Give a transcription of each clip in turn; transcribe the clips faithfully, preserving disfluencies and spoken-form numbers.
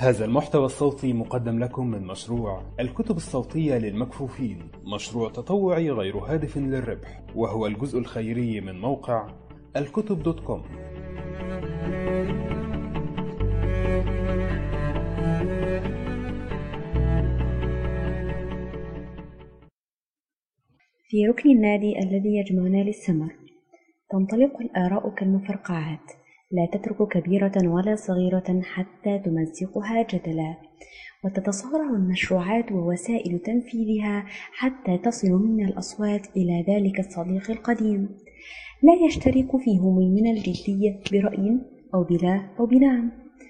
هذا المحتوى الصوتي مقدم لكم من مشروع الكتب الصوتية للمكفوفين، مشروع تطوعي غير هادف للربح، وهو الجزء الخيري من موقع الكتب دوت كوم. في ركن النادي الذي يجمعنا للسمر، تنطلق الآراء كالمفرقعات، لا تترك كبيرة ولا صغيرة حتى تمزقها جدلا، وتتصارع المشروعات ووسائل تنفيذها حتى تصل منا الأصوات إلى ذلك الصديق القديم، لا يشترك في همومنا الجدية برأي أو بلا أو بنعم.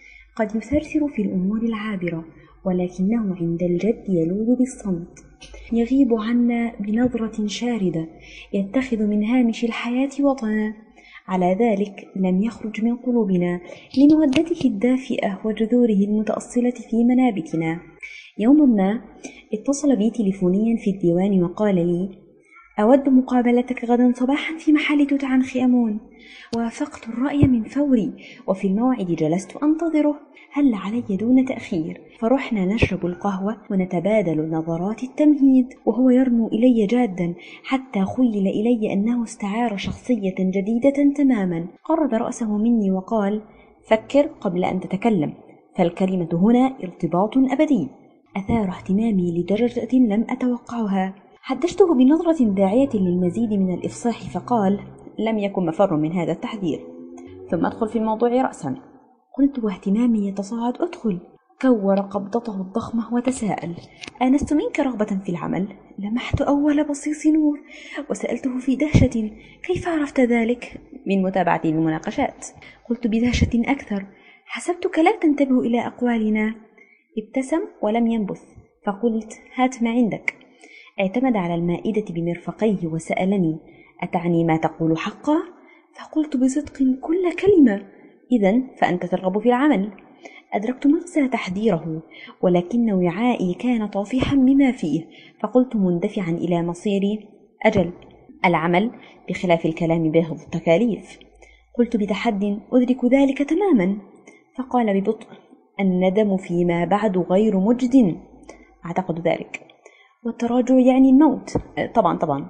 قد يثرثر في الأمور العابرة، ولكنه عند الجد يلوذ بالصمت، يغيب عنا بنظرة شاردة، يتخذ من هامش الحياة وطنا. على ذلك لم يخرج من قلوبنا لمودته الدافئة وجذوره المتأصلة في منابتنا. يوم ما اتصل بي تليفونيا في الديوان وقال لي: أود مقابلتك غدا صباحا في محل توت عنخ آمون. وافقت الرأي من فوري، وفي الموعد جلست أنتظره هل علي دون تأخير. فرحنا نشرب القهوة ونتبادل نظرات التمهيد، وهو يرنو إلي جادا حتى خيل إلي أنه استعار شخصية جديدة تماما. قرب رأسه مني وقال: فكر قبل أن تتكلم، فالكلمة هنا ارتباط أبدي. أثار اهتمامي لدرجة لم أتوقعها. حدثته بنظرة داعية للمزيد من الإفصاح، فقال: لم يكن مفر من هذا التحذير، ثم أدخل في الموضوع رأسا. قلت واهتمامي يتصاعد: أدخل. كور قبضته الضخمة وتساءل: آنست منك رغبة في العمل؟ لمحت أول بصيص نور، وسألته في دهشة: كيف عرفت ذلك؟ من متابعتي للمناقشات. قلت بدهشة أكثر: حسبتك لا تنتبه إلى أقوالنا. ابتسم ولم ينبث، فقلت: هات ما عندك. اعتمد على المائدة بمرفقيه وسألني: أتعني ما تقول حقا؟ فقلت بصدق كل كلمة. إذن فأنت ترغب في العمل. أدركت مغزى تحذيره، ولكن وعائي كان طافحا بما فيه، فقلت مندفعا إلى مصيري: أجل، العمل بخلاف الكلام به التكاليف. قلت بتحد: أدرك ذلك تماما. فقال ببطء: الندم فيما بعد غير مجد. أعتقد ذلك. والتراجع يعني الموت. طبعا طبعا.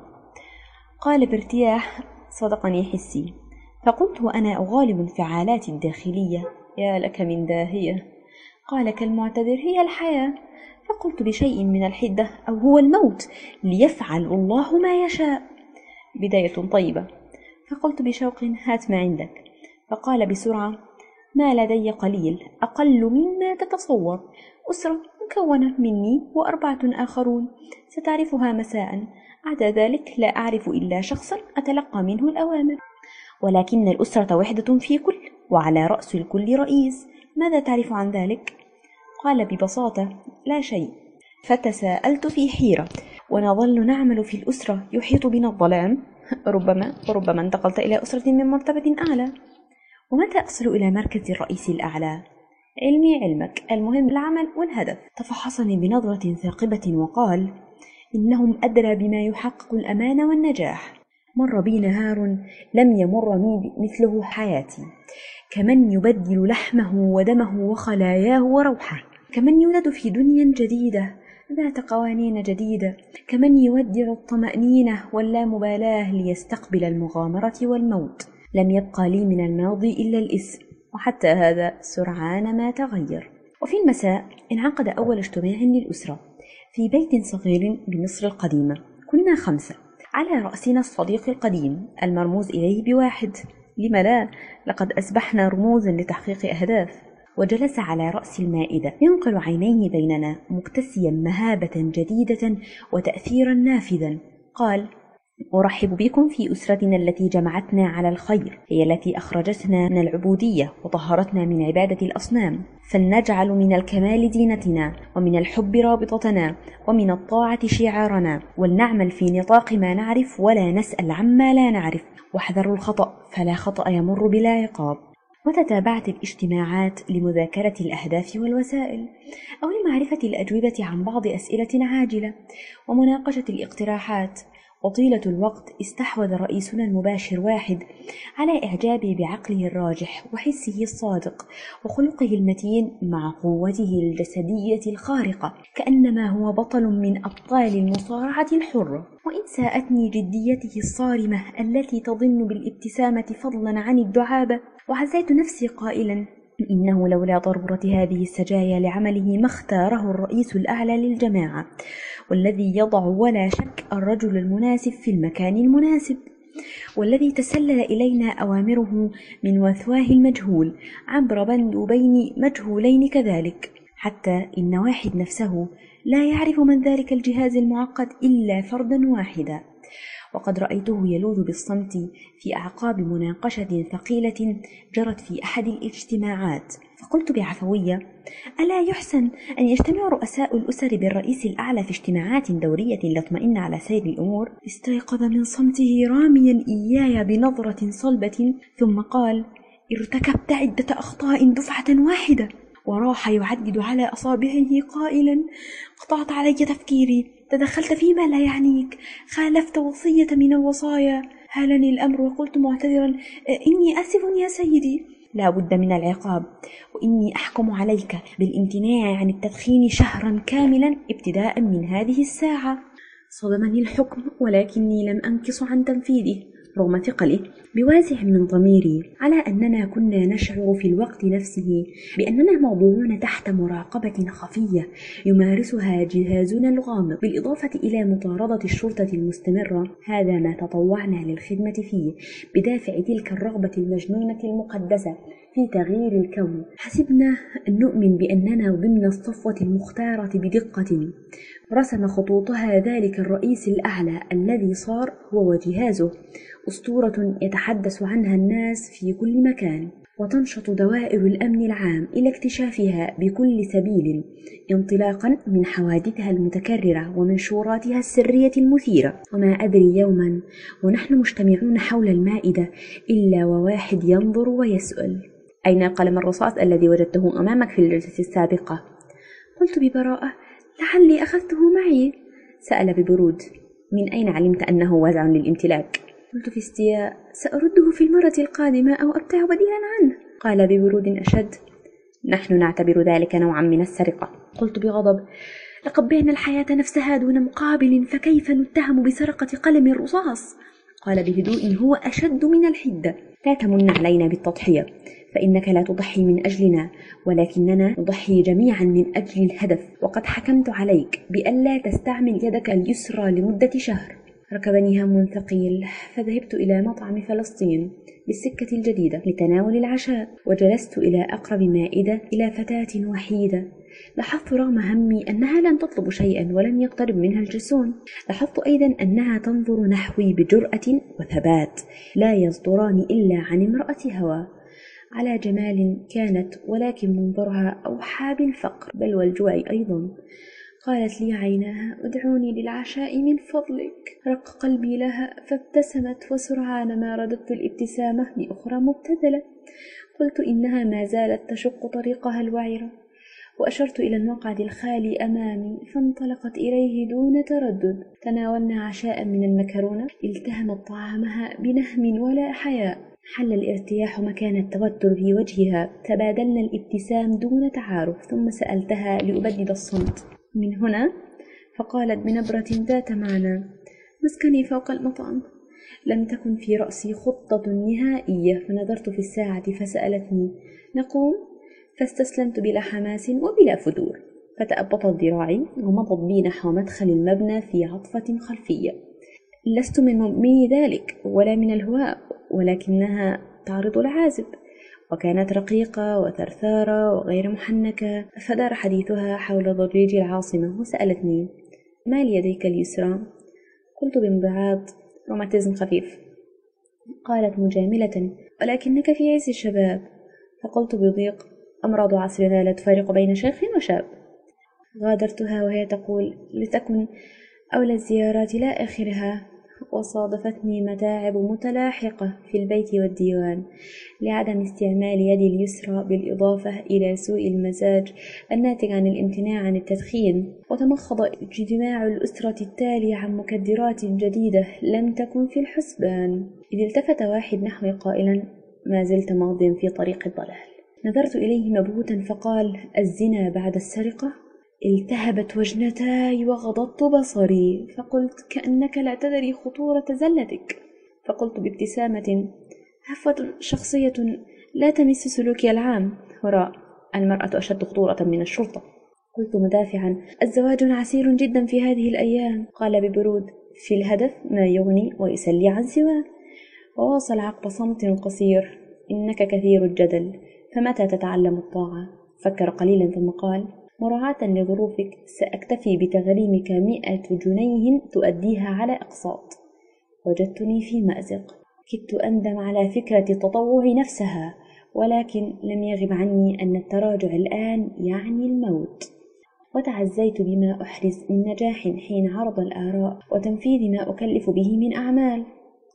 قال بارتياح: صدقني حسي. فقلت وأنا أغالب انفعالاتي الداخلية: يا لك من داهية. قال كالمعتذر: هي الحياة. فقلت بشيء من الحدة: أو هو الموت، ليفعل الله ما يشاء. بداية طيبة. فقلت بشوق: هات ما عندك. فقال بسرعة: ما لدي قليل، أقل مما تتصور. أسرة مكونة مني وأربعة آخرون، ستعرفها مساء. عدا ذلك لا أعرف إلا شخصا أتلقى منه الأوامر، ولكن الأسرة وحدة في كل، وعلى رأس الكل رئيس. ماذا تعرف عن ذلك؟ قال ببساطة: لا شيء. فتساءلت في حيرة: ونظل نعمل في الأسرة يحيط بنا الظلام؟ ربما وربما انتقلت إلى أسرة من مرتبة أعلى. ومتى أصل إلى مركز الرئيس الأعلى؟ علمي علمك، المهم العمل والهدف. تفحصني بنظرة ثاقبة وقال: إنهم أدرى بما يحقق الأمان والنجاح. مر بي نهار لم يمر بي مثله حياتي، كمن يبدل لحمه ودمه وخلاياه وروحه، كمن يولد في دنيا جديدة ذات قوانين جديدة، كمن يودع الطمأنينة واللامبالاة ليستقبل المغامرة والموت. لم يبقى لي من الماضي إلا الاسم، وحتى هذا سرعان ما تغير. وفي المساء انعقد أول اجتماع للأسرة في بيت صغير بمصر القديمة. كنا خمسة، على رأسنا الصديق القديم المرموز إليه بواحد. لم لا؟ لقد أصبحنا رموزا لتحقيق أهداف. وجلس على رأس المائدة ينقل عينيه بيننا مكتسيا مهابة جديدة وتأثيرا نافذا. قال: أرحب بكم في أسرتنا التي جمعتنا على الخير، هي التي أخرجتنا من العبودية وطهرتنا من عبادة الأصنام. فلنجعل من الكمال زينتنا، ومن الحب رابطتنا، ومن الطاعة شعارنا، ولنعمل في نطاق ما نعرف ولا نسأل عما لا نعرف، واحذروا الخطأ فلا خطأ يمر بلا عقاب. وتتابعت الاجتماعات لمذاكرة الأهداف والوسائل، أو لمعرفة الأجوبة عن بعض أسئلة عاجلة، ومناقشة الاقتراحات، وطيلة الوقت استحوذ رئيسنا المباشر واحد على إعجابي بعقله الراجح وحسه الصادق وخلقه المتين مع قوته الجسدية الخارقة، كأنما هو بطل من أبطال المصارعة الحرة. وإن ساءتني جديته الصارمة التي تظن بالابتسامة فضلا عن الدعابة، وعزيت نفسي قائلا إنه لولا ضرورة هذه السجايا لعمله ما اختاره الرئيس الأعلى للجماعة، والذي يضع ولا شك الرجل المناسب في المكان المناسب، والذي تسلل إلينا أوامره من وثواه المجهول عبر بندوبين مجهولين كذلك، حتى إن واحد نفسه لا يعرف من ذلك الجهاز المعقد إلا فردا واحدا. وقد رأيته يلوذ بالصمت في أعقاب مناقشة ثقيلة جرت في أحد الاجتماعات، فقلت بعفوية: ألا يحسن أن يجتمع رؤساء الأسر بالرئيس الأعلى في اجتماعات دورية ليطمئن على سير الأمور؟ استيقظ من صمته راميا إياي بنظرة صلبة، ثم قال: ارتكبت عدة أخطاء دفعة واحدة. وراح يعدد على أصابعه قائلا: قطعت علي تفكيري، تدخلت فيما لا يعنيك، خالفت وصية من الوصايا. هالني الأمر وقلت معتذرا: إني آسف يا سيدي، لا بد من العقاب، وإني أحكم عليك بالامتناع عن التدخين شهرا كاملا ابتداء من هذه الساعة. صدمني الحكم، ولكني لم أنكص عن تنفيذه رغم ثقله بوازع من ضميري على أننا كنا نشعر في الوقت نفسه بأننا موضوعون تحت مراقبة خفية يمارسها جهازنا الغامض، بالإضافة إلى مطاردة الشرطة المستمرة. هذا ما تطوعنا للخدمة فيه بدافع تلك الرغبة المجنونة المقدسة في تغيير الكون. حسبنا أن نؤمن بأننا ضمن الصفوة المختارة بدقة رسم خطوطها ذلك الرئيس الأعلى الذي صار هو وجهازه أسطورة يتحدث عنها الناس في كل مكان، وتنشط دوائر الأمن العام إلى اكتشافها بكل سبيل، انطلاقا من حوادثها المتكررة ومنشوراتها السرية المثيرة. وما أدري يوما ونحن مجتمعون حول المائدة إلا وواحد ينظر ويسأل: أين القلم الرصاص الذي وجدته أمامك في الجلسة السابقة؟ قلت ببراءة: لعلي أخذته معي. سأل ببرود: من أين علمت أنه وازع للامتلاك؟ قلت في استياء: سأرده في المرة القادمة أو أبتاع بديلا عنه. قال ببرود أشد: نحن نعتبر ذلك نوعا من السرقة. قلت بغضب: لقد بعنا الحياة نفسها دون مقابل، فكيف نتهم بسرقة قلم الرصاص؟ قال بهدوء هو أشد من الحدة: لا تمن علينا بالتضحية، فإنك لا تضحي من أجلنا، ولكننا نضحي جميعا من أجل الهدف. وقد حكمت عليك بألا تستعمل يدك اليسرى لمدة شهر. ركبني هم ثقيل، فذهبت إلى مطعم فلسطين بالسكة الجديدة لتناول العشاء، وجلست إلى أقرب مائدة إلى فتاة وحيدة. لاحظت رغم همي أنها لن تطلب شيئا ولم يقترب منها الجسون. لاحظت أيضا أنها تنظر نحوي بجرأة وثبات لا يصدران إلا عن امرأة هوى، على جمال كانت، ولكن منظرها أوحى بالفقر بل والجوع أيضا. قالت لي عيناها: ادعوني للعشاء من فضلك. رق قلبي لها فابتسمت، وسرعان ما رددت الابتسامة بأخرى مبتذلة. قلت إنها ما زالت تشق طريقها الوعرة، وأشرت إلى المقعد الخالي أمامي، فانطلقت إليه دون تردد. تناولنا عشاء من المكرونة التهمت طعامها بنهم ولا حياء. حل الارتياح مكان التوتر في وجهها، تبادلنا الابتسام دون تعارف، ثم سألتها لأبدد الصمت: من هنا؟ فقالت بنبرة ذات معنى: مسكني فوق المطعم. لم تكن في رأسي خطة نهائية، فنظرت في الساعة فسألتني: نقوم؟ فاستسلمت بلا حماس وبلا فدور، فتأبطت ذراعي ومضت بي نحو مدخل المبنى في عطفة خلفية. لست من مؤمني ذلك ولا من الهواء، ولكنها تعرض العازب، وكانت رقيقة وثرثارة وغير محنكة. فدار حديثها حول ضجيج العاصمة، وسألتني: ما ليديك اليسرى؟ قلت بانبعاض: روماتيزم خفيف. قالت مجاملة: ولكنك في عز الشباب. فقلت بضيق: أمراض عصرنا لا تفارق بين شيخ وشاب. غادرتها وهي تقول: لتكن أولى الزيارات لا آخرها، وصادفتني متاعب متلاحقة في البيت والديوان لعدم استعمال يدي اليسرى، بالإضافة إلى سوء المزاج الناتج عن الامتناع عن التدخين. وتمخض اجتماع الأسرة التالي عن مكدرات جديدة لم تكن في الحسبان، إذ التفت واحد نحوي قائلا: ما زلت ماضيا في طريق الضلال. نظرت إليه مبهوتا فقال: الزنا بعد السرقة؟ التهبت وجنتاي وغضضت بصري، فقلت: كأنك لا تدري خطورة زلتك. فقلت بابتسامة: هفوة شخصية لا تمس سلوكي العام، وراء المرأة أشد خطورة من الشرطة. قلت مدافعا: الزواج عسير جدا في هذه الأيام. قال ببرود: في الهدف ما يغني ويسلي عن سواه. وواصل عقب صمت قصير: إنك كثير الجدل، فمتى تتعلم الطاعة؟ فكر قليلا ثم قال: مراعاة لظروفك سأكتفي بتغريمك مئة جنيه تؤديها على أقساط. وجدتني في مأزق، كدت أندم على فكرة التطوع نفسها، ولكن لم يغب عني أن التراجع الآن يعني الموت. وتعزيت بما أحرز من نجاح حين عرض الآراء وتنفيذ ما أكلف به من أعمال.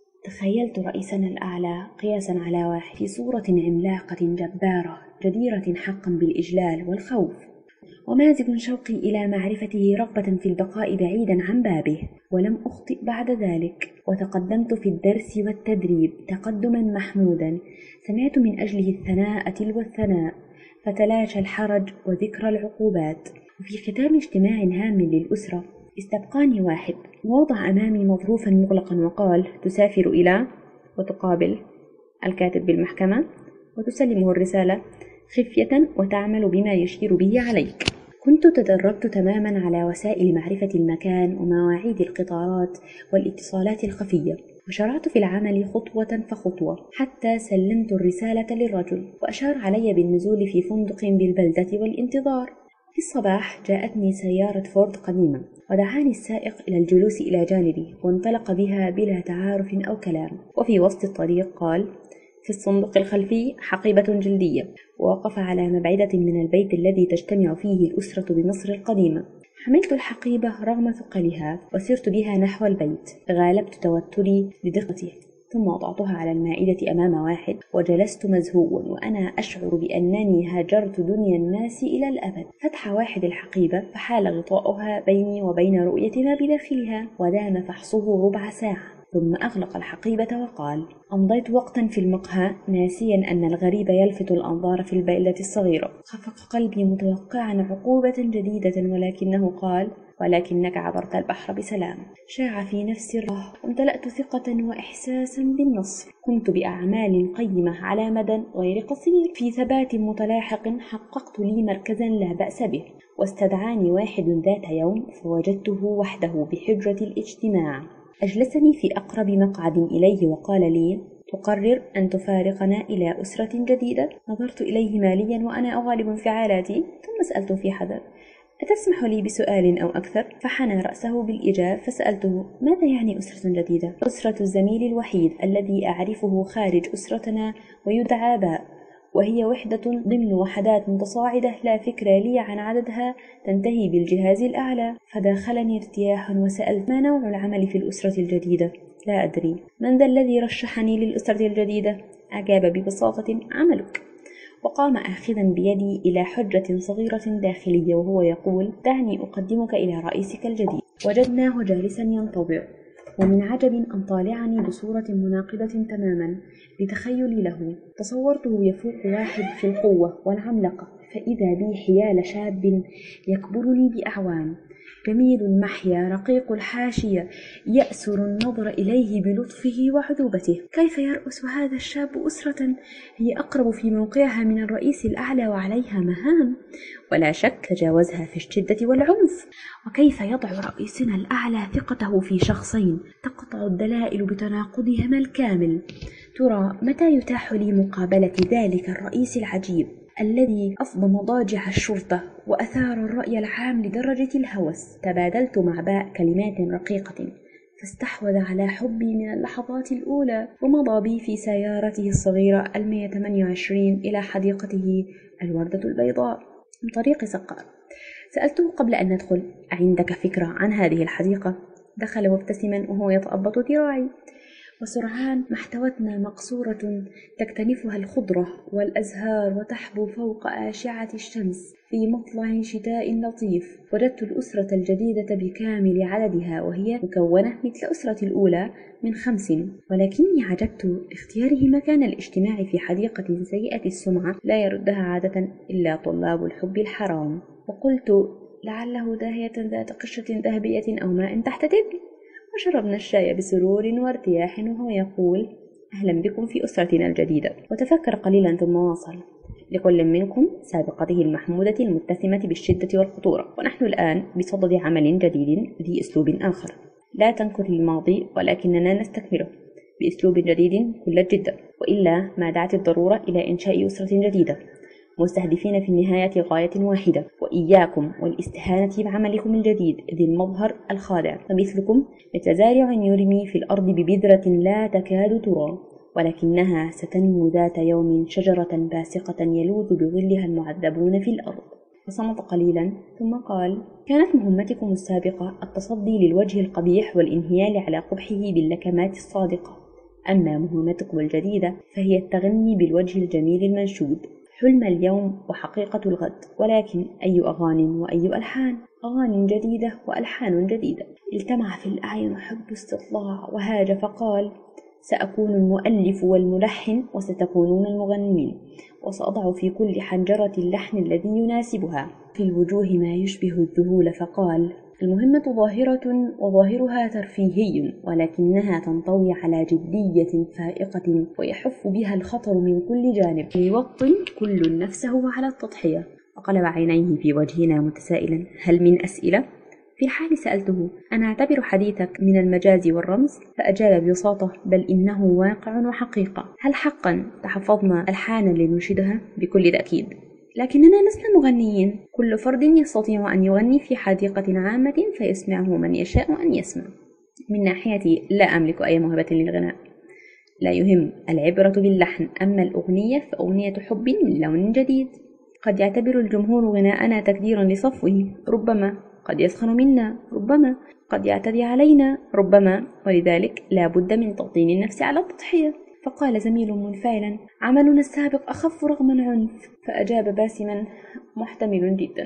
تخيلت رئيسنا الأعلى قياسا على واحد في صورة عملاقة جبارة جديرة حقا بالإجلال والخوف، ومازج شوقي إلى معرفته رغبة في البقاء بعيدا عن بابه. ولم أخطئ بعد ذلك، وتقدمت في الدرس والتدريب تقدما محمودا سمعت من أجله الثناء تلو الثناء، فتلاشى الحرج وذكر العقوبات. وفي ختام اجتماع هام للأسرة استبقاني واحد ووضع أمامي مظروفا مغلقا وقال: تسافر إلى، وتقابل الكاتب بالمحكمة، وتسلمه الرسالة خفية وتعمل بما يشير به عليك. كنت تدربت تماما على وسائل معرفة المكان ومواعيد القطارات والاتصالات الخفية، وشرعت في العمل خطوة فخطوة حتى سلمت الرسالة للرجل، وأشار علي بالنزول في فندق بالبلدة والانتظار. في الصباح جاءتني سيارة فورد قديمة، ودعاني السائق إلى الجلوس إلى جانبي، وانطلق بها بلا تعارف أو كلام. وفي وسط الطريق قال: في الصندوق الخلفي حقيبة جلدية. ووقف على مبعدة من البيت الذي تجتمع فيه الأسرة بمصر القديمة. حملت الحقيبة رغم ثقلها وسرت بها نحو البيت، غالبت توتري لدقته، ثم وضعتها على المائدة أمام واحد وجلست مزهوا وأنا أشعر بأنني هاجرت دنيا الناس إلى الأبد. فتح واحد الحقيبة فحال غطاؤها بيني وبين رؤية ما بداخلها، ودام فحصه ربع ساعة، ثم أغلق الحقيبة وقال: أمضيت وقتا في المقهى ناسيا أن الغريب يلفت الأنظار في البلدة الصغيرة. خفق قلبي متوقعا عقوبة جديدة، ولكنه قال: ولكنك عبرت البحر بسلام. شاع في نفسي الراه، وامتلأت ثقة وإحساسا بالنصر. كنت بأعمال قيمة على مدى غير قصير في ثبات متلاحق حققت لي مركزا لا بأس به. واستدعاني واحد ذات يوم فوجدته وحده بحجرة الاجتماع. أجلسني في أقرب مقعد إليه وقال لي: تقرر أن تفارقنا إلى أسرة جديدة؟ نظرت إليه ماليا وأنا أغالب انفعالاتي، ثم سألته في حذر: أتسمح لي بسؤال أو أكثر؟ فحنى رأسه بالإجابة. فسألته: ماذا يعني أسرة جديدة؟ أسرة الزميل الوحيد الذي أعرفه خارج أسرتنا ويدعى باء، وهي وحدة ضمن وحدات متصاعدة لا فكر لي عن عددها تنتهي بالجهاز الأعلى. فداخلني ارتياح وسألت: ما نوع العمل في الأسرة الجديدة؟ لا أدري. من ذا الذي رشحني للأسرة الجديدة؟ أجاب ببساطة: عملك. وقام آخذا بيدي إلى حجة صغيرة داخلية وهو يقول: دعني أقدمك إلى رئيسك الجديد. وجدناه جالسا ينتظر، ومن عجب أن طالعني بصورة مناقضة تماما لتخيلي له. تصورته يفوق واحد في القوة والعملقة، فإذا بي حيال شاب يكبرني بأعوام، جميل المحيا رقيق الحاشية، يأسر النظر إليه بلطفه وعذوبته. كيف يرأس هذا الشاب أسرة هي أقرب في موقعها من الرئيس الأعلى وعليها مهام ولا شك تجاوزها في الشدة والعنف؟ وكيف يضع رئيسنا الأعلى ثقته في شخصين تقطع الدلائل بتناقضهما الكامل؟ ترى متى يتاح لي مقابلة ذلك الرئيس العجيب الذي أفضى مضاجع الشرطة وأثار الرأي العام لدرجة الهوس؟ تبادلت مع باء كلمات رقيقة، فاستحوذ على حبي من اللحظات الأولى، ومضى بي في سيارته الصغيرة المية ثمانية وعشرين إلى حديقته الوردة البيضاء من طريق سقار. سألته قبل أن ندخل: عندك فكرة عن هذه الحديقة؟ دخل مبتسما وهو يتأبط ذراعي. وسرعان ما احتوتنا مقصورة تكتنفها الخضرة والأزهار وتحبو فوق أشعة الشمس في مطلع شتاء لطيف. وجدت الأسرة الجديدة بكامل عددها، وهي مكونة مثل أسرة الأولى من خمس، ولكني عجبت لاختياره مكان الاجتماع في حديقة سيئة السمعة لا يردها عادة إلا طلاب الحب الحرام. وقلت لعله داهية ذات قشرة ذهبية أو ماء تحت تبن. وشربنا الشاي بسرور وارتياح وهو يقول أهلا بكم في أسرتنا الجديدة. وتفكر قليلا ثم واصل لكل منكم سابقته المحمودة المتسمة بالشدة والخطورة، ونحن الآن بصدد عمل جديد ذي أسلوب آخر. لا تنكر الماضي ولكننا نستكمله بأسلوب جديد كل الجدة، وإلا ما دعت الضرورة إلى إنشاء أسرة جديدة مستهدفين في النهاية غاية واحدة، وإياكم والاستهانة بعملكم الجديد ذي المظهر الخادع، فمثلكم مثل زارع يرمي في الأرض ببذرة لا تكاد ترى، ولكنها ستنمو ذات يوم شجرة باسقة يلوذ بظلها المعذبون في الأرض. وصمت قليلا ثم قال كانت مهمتكم السابقة التصدي للوجه القبيح والانهيال على قبحه باللكمات الصادقة، أما مهمتكم الجديدة فهي التغني بالوجه الجميل المنشود، حلم اليوم وحقيقة الغد. ولكن أي أغاني وأي ألحان، أغاني جديدة وألحان جديدة. التمع في الأعين حب استطلاع وهاج فقال سأكون المؤلف والملحن وستكونون المغنين، وسأضع في كل حنجرة اللحن الذي يناسبها، في الوجوه ما يشبه الذهول. فقال المهمة ظاهرة وظاهرها ترفيهي، ولكنها تنطوي على جدية فائقة ويحف بها الخطر من كل جانب، يوطن كل نفسه على التضحية. وقلب عينيه في وجهنا متسائلا هل من أسئلة؟ في الحال سألته أنا أعتبر حديثك من المجاز والرمز؟ فأجاب ببساطة بل إنه واقع وحقيقة. هل حقا تحفظنا ألحانا لننشدها؟ بكل تأكيد، لكننا لسنا مغنيين. كل فرد يستطيع أن يغني في حديقة عامة فيسمعه من يشاء أن يسمع. من ناحيتي لا أملك أي موهبة للغناء، لا يهم، العبرة باللحن، أما الأغنية فأغنية حب من لون جديد. قد يعتبر الجمهور غناءنا تكديرا لصفوه، ربما قد يسخر منا، ربما قد يعتدي علينا، ربما، ولذلك لا بد من توطين النفس على التضحية. فقال زميل منفعلا عملنا السابق أخف رغم العنف. فأجاب باسما محتمل جدا.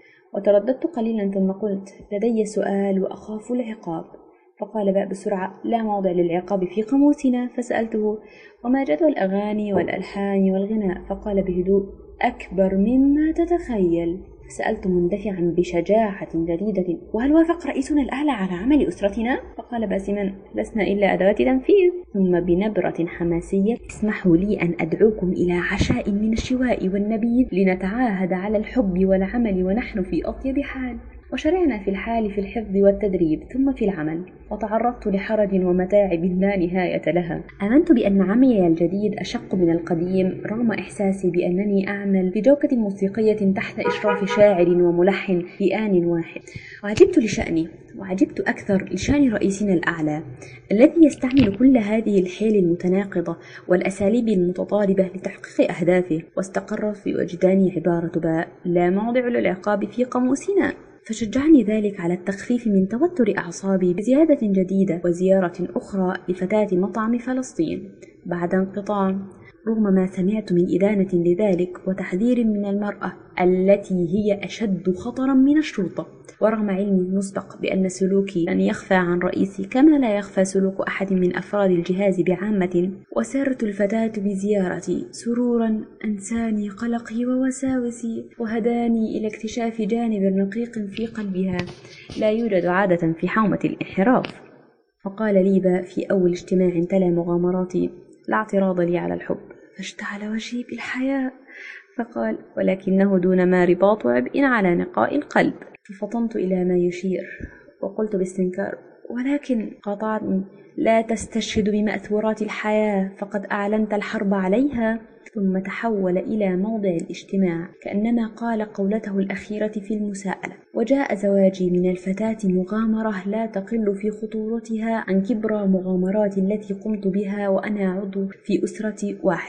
وترددت قليلا ثم قلت لدي سؤال وأخاف العقاب. فقال بقى بسرعة لا موضع للعقاب في قاموسنا. فسألته وما جدوى الأغاني والألحان والغناء؟ فقال بهدوء أكبر مما تتخيل. سألت مندفعا بشجاعة جديدة وهل وافق رئيسنا الأعلى على عمل أسرتنا؟ فقال باسما لسنا إلا أدوات تنفيذ. ثم بنبرة حماسية اسمحوا لي أن أدعوكم إلى عشاء من الشواء والنبيذ لنتعاهد على الحب والعمل ونحن في أطيب حال. وشرعنا في الحال في الحفظ والتدريب ثم في العمل، وتعرضت لحرج ومتاعب لا نهاية لها. آمنت بأن عملي الجديد أشق من القديم رغم إحساسي بأنني أعمل بجوكة موسيقية تحت إشراف شاعر وملحن في آن واحد. وعجبت لشأني، وعجبت أكثر لشأن رئيسنا الأعلى الذي يستعمل كل هذه الحيل المتناقضة والأساليب المتضاربة لتحقيق أهدافه. واستقر في وجداني عبارة باء لا موضع للعقاب في قاموسنا. فشجعني ذلك على التخفيف من توتر أعصابي بزيادة جديدة وزيارة أخرى لفتاة مطعم فلسطين بعد انقطاع، رغم ما سمعت من إدانة لذلك وتحذير من المرأة التي هي أشد خطرا من الشرطة، ورغم علمي المسبق بأن سلوكي لن يخفى عن رئيسي كما لا يخفى سلوك أحد من أفراد الجهاز بعامة. وسارت الفتاة بزيارتي سرورا أنساني قلقي ووساوسي، وهداني إلى اكتشاف جانب رقيق في قلبها لا يوجد عادة في حومة الانحراف. فقال لي با في أول اجتماع تلا مغامراتي لا اعتراض لي على الحب، فاشتعل وجهي بالحياء. فقال ولكنه دون ما رباط عبء على نقاء القلب. ففطنت إلى ما يشير وقلت باستنكار ولكن قاطعني لا تستشهد بمأثورات الحياة فقد أعلنت الحرب عليها. ثم تحول إلى موضع الاجتماع كأنما قال قولته الأخيرة في المساءلة. وجاء زواجي من الفتاة مغامرة لا تقل في خطورتها عن كبرى مغامرات التي قمت بها وأنا عضو في أسرة واحد.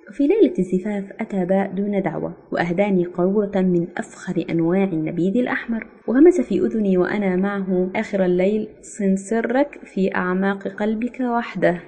وفي ليلة الزفاف أتى باء دون دعوة وأهداني قارورة من أفخر أنواع النبيذ الأحمر، وهمس في أذني وأنا معه آخر الليل: صن سرك في أعماق قلبك وحده.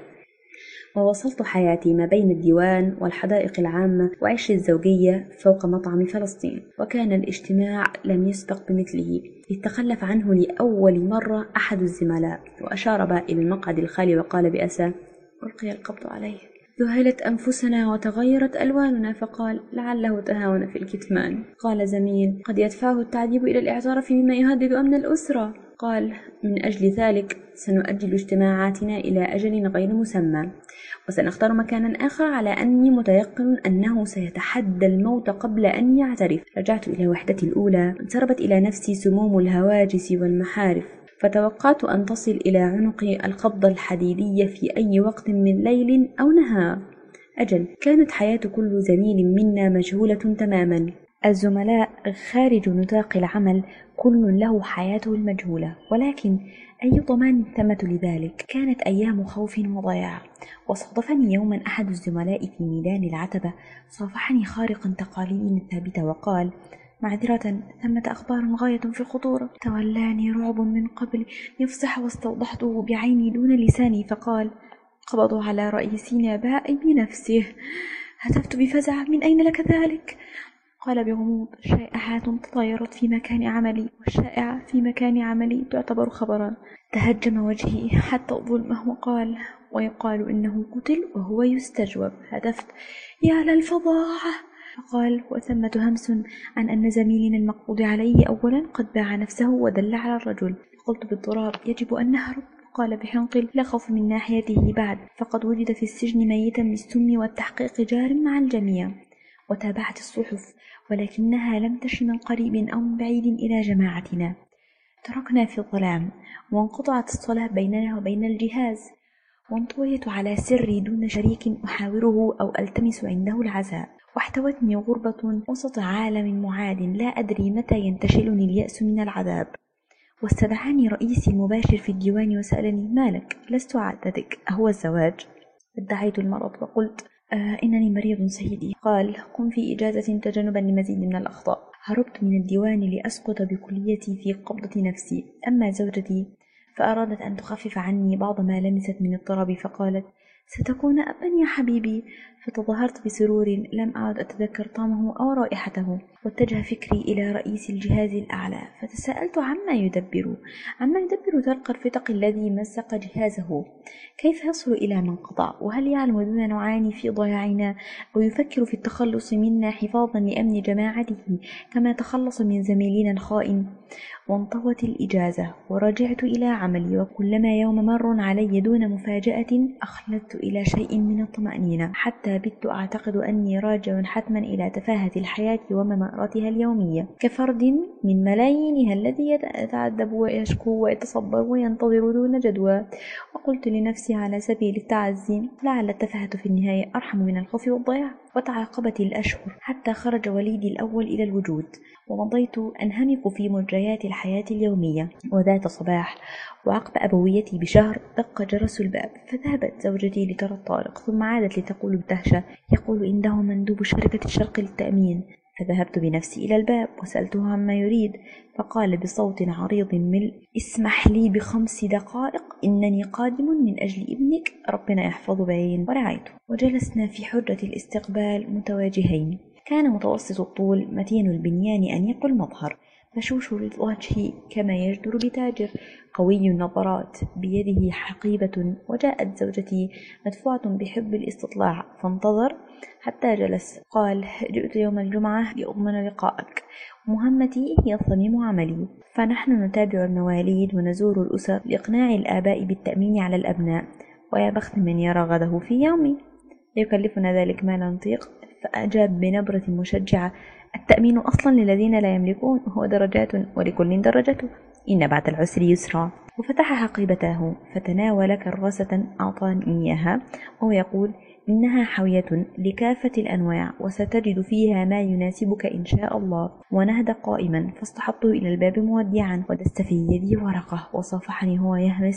ووصلت حياتي ما بين الديوان والحدائق العامة وعيش الزوجية فوق مطعم فلسطين، وكان الاجتماع لم يسبق بمثله، إذ تخلف عنه لأول مرة أحد الزملاء، وأشار باء إلى المقعد الخالي وقال بأسى: ألقي القبض عليه. ذهلت أنفسنا وتغيرت ألواننا، فقال: لعله تهاون في الكتمان. قال زميل: قد يدفعه التعذيب إلى الاعتراف بما يهدد أمن الأسرة. قال: من أجل ذلك سنؤجل اجتماعاتنا إلى أجل غير مسمى، وسنختار مكانا آخر على أني متيقن أنه سيتحدى الموت قبل أن يعترف. رجعت إلى وحدتي الأولى، انسربت إلى نفسي سموم الهواجس والمحارف، فتوقعت أن تصل إلى عنقي القبضة الحديدية في أي وقت من ليل أو نهار. أجل، كانت حياة كل زميل منا مجهولة تماما. الزملاء خارج نطاق العمل كل له حياته المجهولة، ولكن أي ضمان ثمة لذلك؟ كانت أيام خوف وضياع. وصادفني يوما أحد الزملاء في ميدان العتبة، صافحني خارقا تقاليدنا الثابتة وقال: معذرة، ثمة أخبار غاية في الخطورة. تولاني رعب من قبل يفصح، واستوضحته بعيني دون لساني، فقال: قبضوا على رئيسنا باء بنفسه. هتفت بفزع: من أين لك ذلك؟ قال بغموض: شائعات تطايرت في مكان عملي، والشائعة في مكان عملي تعتبر خبرا. تهجم وجهي حتى ظلمه وقال: ويقال إنه قتل وهو يستجوب. هتفت: يا للفظاعة. فقال: وثمة همس عن أن زميلنا المقبوض عليه أولا قد باع نفسه ودل على الرجل. قلت باضطراب: يجب أن نهرب. قال بحنقل: لا خوف من ناحيته بعد، فقد وجد في السجن ميتا بالسم، والتحقيق جار مع الجميع. وتابعت الصحف، ولكنها لم تشن من قريب أو من بعيد إلى جماعتنا. تركنا في الظلام، وانقطعت الصلاة بيننا وبين الجهاز، وانطويت على سري دون شريك أحاوره أو ألتمس عنده العزاء. واحتوتني غربة وسط عالم معاد، لا أدري متى ينتشلني اليأس من العذاب. واستدعاني رئيسي المباشر في الديوان وسألني: مالك؟ لست عادتك، أهو الزواج؟ ادعيت المرض وقلت: آه إنني مريض سيدي. قال: قم في إجازة تجنبا لمزيد من الأخطاء. هربت من الديوان لأسقط بكليتي في قبضة نفسي. أما زوجتي فأرادت أن تخفف عني بعض ما لمست من اضطرابي، فقالت: ستكون أبا يا حبيبي. فتظاهرت بسرور لم أعد أتذكر طعمه أو رائحته. واتجه فكري إلى رئيس الجهاز الأعلى، فتساءلت عما يدبر عما يدبر تلك الفتق الذي مسق جهازه. كيف يصل إلى من قطع؟ وهل يعلم بما نعاني في ضياعنا، أو يفكر في التخلص منا حفاظا لأمن جماعته كما تخلص من زميلنا الخائن؟ وانطوت الإجازة ورجعت إلى عملي، وكلما يوم مر علي دون مفاجأة أخلدت إلى شيء من الطمأنينة، حتى بت أعتقد أني راجع حتما إلى تفاهة الحياة ومماراتها اليومية، كفرد من ملايينها الذي يتعذب ويشكو ويتصبر وينتظر دون جدوى. وقلت لنفسي على سبيل التعزي: لعل التفاهة في النهاية أرحم من الخوف والضياع. وتعاقبت الأشهر حتى خرج وليدي الأول إلى الوجود، ومضيت أنهمك في مجريات الحياة اليومية. وذات صباح وعقب أبويتي بشهر دق جرس الباب، فذهبت زوجتي لترى الطارق، ثم عادت لتقول بدهشة: يقول إنه مندوب شركة الشرق للتأمين. فذهبت بنفسي إلى الباب وسألته عما يريد، فقال بصوت عريض ملء: اسمح لي بخمس دقائق، إنني قادم من أجل ابنك، ربنا يحفظه بعين ورعايته. وجلسنا في حجرة الاستقبال متواجهين. كان متوسط الطول، متين البنيان، أنيق المظهر، بشوش الوجه كما يجدر بتاجر، قوي النظرات، بيده حقيبة. وجاءت زوجتي مدفوعة بحب الاستطلاع، فانتظر حتى جلس. قال: جئت يوم الجمعة لأضمن لقاءك، ومهمتي هي صميم عملي، فنحن نتابع المواليد ونزور الأسر لإقناع الآباء بالتأمين على الأبناء، ويا بخت من يرى غده في يومي. يكلفنا ذلك ما لا نطيق. فأجاب بنبرة مشجعة: التأمين أصلا للذين لا يملكون، وهو درجات ولكل درجته، إن بعد العسر يسرا. وفتح حقيبته فتناول كراسة أعطاني إياها وهو يقول: إنها حاوية لكافة الأنواع، وستجد فيها ما يناسبك إن شاء الله. ونهد قائما، فاصطحبته إلى الباب مودعا، ودست في يدي ورقة وصافحني هو يهمس: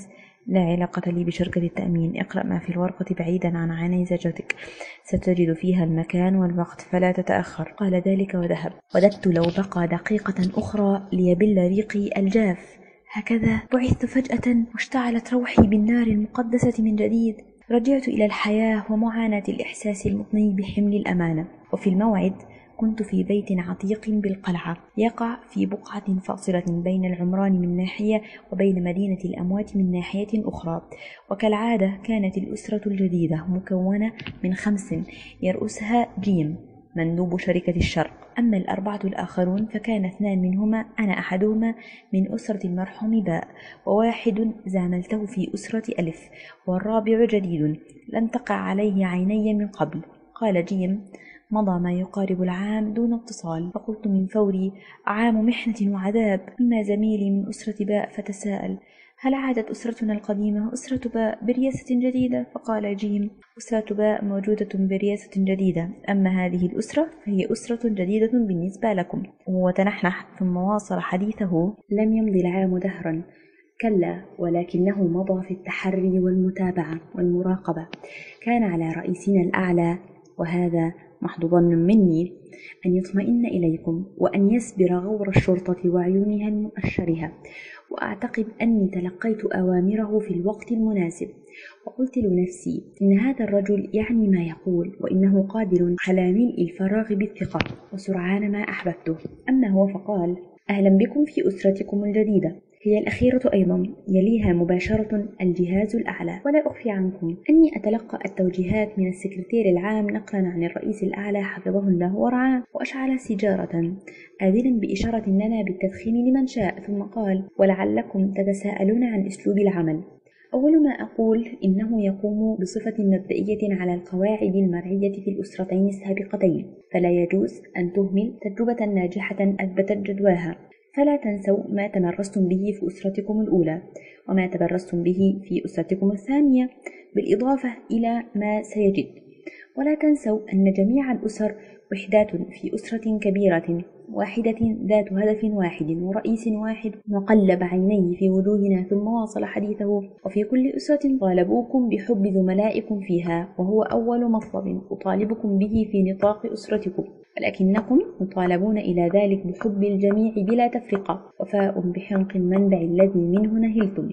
لا علاقة لي بشركة التأمين. اقرأ ما في الورقة بعيدا عن عيني زوجتك، ستجد فيها المكان والوقت فلا تتأخر. قال ذلك وذهب. وددت لو بقى دقيقة أخرى ليبل ريقي الجاف. هكذا بعثت فجأة واشتعلت روحي بالنار المقدسة من جديد. رجعت إلى الحياة ومعاناة الإحساس المطني بحمل الأمانة. وفي الموعد كنت في بيت عتيق بالقلعة يقع في بقعة فاصلة بين العمران من ناحية وبين مدينة الأموات من ناحية أخرى. وكالعادة كانت الأسرة الجديدة مكونة من خمس يرأسها جيم مندوب شركة الشرق. أما الأربعة الآخرون فكان اثنان منهما أنا أحدهما من أسرة المرحوم باء، وواحد زاملته في أسرة ألف، والرابع جديد لم تقع عليه عيني من قبل. قال جيم: مضى ما يقارب العام دون اتصال. فقلت من فوري: عام محنة وعذاب. أما زميلي من أسرة باء فتساءل: هل عادت أسرتنا القديمة أسرة باء برياسة جديدة؟ فقال جيم: أسرة باء موجودة برياسة جديدة، أما هذه الأسرة فهي أسرة جديدة بالنسبة لكم. وتنحنح ثم واصل حديثه: لم يمضي العام دهرا، كلا، ولكنه مضى في التحري والمتابعة والمراقبة. كان على رئيسنا الأعلى، وهذا محض ظن مني، أن يطمئن إليكم وأن يسبر غور الشرطة وعيونها المؤشرها. وأعتقد أني تلقيت أوامره في الوقت المناسب، وقلت لنفسي إن هذا الرجل يعني ما يقول، وإنه قادر على ملء الفراغ بالثقة وسرعان ما أحببته. أما هو فقال: أهلا بكم في أسرتكم الجديدة، هي الأخيرة أيضا، يليها مباشرة الجهاز الأعلى. ولا أخفي عنكم أني أتلقى التوجيهات من السكرتير العام نقلا عن الرئيس الأعلى حفظه الله ورعاه. وأشعل سيجارة آذنا بإشارة لنا بالتدخين لمن شاء، ثم قال: ولعلكم تتساءلون عن أسلوب العمل. أول ما أقول إنه يقوم بصفة مبدئية على القواعد المرعية في الأسرتين السابقتين، فلا يجوز أن تهمل تجربة ناجحة أثبتت جدواها. فلا تنسوا ما تمرستم به في أسرتكم الأولى، وما تبرستم به في أسرتكم الثانية، بالإضافة إلى ما سيجد. ولا تنسوا أن جميع الأسر وحدات في أسرة كبيرة واحدة ذات هدف واحد ورئيس واحد. وقلب عينيه في وجوهنا ثم واصل حديثه: وفي كل أسرة طالبوكم بحب زملائكم فيها، وهو أول مطلب أطالبكم به في نطاق أسرتكم، ولكنكم مطالبون إلى ذلك بحب الجميع بلا تفرقة، وفاء بحنق المنبع الذي منه نهلتم،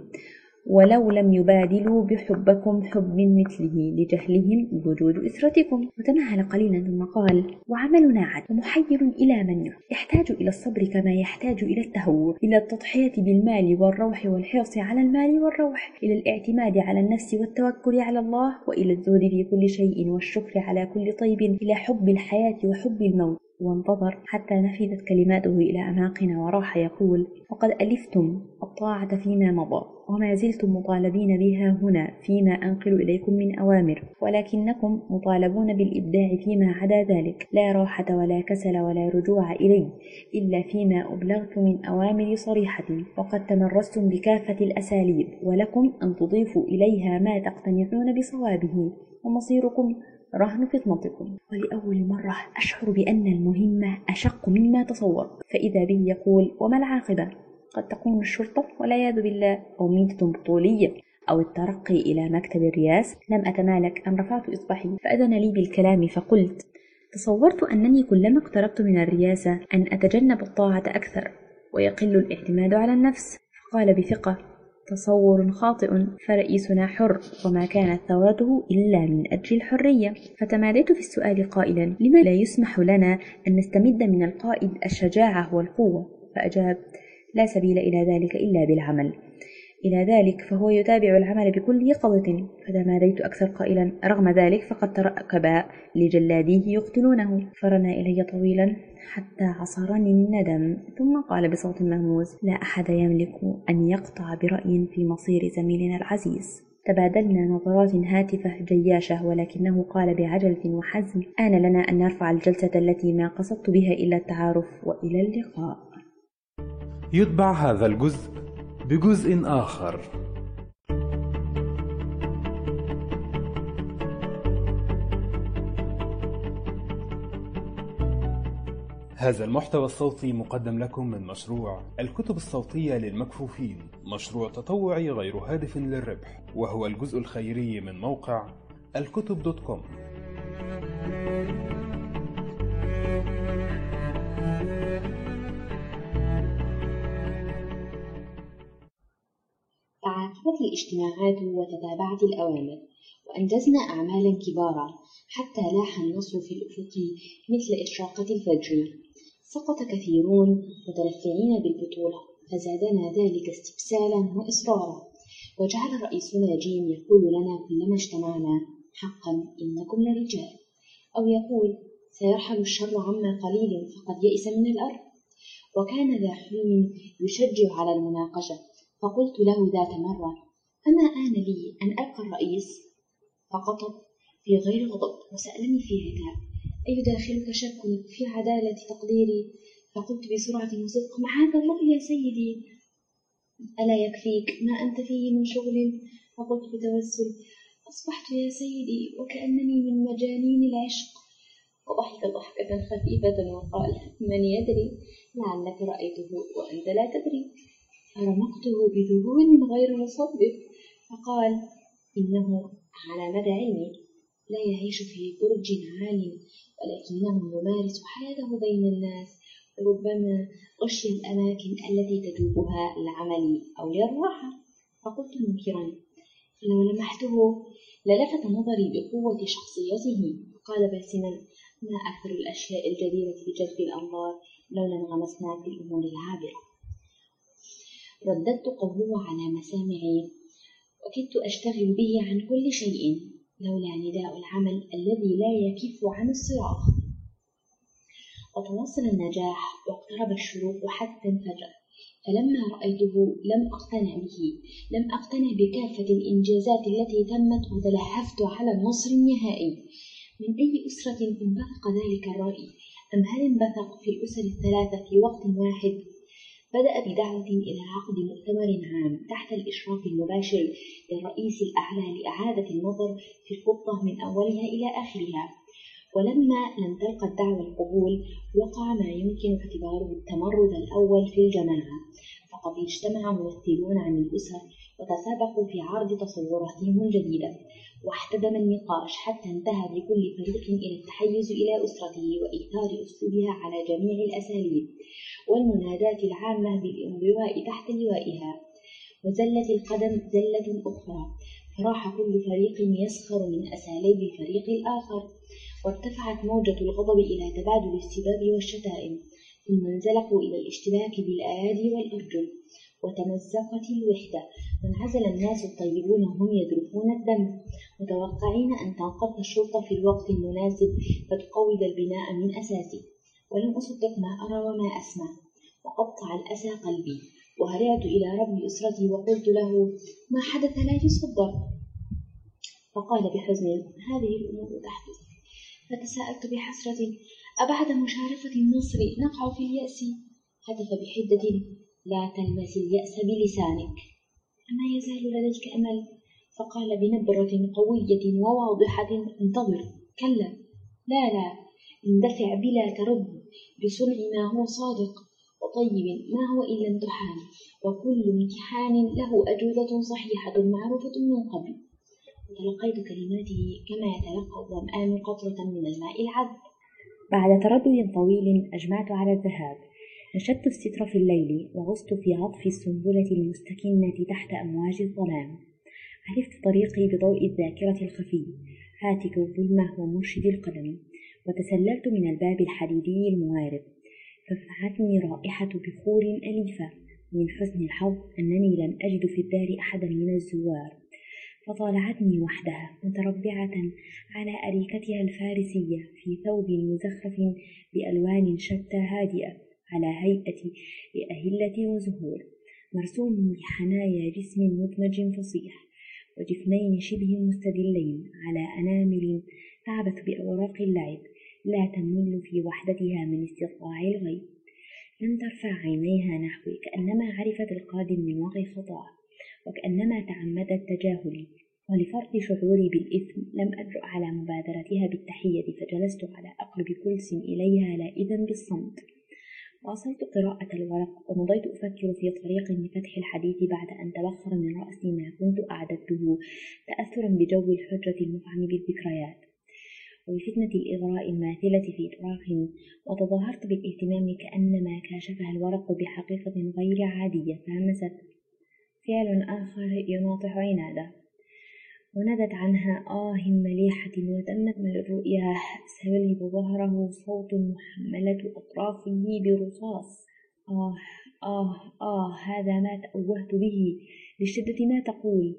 ولو لم يبادلوا بحبكم حب مثله لجهلهم بوجود أسرتكم. وتمهل قليلا ثم قال: وعملنا عد ومحير إلى من يحتاج إلى الصبر كما يحتاج إلى التهور، إلى التضحية بالمال والروح والحرص على المال والروح، إلى الاعتماد على النفس والتوكل على الله، وإلى الزهد في كل شيء والشكر على كل طيب، إلى حب الحياة وحب الموت. وانتظر حتى نفذت كلماته إلى أعناقنا وراح يقول: وقد ألفتم الطاعة فيما مضى، وما زلتم مطالبين بها هنا فيما أنقل إليكم من أوامر، ولكنكم مطالبون بالإبداع فيما عدا ذلك. لا راحة ولا كسل ولا رجوع إلي إلا فيما أبلغت من أوامر صريحة، وقد تمرستم بكافة الأساليب، ولكم أن تضيفوا إليها ما تقتنعون بصوابه، ومصيركم رهن فطنتكم. ولأول مرة أشعر بأن المهمة أشق مما تصور. فإذا به يقول: وما العاقبة؟ قد تكون الشرطة والعياذ بالله، أو ميتة بطولية، أو الترقي إلى مكتب الرئاسة. لم أتمالك أن رفعت إصبعي فأذن لي بالكلام، فقلت: تصورت أنني كلما اقتربت من الرئاسة أن أتجنب الطاعة أكثر ويقل الاعتماد على النفس. فقال بثقة: تصور خاطئ، فرئيسنا حر، وما كانت ثورته إلا من أجل الحرية. فتماديت في السؤال قائلا: لما لا يسمح لنا أن نستمد من القائد الشجاعة والقوة؟ فأجاب: لا سبيل إلى ذلك إلا بالعمل. إلى ذلك فهو يتابع العمل بكل يقظة. فتماديت أكثر قائلا: رغم ذلك فقد تركبا لجلاديه يقتلونه. فرنا إلي طويلا حتى عصرني الندم، ثم قال بصوت مهموس: لا أحد يملك أن يقطع برأي في مصير زميلنا العزيز. تبادلنا نظرات هاتفة جياشة، ولكنه قال بعجلة وحزم: آن لنا أن نرفع الجلسة التي ما قصدت بها إلا التعارف، وإلى اللقاء. يتبع هذا الجزء بجزء آخر. هذا المحتوى الصوتي مقدم لكم من مشروع الكتب الصوتية للمكفوفين، مشروع تطوعي غير هادف للربح، وهو الجزء الخيري من موقع الكتب دوت كوم. تعاقبت الاجتماعات وتتابعت الأوامر، وأنجزنا أعمالا كبارا حتى لاح النصر في الأفق مثل إشراقة الفجر. سقط كثيرون مترفعين بالبطولة، فزادنا ذلك استبسالا وإصرارا، وجعل رئيسنا جيم يقول لنا كلما اجتمعنا: حقا إنكم لرجال، أو يقول: سيرحل الشر عما قليل فقد يئس من الأرض. وكان ذا حلم يشجع على المناقشة، فقلت له ذات مرة: أما آن لي أن ألقى الرئيس؟ فقطب في غير غضب وسألني في عتاب: أيداخلك شك في عدالة تقديري؟ فقلت بسرعة وصدق: معاذ الله يا سيدي، ألا يكفيك ما أنت فيه من شغل؟ فقلت بتوسل: أصبحت يا سيدي وكأنني من مجانين العشق. وضحك ضحكة خفيفة وقال: من يدري، لعلك رأيته وأنت لا تدري. فرمقته بذهول غير مصدق، فقال: إنه على مدى علمي لا يعيش في برج عال، ولكنه يمارس حياته بين الناس، وربما غشي الأماكن التي تجوبها للعمل أو للراحة. فقلت منكرا: فلو لمحته للفت نظري بقوة شخصيته. قال باسما: ما أكثر الأشياء الجديرة بجلب الأنظار لولا انغمسنا في الأمور العابرة. رددت قوله على مسامعي، وكدت أشتغل به عن كل شيء لولا نداء العمل الذي لا يكف عن الصراخ. وتواصل النجاح واقترب الشروق حتى انفجر، فلما رأيته لم أقتنع به، لم أقتنع بكافة الإنجازات التي تمت، وتلهفت على النصر النهائي. من أي أسرة انبثق ذلك الرأي؟ أم هل انبثق في الأسر الثلاثة في وقت واحد؟ بدأ بدعوة إلى عقد مؤتمر عام تحت الإشراف المباشر للرئيس الأعلى لإعادة النظر في الخطة من أولها إلى آخرها. ولما لم تلقى الدعوة القبول، وقع ما يمكن اعتباره التمرد الأول في الجماعة، فقد اجتمع ممثلون عن الأسر وتسابقوا في عرض تصوراتهم الجديدة، واحتدم النقاش حتى انتهى بكل فريق إلى التحيز إلى أسرته وإيثار أسلوبها على جميع الأساليب، والمنادات العامة بالانضواء تحت لوائها. وزلت القدم زلة أخرى، فراح كل فريق يسخر من أساليب الفريق الآخر، وارتفعت موجة الغضب إلى تبادل السباب والشتائم، ثم انزلقوا إلى الاشتباك بالأيادي والأرجل، وتمزقت الوحدة، وانعزل الناس الطيبون هم يذرفون الدم، متوقعين أن تنقض الشرطة في الوقت المناسب فتقوض البناء من أساسه. ولم أصدق ما أرى وما أسمع، وقطع الأسى قلبي، وهرعت إلى رب أسرتي وقلت له: ما حدث لا يصدق. فقال بحزن: هذه الأمور تحدث. فتساءلت بحسرة: أبعد مشارفة النصر نقع في اليأس؟ هتف بحدة: لا تلمس اليأس بلسانك، أما يزال لديك أمل؟ فقال بنبرة قوية وواضحة: انتظر، كلا، لا لا، اندفع بلا تردد بصنع ما هو صادق وطيب ما هو إلا امتحان، وكل امتحان له أجوبة صحيحة معروفة من قبل. وتلقيت كلماته كما يتلقى الظمآن قطرة من الماء العذب. بعد تردد طويل أجمعت على الذهاب. نشدت الستر في الليل، وغصت في عطف السنبلة المستكنة تحت أمواج الظلام. عرفت طريقي بضوء الذاكرة الخفي، هاتك الظلمة ومرشد القدم، وتسللت من الباب الحديدي الموارب، ففعتني رائحة بخور أليفة. من حسن الحظ أنني لم أجد في الدار أحدا من الزوار، فطالعتني وحدها متربعة على أريكتها الفارسية في ثوب مزخرف بألوان شتى هادئة على هيئة أهلة وزهور، مرسوم بحنايا جسم مدمج فصيح، وجفنين شبه مستدلين على أنامل تعبث بأوراق اللعب لا تمل في وحدتها من استطلاع الغيب. لم ترفع عينيها نحوي، كأنما عرفت القادم من وغي خطاه، وكأنما تعمدت تجاهلي. ولفرط شعوري بالإثم لم أجرؤ على مبادرتها بالتحية، فجلست على أقرب كرس إليها لائذا بالصمت. واصلت قراءة الورق ومضيت أفكر في طريق لفتح الحديث بعد أن تبخر من رأسي ما كنت أعددته تأثرا بجو الحجرة المفعم بالذكريات وبفتنة الإغراء الماثلة في تراخ، وتظاهرت بالاهتمام كأنما كاشفها الورق بحقيقة غير عادية فهمست فعل آخر يناطح عناده، وندت عنها آه مليحة وتمت من الرؤيا سيلهب ظهره صوت محملة أطرافه برصاص. آه آه آه هذا ما تأوهت به لشدة ما تقول.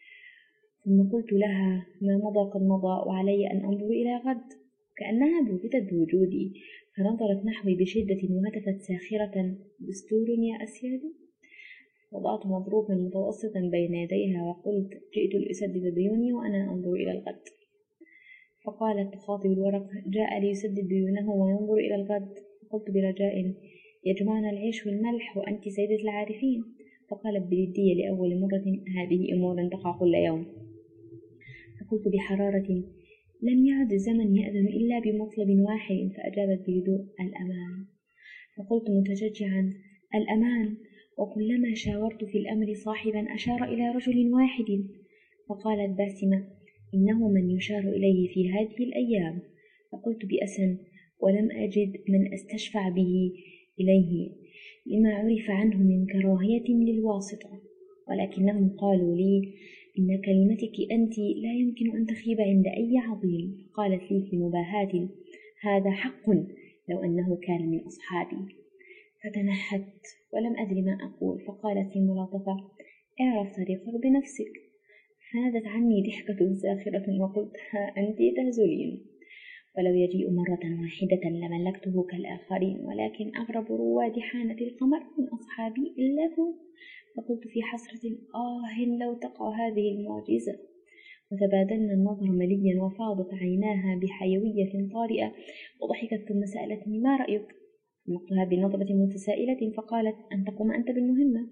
ثم قلت لها ما مضى قد مضى وعلي أن أنظر إلى غد، كأنها بوهتت بوجودي فنظرت نحوي بشدة وهتفت ساخرة دستور يا أسياد. وضعت مضروبا متوسطا بين يديها وقلت جئت لأسدد ديوني وأنا أنظر إلى الغد. فقالت تخاطب الورق جاء ليسدد ديونه وينظر إلى الغد. فقلت برجاء يجمعنا العيش والملح وأنت سيدة العارفين. فقالت بجدية لأول مرة هذه أمور تقع كل يوم. فقلت بحرارة لم يعد الزمن يأذن إلا بمطلب واحد. فأجابت بهدوء الأمان. فقلت متشجعا الأمان، وكلما شاورت في الأمر صاحبا أشار إلى رجل واحد. فقالت باسمة إنه من يشار إليه في هذه الأيام. فقلت بأسن ولم أجد من أستشفع به إليه لما عرف عنه من كراهية للواسطة، ولكنهم قالوا لي إن كلمتك أنت لا يمكن أن تخيب عند أي عظيم. قالت لي في مباهاة هذا حق لو أنه كان من أصحابي. فتنحت ولم أدري ما أقول. فقالت في ملاطفة اعرف طريقك بنفسك. فنادت عني ضحكة ساخرة وقلت ها أنت تهزلين. ولو يجيء مرة واحدة لملكته كالآخرين، ولكن أغرب رواد حانة القمر من أصحابي إلا هو. فقلت في حسرة آه لو تقع هذه المعجزة. وتبادلنا النظر مليا وفاضت عيناها بحيوية طارئة وضحكت ثم سألتني ما رأيك؟ نقتها بنظرة متسائلة فقالت أن تقوم أنت بالمهمة.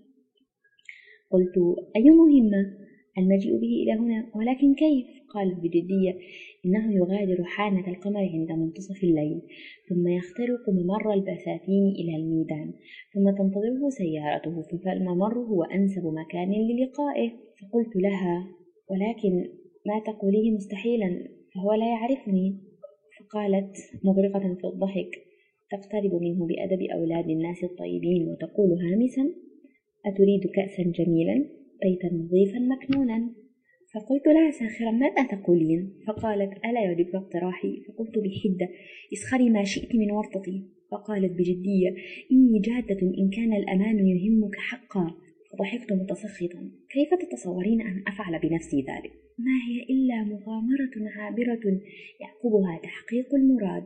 قلت أي مهمة؟ المجيء به إلى هنا، ولكن كيف؟ قالت بجدية إنه يغادر حانة القمر عند منتصف الليل ثم يخترق ممر البساتين إلى الميدان ثم تنتظره سيارته، فالممر هو أنسب مكان للقائه. فقلت لها ولكن ما تقوليه مستحيلا فهو لا يعرفني. فقالت مغرقة في الضحك تقترب منه بأدب أولاد الناس الطيبين وتقول هامسا أتريد كأسا جميلا بيتا نظيفا مكنونا. فقلت لها ساخرا ماذا تقولين؟ فقالت ألا يعجبك اقتراحي؟ فقلت بحدة اسخري ما شئت من ورطتي. فقالت بجدية إني جادة إن كان الأمان يهمك حقا. فضحكت متسخطا كيف تتصورين أن أفعل بنفسي ذلك؟ ما هي إلا مغامرة عابرة يعقبها تحقيق المراد.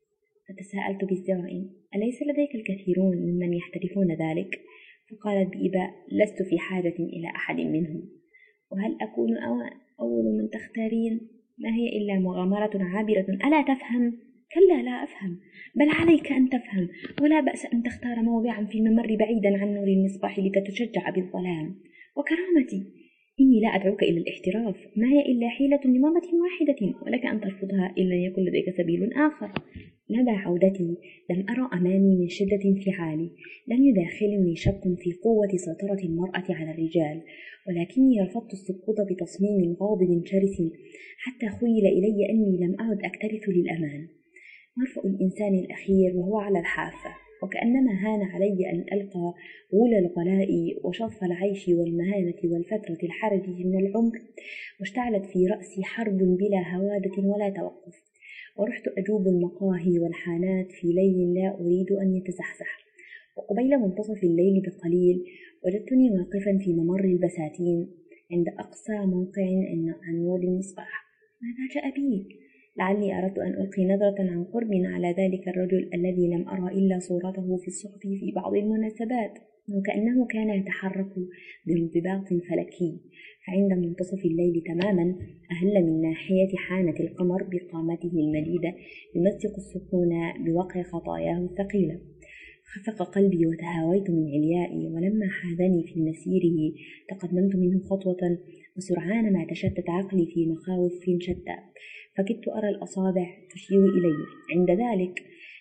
فتساءلت بازدراء أليس لديك الكثيرون ممن يحترفون ذلك؟ فقالت بإباء لست في حاجة إلى أحد منهم. وهل أكون أول من تختارين؟ ما هي إلا مغامرة عابرة ألا تفهم؟ كلا لا أفهم، بل عليك أن تفهم، ولا بأس أن تختار موضعا في الممر بعيدا عن نور المصباح لكي تشجع بالظلام. وكرامتي إني لا أدعوك إلى الاحتراف، ما هي إلا حيلة لمرة واحدة ولك أن ترفضها إن لم يكن لديك سبيل آخر. لدى عودتي لم أرى أمامي من شدة انفعالي، لم يداخلني شك في قوة سيطرة المرأة على الرجال، ولكني رفضت السقوط بتصميم غاضب شرس حتى خيل إلي أني لم أعد أكترث للأمان. مرفأ الإنسان الأخير وهو على الحافة، وكأنما هان علي أن ألقى غول الغلاء وشظف العيش والمهانة والفترة الحرجة من العمر، واشتعلت في رأسي حرب بلا هوادة ولا توقف. ورحت أجوب المقاهي والحانات في ليل لا أريد أن يتزحزح. وقبيل منتصف الليل بقليل وجدتني واقفا في ممر البساتين عند أقصى موقع عن نور المصباح. ماذا جاء بي؟ لعلي أردت أن ألقي نظرة عن قرب على ذلك الرجل الذي لم أرى إلا صورته في الصحف في بعض المناسبات، وكأنه كان يتحرك بانضباط فلكي. فعند منتصف الليل تماما أهل من ناحية حانة القمر بقامته المديدة يمزق السكون بوقع خطاياه الثقيلة. خفق قلبي وتهاويت من عليائي، ولما حاذني في مسيره تقدمت منه خطوة، وسرعان ما تشتت عقلي في مخاوف شتى، فكدت أرى الأصابع تشير إلي. عند ذلك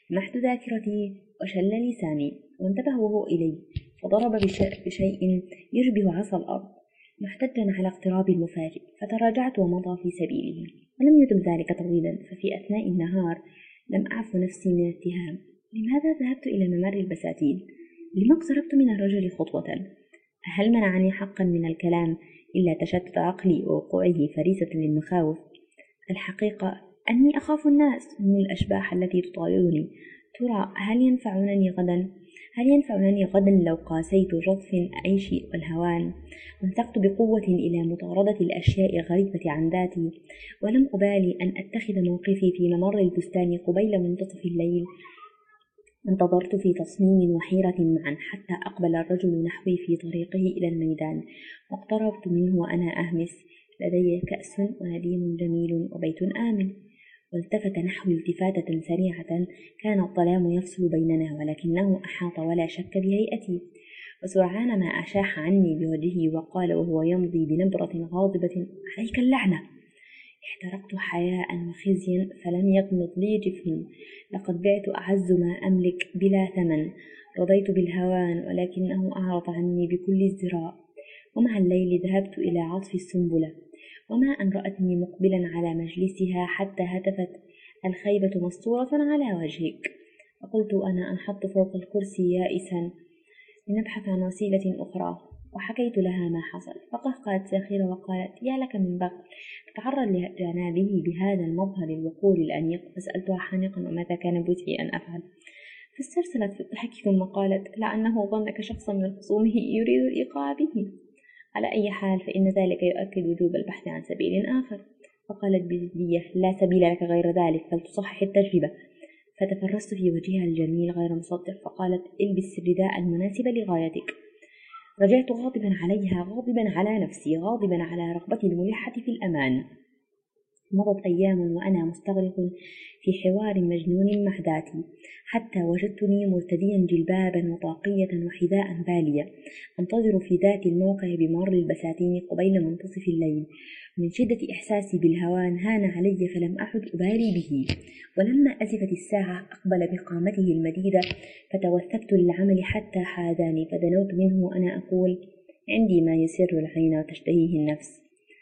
محت ذاكرتي وشل لساني، وانتبه وهو إلي فضرب بشيء يشبه عصا الأرض محتجا على اقتراب المفاجئ، فتراجعت ومضى في سبيله. ولم يدم ذلك طويلا، ففي أثناء النهار لم أعف نفسي من اتهام. لماذا ذهبت إلى ممر البساتين؟ لما اقتربت من الرجل خطوة؟ هل منعني حقا من الكلام إلا تشتت عقلي ووقوعه فريسة للمخاوف؟ الحقيقة أني أخاف الناس، هم الأشباح التي تطاردني. ترى هل ينفعنني غدا؟ هل ينفعنني غدا لو قاسيت جطف عيشي والهوان، وانطلقت بقوة إلى مطاردة الأشياء الغريبة عن ذاتي، ولم أبالي أن أتخذ موقفي في ممر البستان قبيل منتصف الليل؟ انتظرت في تصميم وحيرة معا حتى أقبل الرجل نحوي في طريقه إلى الميدان، واقتربت منه وأنا أهمس: لدي كأس ونديم جميل وبيت آمن. والتفت نحوي التفاتة سريعة، كان الظلام يفصل بيننا ولكنه أحاط ولا شك بهيئتي. وسرعان ما أشاح عني بوجهه وقال وهو يمضي بنبرة غاضبة: عليك اللعنة! احترقت حياء وخزيا فلم يغمض لي جفن. لقد بعت أعز ما أملك بلا ثمن، رضيت بالهوان ولكنه أعرض عني بكل ازدراء. ومع الليل ذهبت إلى عطف السنبلة، وما أن رأتني مقبلا على مجلسها حتى هتفت: الخيبة مسطورة على وجهك. فقلت أنا أنحط فوق الكرسي يائسا لنبحث عن وسيلة أخرى، وحكيت لها ما حصل. فقهقرت ساخرة وقالت: يا لك من بغل تتعرض لجنابه بهذا المظهر الوقور الأنيق. فسألتها حانقا وماذا كان بوسعي أن أفعل، فاسترسلت في الضحك ثم قالت: لأنه ظنك شخصا من خصومه يريد الإيقاع به. على أي حال فإن ذلك يؤكد وجوب البحث عن سبيل آخر. فقالت بجدية: لا سبيل لك غير ذلك، فلتصحح التجربة. فتفرست في وجهها الجميل غير مصدق، فقالت: البس الرداء المناسب لغايتك. رجعت غاضبا عليها، غاضبا على نفسي، غاضبا على رغبتي الملحة في الأمان. مضت أيام وأنا مستغرق في حوار مجنون مع ذاتي، حتى وجدتني مرتديا جلبابا وطاقية وحذاء بالية، أنتظر في ذات الموقع بمر البساتين قبيل منتصف الليل. من شدة إحساسي بالهوان هان علي فلم أعد أبالي به. ولما أزفت الساعة أقبل بقامته المديدة، فتوثبت للعمل حتى حاذاني، فدنوت منه وأنا أقول: عندي ما يسر العين وتشتهيه النفس.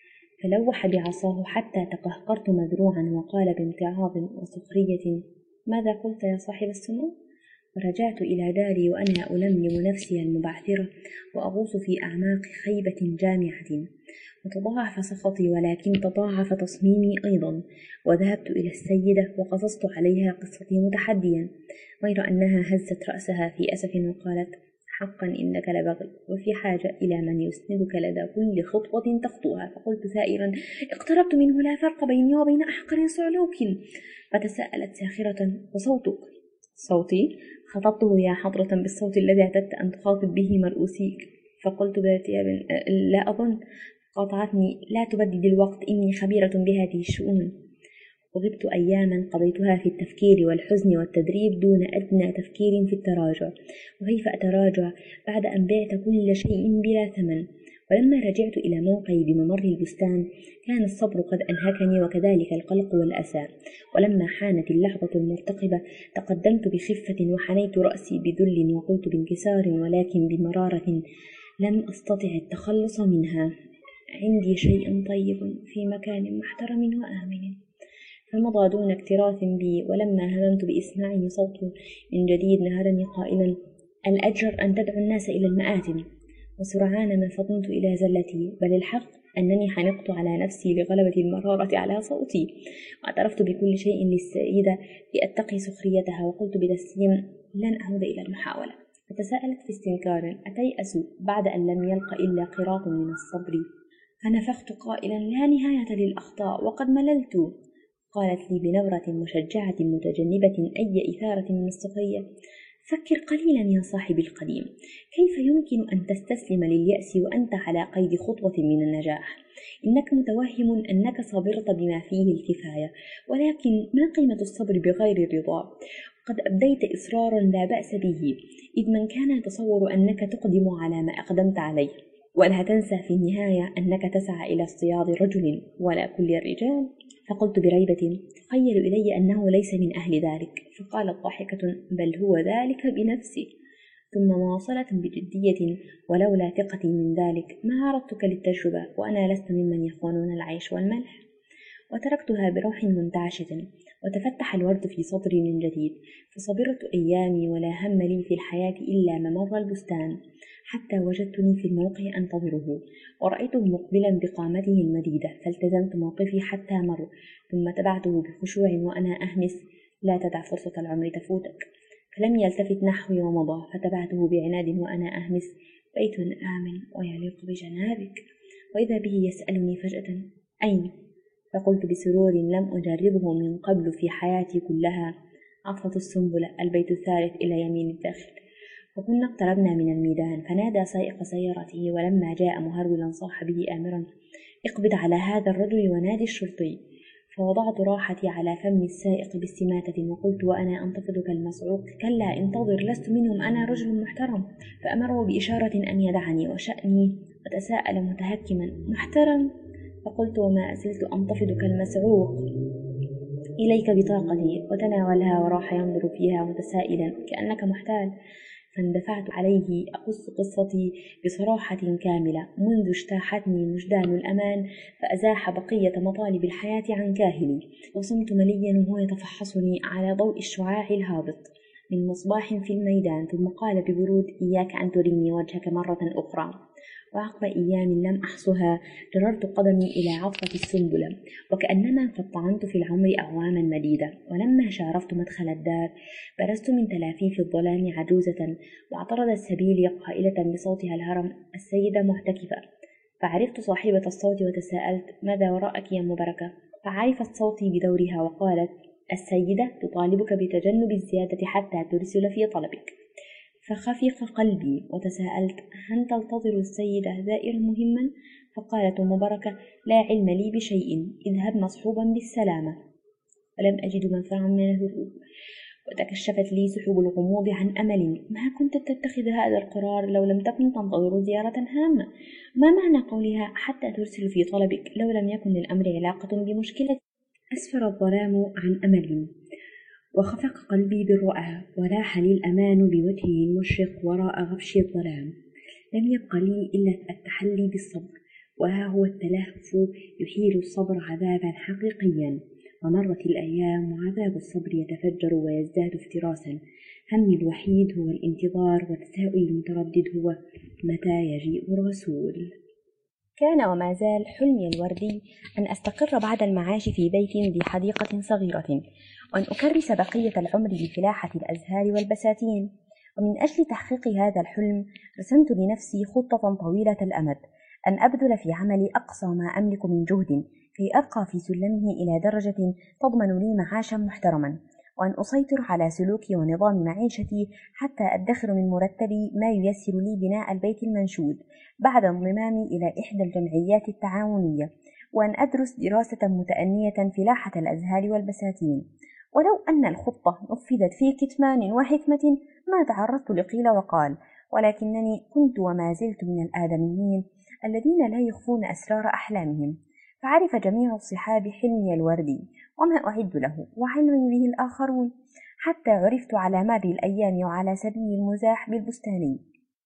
فلوح بعصاه حتى تقهقرت مذروعا، وقال بامتعاض وسخرية: ماذا قلت يا صاحب السمو؟ ورجعت إلى داري وأنا ألملم نفسي المبعثرة وأغوص في أعماق خيبة جامعة. وتضاعف سخطي ولكن تضاعف تصميمي أيضا، وذهبت إلى السيدة وقصصت عليها قصتي متحديا، غير أنها هزت رأسها في أسف وقالت: حقا إنك لبغل، وفي حاجة إلى من يسندك لدى كل خطوة تخطوها. فقلت ثائرا: اقتربت منه، لا فرق بيني وبين أحقر صعلوك. فتساءلت ساخرة: وصوتك؟ صوتي؟ خطبته يا حضرة بالصوت الذي اعتدت أن تخاطب به مرؤوسيك. فقلت بارتياب: لا أظن. قاطعتني: لا تبدد الوقت، إني خبيرة بهذه الشؤون. وغبت أياما قضيتها في التفكير والحزن والتدريب دون أدنى تفكير في التراجع. وكيف أتراجع بعد أن بعت كل شيء بلا ثمن؟ ولما رجعت إلى موقعي بممر البستان كان الصبر قد أنهكني، وكذلك القلق والأسى. ولما حانت اللحظة المرتقبة تقدمت بخفة وحنيت رأسي بذل، وقلت بانكسار ولكن بمرارة لم أستطع التخلص منها: عندي شيء طيب في مكان محترم وآمن. فمضى دون اكتراث بي، ولما هممت بإسماعه صوت من جديد نهرني قائلا: الأجر أن تدعو الناس إلى المآتم. وسرعان ما فطنت إلى زلتي، بل الحق أنني حنقت على نفسي لغلبة المرارة على صوتي، واعترفت بكل شيء للسيدة لأتقي سخريتها، وقلت بتسليم: لن أعود إلى المحاولة. فتساءلت في استنكار: أتيأس بعد أن لم يلق إلا قراط من الصبر؟ فنفخت قائلا: لا نهاية للأخطاء وقد مللت. قالت لي بنبرة مشجعة متجنبة أي إثارة من السخرية: فكر قليلا يا صاحب القديم، كيف يمكن أن تستسلم لليأس وأنت على قيد خطوة من النجاح؟ إنك متوهم أنك صبرت بما فيه الكفاية، ولكن ما قيمة الصبر بغير الرضا؟ قد أبديت إصرارا لا بأس به، إذ من كان يتصور أنك تقدم على ما أقدمت عليه ولا تنسى في النهاية أنك تسعى إلى اصطياد رجل ولا كل الرجال. فقلت بريبة: تخيل إلي أنه ليس من أهل ذلك. فقالت ضاحكة: بل هو ذلك بنفسه. ثم مواصلة بجدية: ولولا ثقتي من ذلك ما عرضتك للتجربة، وأنا لست ممن يخونون العيش والملح. وتركتها بروح منتعشة، وتفتح الورد في صدري من جديد، فصبرت أيامي ولا هم لي في الحياة إلا ممر البستان، حتى وجدتني في الموقع أنتظره، ورأيته مقبلا بقامته المديدة، فالتزمت موقفي حتى مر، ثم تبعته بخشوع وأنا أهمس: لا تدع فرصة العمر تفوتك. فلم يلتفت نحوي ومضى، فتبعته بعناد وأنا أهمس: بيت آمن ويليق بجنابك. وإذا به يسألني فجأة: أين؟ فقلت بسرور لم أجربه من قبل في حياتي كلها: عطفة السنبلة، البيت الثالث إلى يمين الداخل. وكنا اقتربنا من الميدان، فنادى سائق سيارته، ولما جاء مهرولا صاح به آمرا: اقبض على هذا الرجل ونادي الشرطي. فوضعت راحتي على فم السائق باستماتة، وقلت وأنا أنتفض كالمصعوق: كلا، انتظر، لست منهم، أنا رجل محترم. فأمره بإشارة أن يدعني، وشأني وتساءل متهكما: محترم؟ فقلت وما زلت أنتفض كالمسعوق: إليك بطاقتي. وتناولها وراح ينظر فيها متسائلا كأنك محتال. فاندفعت عليه أقص قصتي بصراحة كاملة منذ اجتاحتني مجدان الأمان، فأزاح بقية مطالب الحياة عن كاهلي. وصمت مليا وهو يتفحصني على ضوء الشعاع الهابط من مصباح في الميدان، ثم قال ببرود: إياك أن ترني وجهك مرة أخرى. وعقب أيام لم أحصها جررت قدمي إلى عطفة السنبلة، وكأنما قد طعنت في العمر أعواما مديدة. ولما شارفت مدخل الدار برزت من تلافيف الظلام عجوزة، واعترضت سبيلي قائلة بصوتها الهرم: السيدة محتكفة. فعرفت صاحبة الصوت وتساءلت: ماذا وراءك يا مباركة؟ فعرفت صوتي بدورها وقالت: السيدة تطالبك بتجنب الزيادة حتى ترسل في طلبك. فخفق قلبي وتساءلت: هل تنتظر السيدة زائرا مهما؟ فقالت مباركة: لا علم لي بشيء، اذهب مصحوبا بالسلامة. ولم أجد منفعا من الهروب، وتكشفت لي سحب الغموض عن أمل. ما كنت تتخذ هذا القرار لو لم تكن تنتظر زيارة هامة؟ ما معنى قولها حتى ترسل في طلبك لو لم يكن للأمر علاقة بمشكلة؟ أسفر الظلام عن أمل، وخفق قلبي بالرؤى، ولاح لي الأمان بوجهه المشرق وراء غبش الظلام. لم يبق لي إلا التحلي بالصبر، وها هو التلهف يحيل الصبر عذابا حقيقيا. ومرت الأيام وعذاب الصبر يتفجر ويزداد افتراسا. همي الوحيد هو الانتظار، والتساؤل المتردد هو: متى يجيء الرسول؟ كان وما زال حلمي الوردي أن أستقر بعد المعاش في بيت ذي حديقة صغيرة، وأن أكرس بقية العمر بفلاحة الأزهار والبساتين. ومن أجل تحقيق هذا الحلم رسمت لنفسي خطة طويلة الأمد: أن أبذل في عملي أقصى ما أملك من جهد كي أرقى في سلمه إلى درجة تضمن لي معاشا محترما، وأن أسيطر على سلوكي ونظام معيشتي حتى أدخر من مرتبي ما ييسر لي بناء البيت المنشود بعد انضمامي إلى إحدى الجمعيات التعاونية، وأن أدرس دراسة متأنية فلاحة الأزهار والبساتين. ولو أن الخطة نفذت في كتمان وحكمة ما تعرضت لقيل وقال، ولكنني كنت وما زلت من الآدميين الذين لا يخفون أسرار أحلامهم. فعرف جميع الصحاب حلمي الوردي وما أعد له، وعلم به الآخرون، حتى عرفت على مر الأيام وعلى سبيل المزاح بالبستاني.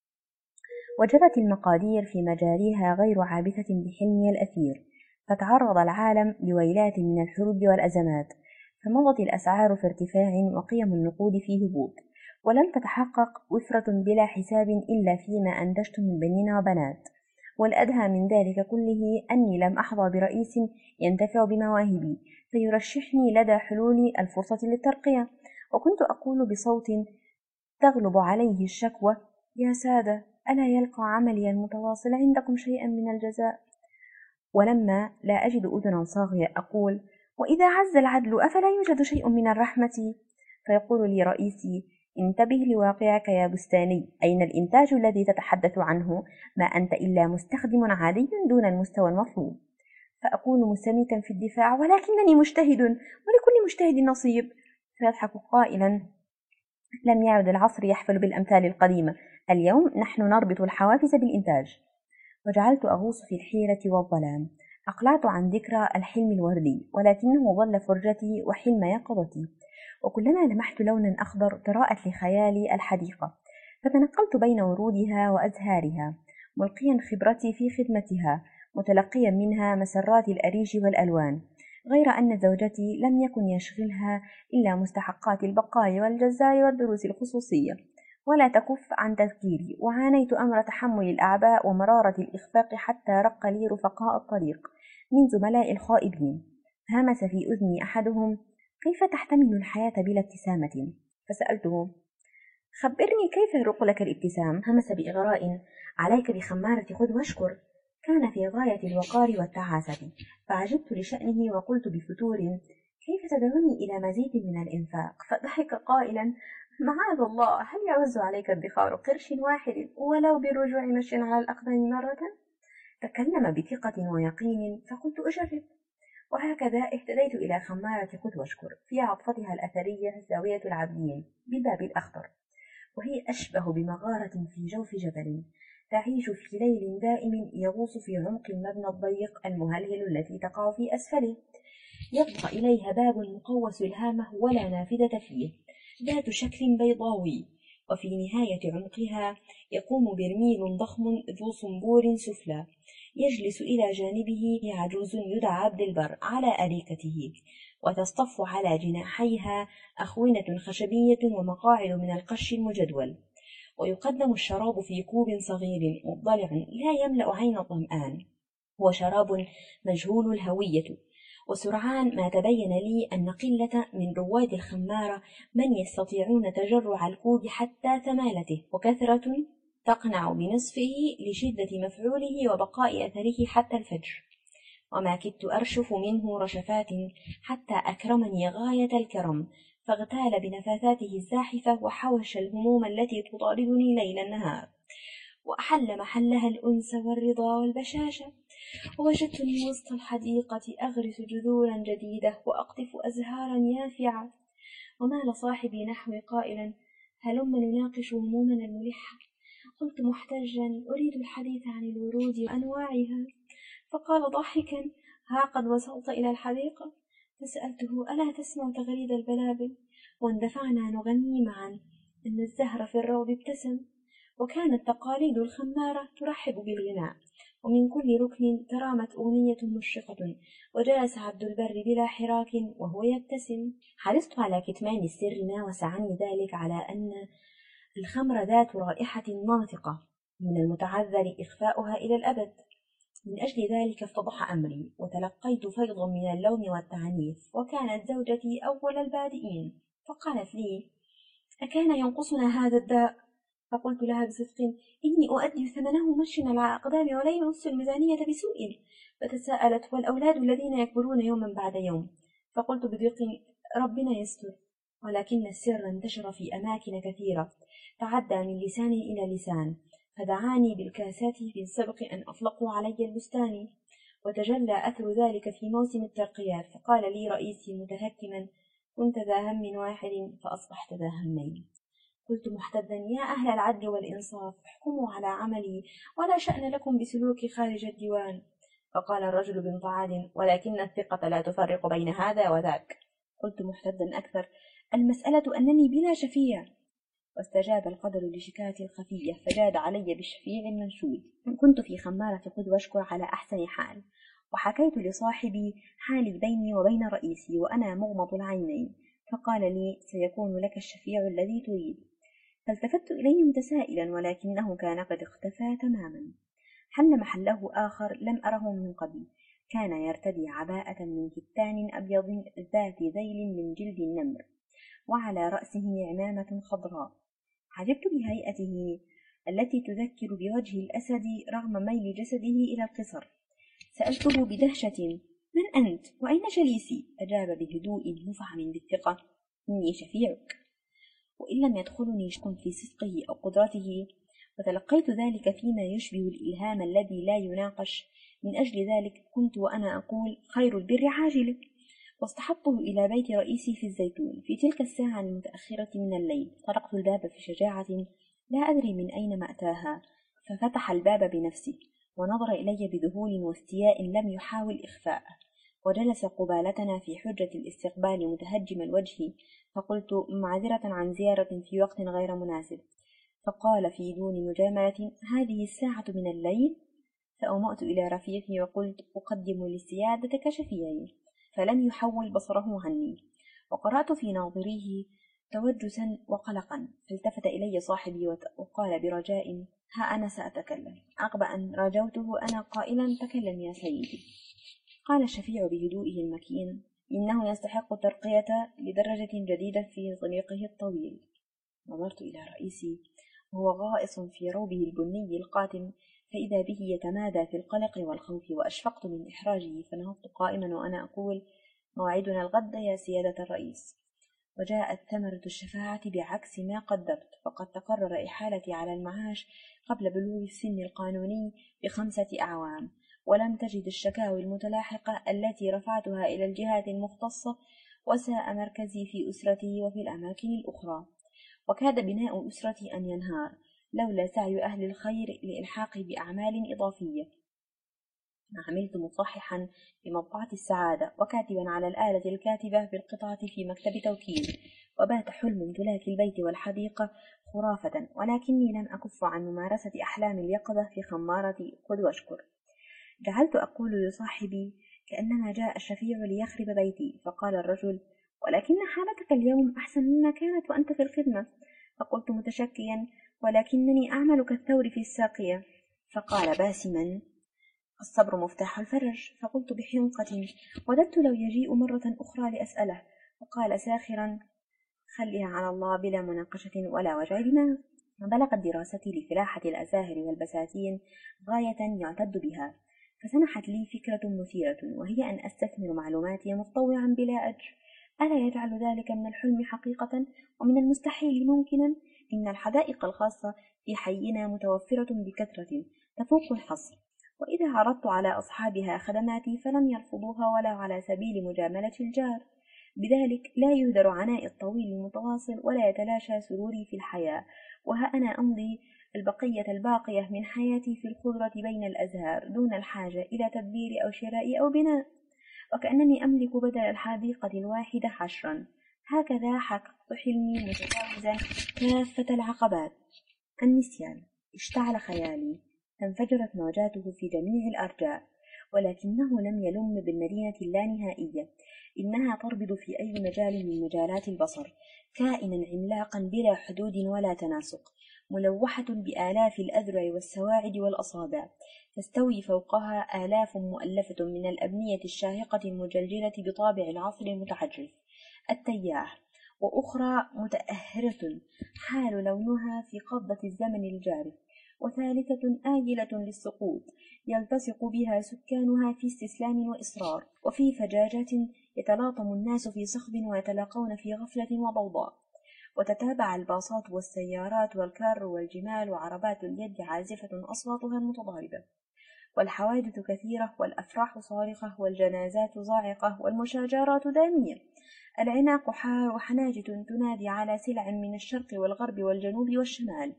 وجرت المقادير في مجاريها غير عابثة بحلمي الأثير، فتعرض العالم لويلات من الحروب والأزمات، فمضت الأسعار في ارتفاع وقيم النقود في هبوط، ولم تتحقق وفرة بلا حساب إلا فيما أنتجت من بنين وبنات. والأدهى من ذلك كله أني لم أحظى برئيس ينتفع بمواهبي فيرشحني لدى حلول الفرصة للترقية، وكنت أقول بصوت تغلب عليه الشكوى: يا سادة، ألا يلقى عملي المتواصل عندكم شيئا من الجزاء؟ ولما لا أجد أذنا صاغية أقول: وإذا عز العدل أفلا يوجد شيء من الرحمة؟ فيقول لي رئيسي: انتبه لواقعك يا بستاني، أين الإنتاج الذي تتحدث عنه؟ ما أنت إلا مستخدم عادي دون المستوى المطلوب. فأكون مستميتا في الدفاع: ولكنني مجتهد، ولكل مجتهد نصيب. فيضحك قائلا: لم يعد العصر يحفل بالأمثال القديمة، اليوم نحن نربط الحوافز بالإنتاج. وجعلت أغوص في الحيرة والظلام. أقلعت عن ذكرى الحلم الوردي، ولكنه ظل فرجتي وحلم يقظتي، وكلما لمحت لونا أخضر تراءت لخيالي الحديقة، فتنقلت بين ورودها وأزهارها، ملقيا خبرتي في خدمتها، متلقيا منها مسرات الأريج والألوان، غير أن زوجتي لم يكن يشغلها إلا مستحقات البقاء والجزاء والدروس الخصوصية، ولا تكف عن تذكيري، وعانيت أمر تحمل الأعباء ومرارة الإخفاق حتى رق لي رفقاء الطريق من زملاء الخائبين. همس في أذني أحدهم: كيف تحتمل الحياة بلا ابتسامة؟ فسألته: خبرني كيف يرق لك الابتسام؟ همس بإغراء: عليك بخمارة خذ واشكر. كان في غاية الوقار والتعاسة، فعجبت لشأنه وقلت بفتور: كيف تدعوني إلى مزيد من الإنفاق؟ فضحك قائلا: معاذ الله، هل يعز عليك ادخار قرش واحد ولو برجوع مشي على الأقدام مرة؟ تكلم بثقة ويقين، فقلت أجرب. وهكذا اهتديت إلى خمارة خذ واشكر في عطفتها الأثرية زاوية العابدين بالباب الأخضر، وهي أشبه بمغارة في جوف جبل تعيش في ليل دائم يغوص في عمق المبنى الضيق المهلهل التي تقع في أسفله. يبقى إليها باب مقوس الهامة ولا نافذة فيه، ذات شكل بيضاوي، وفي نهاية عمقها يقوم برميل ضخم ذو صنبور سفلى، يجلس إلى جانبه عجوز يدعى عبد البر على أريكته، وتصطف على جناحيها أخونة خشبية ومقاعد من القش المجدول، ويقدم الشراب في كوب صغير مضلع لا يملأ عين الظمآن. هو شراب مجهول الهوية، وسرعان ما تبين لي أن قلة من رواد الخمارة من يستطيعون تجرع الكوب حتى ثمالته، وكثرة تقنع بنصفه لشدة مفعوله وبقاء أثره حتى الفجر. وما كدت أرشف منه رشفات حتى أكرمني غاية الكرم، فاغتال بنفاثاته الزاحفة وحوش الهموم التي تطاردني ليل نهار، وأحل محلها الأنس والرضا والبشاشة. ووجدتني وسط الحديقة أغرس جذورا جديدة وأقطف أزهارا يافعة، ومال صاحبي نحوي قائلا: هلم نناقش همومنا الملحة. قلت محتجا: أريد الحديث عن الورود وأنواعها. فقال ضاحكا: ها قد وصلت إلى الحديقة؟ فسألته: ألا تسمع تغريد البلابل؟ واندفعنا نغني معا أن الزهر في الروض ابتسم. وكانت تقاليد الخمارة ترحب بالغناء، ومن كل ركن ترامت أغنية مشرقة، وجلس عبد البر بلا حراك وهو يبتسم. حرصت على كتمان السر ما وسعني ذلك على أن الخمر ذات رائحة ناطقة من المتعذر إخفاؤها إلى الأبد. من أجل ذلك افتضح أمري، وتلقيت فيضا من اللوم والتعنيف، وكانت زوجتي أول البادئين، فقالت لي: أكان ينقصنا هذا الداء؟ فقلت لها بصدق: إني أؤدي ثمنه مشي على أقدام ولا ينص الميزانية بسوء. فتساءلت: والأولاد الذين يكبرون يوما بعد يوم؟ فقلت بضيق: ربنا يستر. ولكن السر انتشر في أماكن كثيرة، تعدى من لسان إلى لسان، فدعاني بالكاسات في السبق أن أطلقوا علي البستان. وتجلى أثر ذلك في موسم الترقيات، فقال لي رئيسي متهكما: كنت ذا هم واحد فأصبحت ذا همين. قلت محتدا: يا أهل العدل والإنصاف، احكموا على عملي، ولا شأن لكم بسلوكي خارج الديوان. فقال الرجل بانفعال: ولكن الثقة لا تفرق بين هذا وذاك. قلت محتدا أكثر: المسألة أنني بلا شفيع. واستجاب القدر لشكايتي الخفية، فجاد علي بالشفيع المنشود. كنت في خمارة خذ واشكر على أحسن حال، وحكيت لصاحبي حالي بيني وبين رئيسي وأنا مغمض العينين، فقال لي: سيكون لك الشفيع الذي تريد. فالتفت إليه متسائلا، ولكنه كان قد اختفى تماما. حل محله آخر لم أره من قبل، كان يرتدي عباءة من كتان أبيض ذات ذيل من جلد النمر، وعلى رأسه عمامة خضراء. عجبت بهيئته التي تذكر بوجه الأسد رغم ميل جسده إلى القصر. سألته بدهشة: من أنت؟ وأين جليسي؟ أجاب بهدوء مفعم بالثقة: إني شفيعك. وإن لم يدخلني شك في صدقه أو قدرته، وتلقيت ذلك فيما يشبه الإلهام الذي لا يناقش. من أجل ذلك كنت وأنا أقول: خير البر عاجله. واصطحبته إلى بيت رئيسي في الزيتون في تلك الساعة المتأخرة من الليل. طرقت الباب في شجاعة لا أدري من أين ما أتاها، ففتح الباب بنفسه، ونظر إلي بذهول واستياء لم يحاول إخفاءه، وجلس قبالتنا في حجة الاستقبال متهجم الوجه، فقلت معذرة عن زيارة في وقت غير مناسب. فقال في دون مجاملة: هذه الساعة من الليل؟ فأومأت إلى رفيقي وقلت: أقدم لسيادتك شفيعي، فلم يحول بصره عني، وقرأت في ناظريه توجسا وقلقا، فالتفت إلي صاحبي وقال برجاء: ها أنا سأتكلم، عقب أن رجوته أنا قائلا: تكلم يا سيدي. قال الشفيع بهدوئه المكين: إنه يستحق الترقية لدرجة جديدة في طريقه الطويل. نظرت إلى رئيسي وهو غائص في روبه البني القاتم، فإذا به يتمادى في القلق والخوف، وأشفقت من إحراجه، فنهضت قائما وأنا أقول: موعدنا الغد يا سيادة الرئيس. وجاءت ثمرة الشفاعة بعكس ما قدرت، فقد تقرر إحالتي على المعاش قبل بلوغ السن القانوني بخمسة أعوام، ولم تجد الشكاوي المتلاحقة التي رفعتها إلى الجهات المختصة، وساء مركزي في أسرتي وفي الأماكن الأخرى، وكاد بناء أسرتي أن ينهار لولا سعي أهل الخير لإلحاقي بأعمال إضافية. عملت مصححا بمطبعة السعادة، وكاتبا على الآلة الكاتبة بالقطعة في مكتب توكيل، وبات حلم امتلاك البيت والحديقة خرافة، ولكني لم أكف عن ممارسة أحلام اليقظة في خمارة خذ واشكر. جعلت أقول لصاحبي كأنما جاء الشفيع ليخرب بيتي، فقال الرجل: ولكن حالتك اليوم أحسن مما كانت وأنت في الخدمة. فقلت متشكيا: ولكنني أعمل كالثور في الساقية. فقال باسما: الصبر مفتاح الفرج. فقلت بحنقة: وددت لو يجيء مرة أخرى لأسأله. فقال ساخرا: خليها على الله بلا مناقشة ولا وجع دماغ. بلغت دراستي لفلاحة الأزاهر والبساتين غاية يعتد بها، فسمحت لي فكرة مثيرة، وهي أن أستثمر معلوماتي متطوعا بلا أجر. ألا يجعل ذلك من الحلم حقيقة ومن المستحيل ممكنا؟ إن الحدائق الخاصة في حينا متوفرة بكثرة تفوق الحصر، وإذا عرضت على أصحابها خدماتي فلم يرفضوها ولو على سبيل مجاملة الجار. بذلك لا يهدر عنائي الطويل المتواصل ولا يتلاشى سروري في الحياة، وها أنا أمضي البقية الباقية من حياتي في الخضرة بين الأزهار دون الحاجة إلى تدبير أو شراء أو بناء، وكأنني أملك بدل الحديقة الواحدة عشرا. هكذا حققت حلمي متجاوزا كافة العقبات. النسيان اشتعل خيالي، فانفجرت موجاته في جميع الأرجاء، ولكنه لم يلم بالمدينة اللانهائية. إنها تربض في أي مجال من مجالات البصر، كائنا عملاقا بلا حدود ولا تناسق، ملوحة بآلاف الأذرع والسواعد والأصابع، تستوي فوقها آلاف مؤلفة من الأبنية الشاهقة المجلجلة بطابع العصر المتحجر التياح، وأخرى متأهرة حال لونها في قبضة الزمن الجارف، وثالثة آجلة للسقوط يلتصق بها سكانها في استسلام وإصرار، وفي فجاجة يتلاطم الناس في صخب ويتلاقون في غفلة وضوضاء. وتتابع الباصات والسيارات والكار والجمال وعربات اليد عازفة أصواتها المتضاربة، والحوادث كثيرة، والأفراح صارخة، والجنازات صاعقة، والمشاجرات دامية. العناق حار وحناجة تنادي على سلع من الشرق والغرب والجنوب والشمال.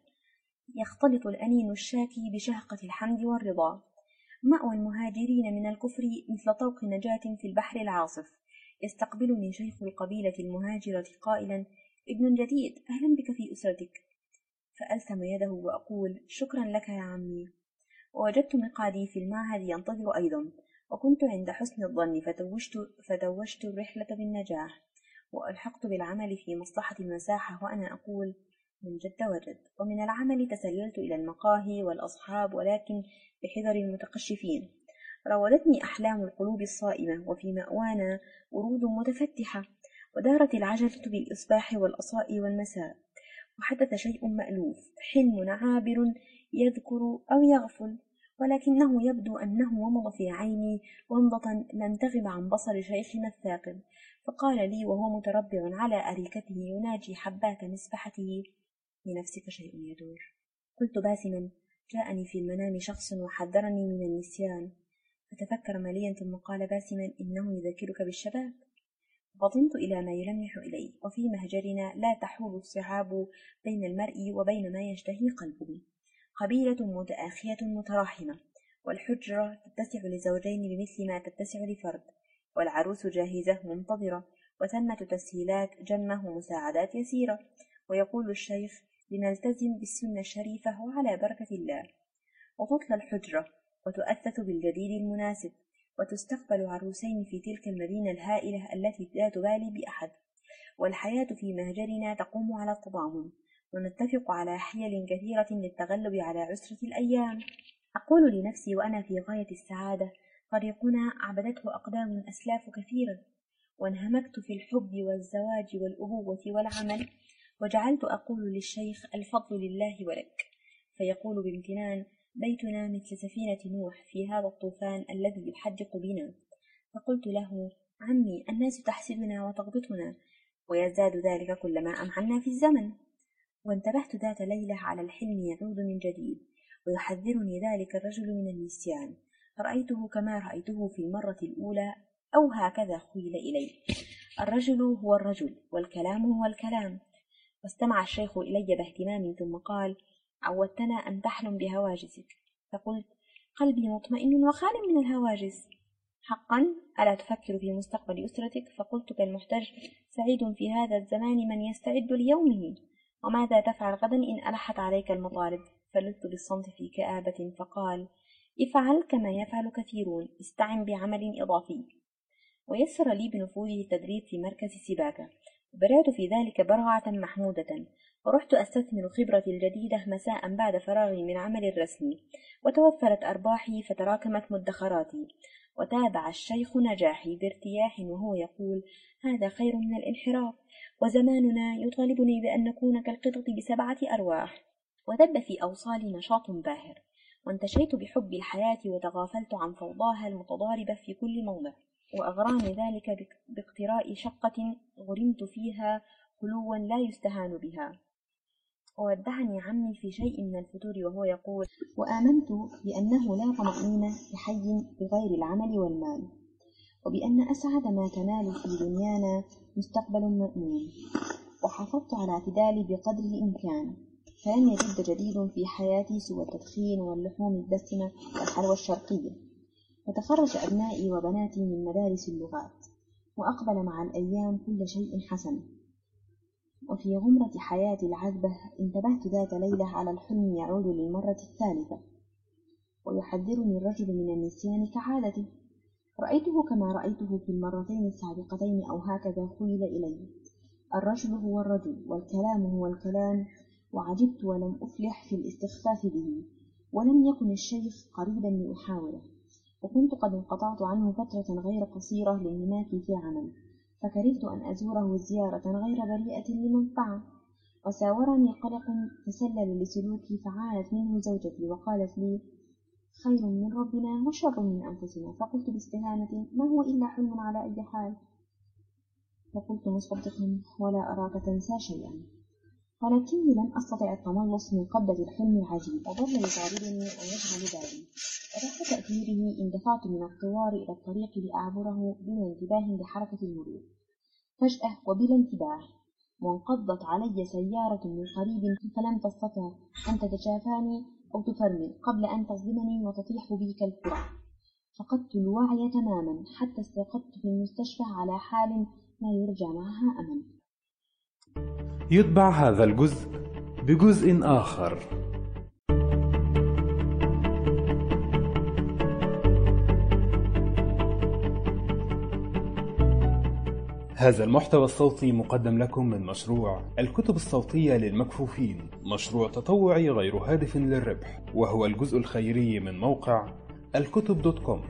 يختلط الأنين الشاكي بشهقة الحمد والرضا. مأوى المهاجرين من الكفر مثل طوق نجاة في البحر العاصف. يستقبلني شيخ القبيلة المهاجرة قائلا: ابن جديد، أهلا بك في أسرتك. فألثم يده وأقول: شكرا لك يا عمي. ووجدت مقعدي في المعهد ينتظر أيضا، وكنت عند حسن الظن فتوجت, فتوجت الرحلة بالنجاح، وألحقت بالعمل في مصلحة المساحة وأنا أقول: من جد وجد. ومن العمل تسللت إلى المقاهي والأصحاب، ولكن بحذر المتقشفين. راودتني أحلام القلوب الصائمة، وفي مأوانا ورود متفتحة، ودارت العجلة بالإصباح والأصاء والمساء، وحدث شيء مألوف، حلم عابر يذكر أو يغفل، ولكنه يبدو أنه ومض في عيني ومضة لم تغب عن بصر شيخنا الثاقب، فقال لي وهو متربع على أريكته يناجي حبات مسبحته: لنفسك شيء يدور. قلت باسما: جاءني في المنام شخص وحذرني من النسيان. فتفكر مليا ثم قال باسما: إنه يذكرك بالشباب. فطنت إلى ما يلمح إليه، وفي مهجرنا لا تحول الصعاب بين المرء وبين ما يشتهي قلبه. قبيلة متآخية متراحمة، والحجرة تتسع لزوجين بمثل ما تتسع لفرد، والعروس جاهزة منتظرة، وثمة تسهيلات جمة ومساعدات يسيرة. ويقول الشيخ: لنلتزم بالسنة الشريفة وعلى بركة الله. وتطلى الحجرة وتؤثث بالجديد المناسب، وتستقبل عروسين في تلك المدينة الهائلة التي لا تبالي بأحد. والحياة في مهجرنا تقوم على التضامن، ونتفق على حيل كثيرة للتغلب على عسرة الأيام. أقول لنفسي وأنا في غاية السعادة: طريقنا عبدته أقدام أسلاف كثيرا، وانهمكت في الحب والزواج والأبوة والعمل، وجعلت أقول للشيخ: الفضل لله ولك. فيقول بامتنان: بيتنا مثل سفينة نوح في هذا الطوفان الذي يحدق بنا. فقلت له: عمي، الناس تحسدنا وتغبطنا، ويزداد ذلك كلما أمعنا في الزمن. وانتبهت ذات ليلة على الحلم يعود من جديد، ويحذرني ذلك الرجل من النسيان. رأيته كما رأيته في المرة الأولى، أو هكذا خيل إلي. الرجل هو الرجل، والكلام هو الكلام. واستمع الشيخ إلي باهتمام، ثم قال: عودتنا أن تحلم بهواجسك. فقلت: قلبي مطمئن وخال من الهواجس. حقا؟ ألا تفكر في مستقبل أسرتك؟ فقلت كالمحتج: سعيد في هذا الزمان من يستعد ليومه، وماذا تفعل غدا إن ألحت عليك المطالب؟ فلذت بالصمت في كآبة، فقال: افعل كما يفعل كثيرون، استعن بعمل إضافي. ويسر لي بنفوذه التدريب في مركز سباكة، وبرعت في ذلك برعة محمودة، ورحت أستثمر خبرتي الجديدة مساء بعد فراغي من عمل الرسمي، وتوفرت أرباحي فتراكمت مدخراتي. وتابع الشيخ نجاحي بارتياح وهو يقول: هذا خير من الانحراف، وزماننا يطالبني بأن نكون كالقطط بسبعة أرواح. وذب في أوصالي نشاط باهر، وانتشيت بحب الحياة وتغافلت عن فوضاها المتضاربة في كل موضع. وأغراني ذلك باقتراء شقة غرمت فيها خلوا لا يستهان بها. وودعني عمي في شيء من الفتور وهو يقول: وآمنت بأنه لا طمأنينة لحي بغير العمل والمال، وبأن أسعد ما تنال في دنيانا مستقبل مأمون. وحافظت على اعتدالي بقدر الإمكان، فلم يجد جديد في حياتي سوى التدخين واللحوم الدسمة والحلوى الشرقية. وتخرج أبنائي وبناتي من مدارس اللغات، وأقبل مع الأيام كل شيء حسن. وفي غمرة حياتي العذبة انتبهت ذات ليلة على الحلم يعود للمرة الثالثة، ويحذرني الرجل من النسيان كعادته. رأيته كما رأيته في المرتين السابقتين، أو هكذا خيل إلي: الرجل هو الرجل، والكلام هو الكلام. وعجبت ولم أفلح في الاستخفاف به، ولم يكن الشيخ قريبا لأحاوله، وكنت قد انقطعت عنه فترة غير قصيرة لانهماكي في عمل، فكرهت أن أزوره زيارة غير بريئة لمنفعة. وساورني قلق تسلل لسلوكي، فعانت منه زوجتي وقالت لي: خير من ربنا وشر من أنفسنا. فقلت باستهانة: ما هو إلا حلم على أي حال. فقلت مصدقا: ولا أراك تنسى شيئا. ولكني لم أستطع التملص من قبضة الحلم العجيب، وظل يطاردني ويشغل بالي. وتحت تأثيره اندفعت من الطوار إلى الطريق لأعبره دون انتباه لحركة المرور. فجأة وبلا انتباه وانقضت علي سيارة من قريب، فلم تستطع أن تتجافاني أو تفرمل قبل أن تصدمني وتطيح بي كالكرة. فقدت الوعي تماما حتى استيقظت في المستشفى على حال لا يرجى معها أمل. يتبع هذا الجزء بجزء آخر. هذا المحتوى الصوتي مقدم لكم من مشروع الكتب الصوتية للمكفوفين، مشروع تطوعي غير هادف للربح، وهو الجزء الخيري من موقع الكتب دوت كوم.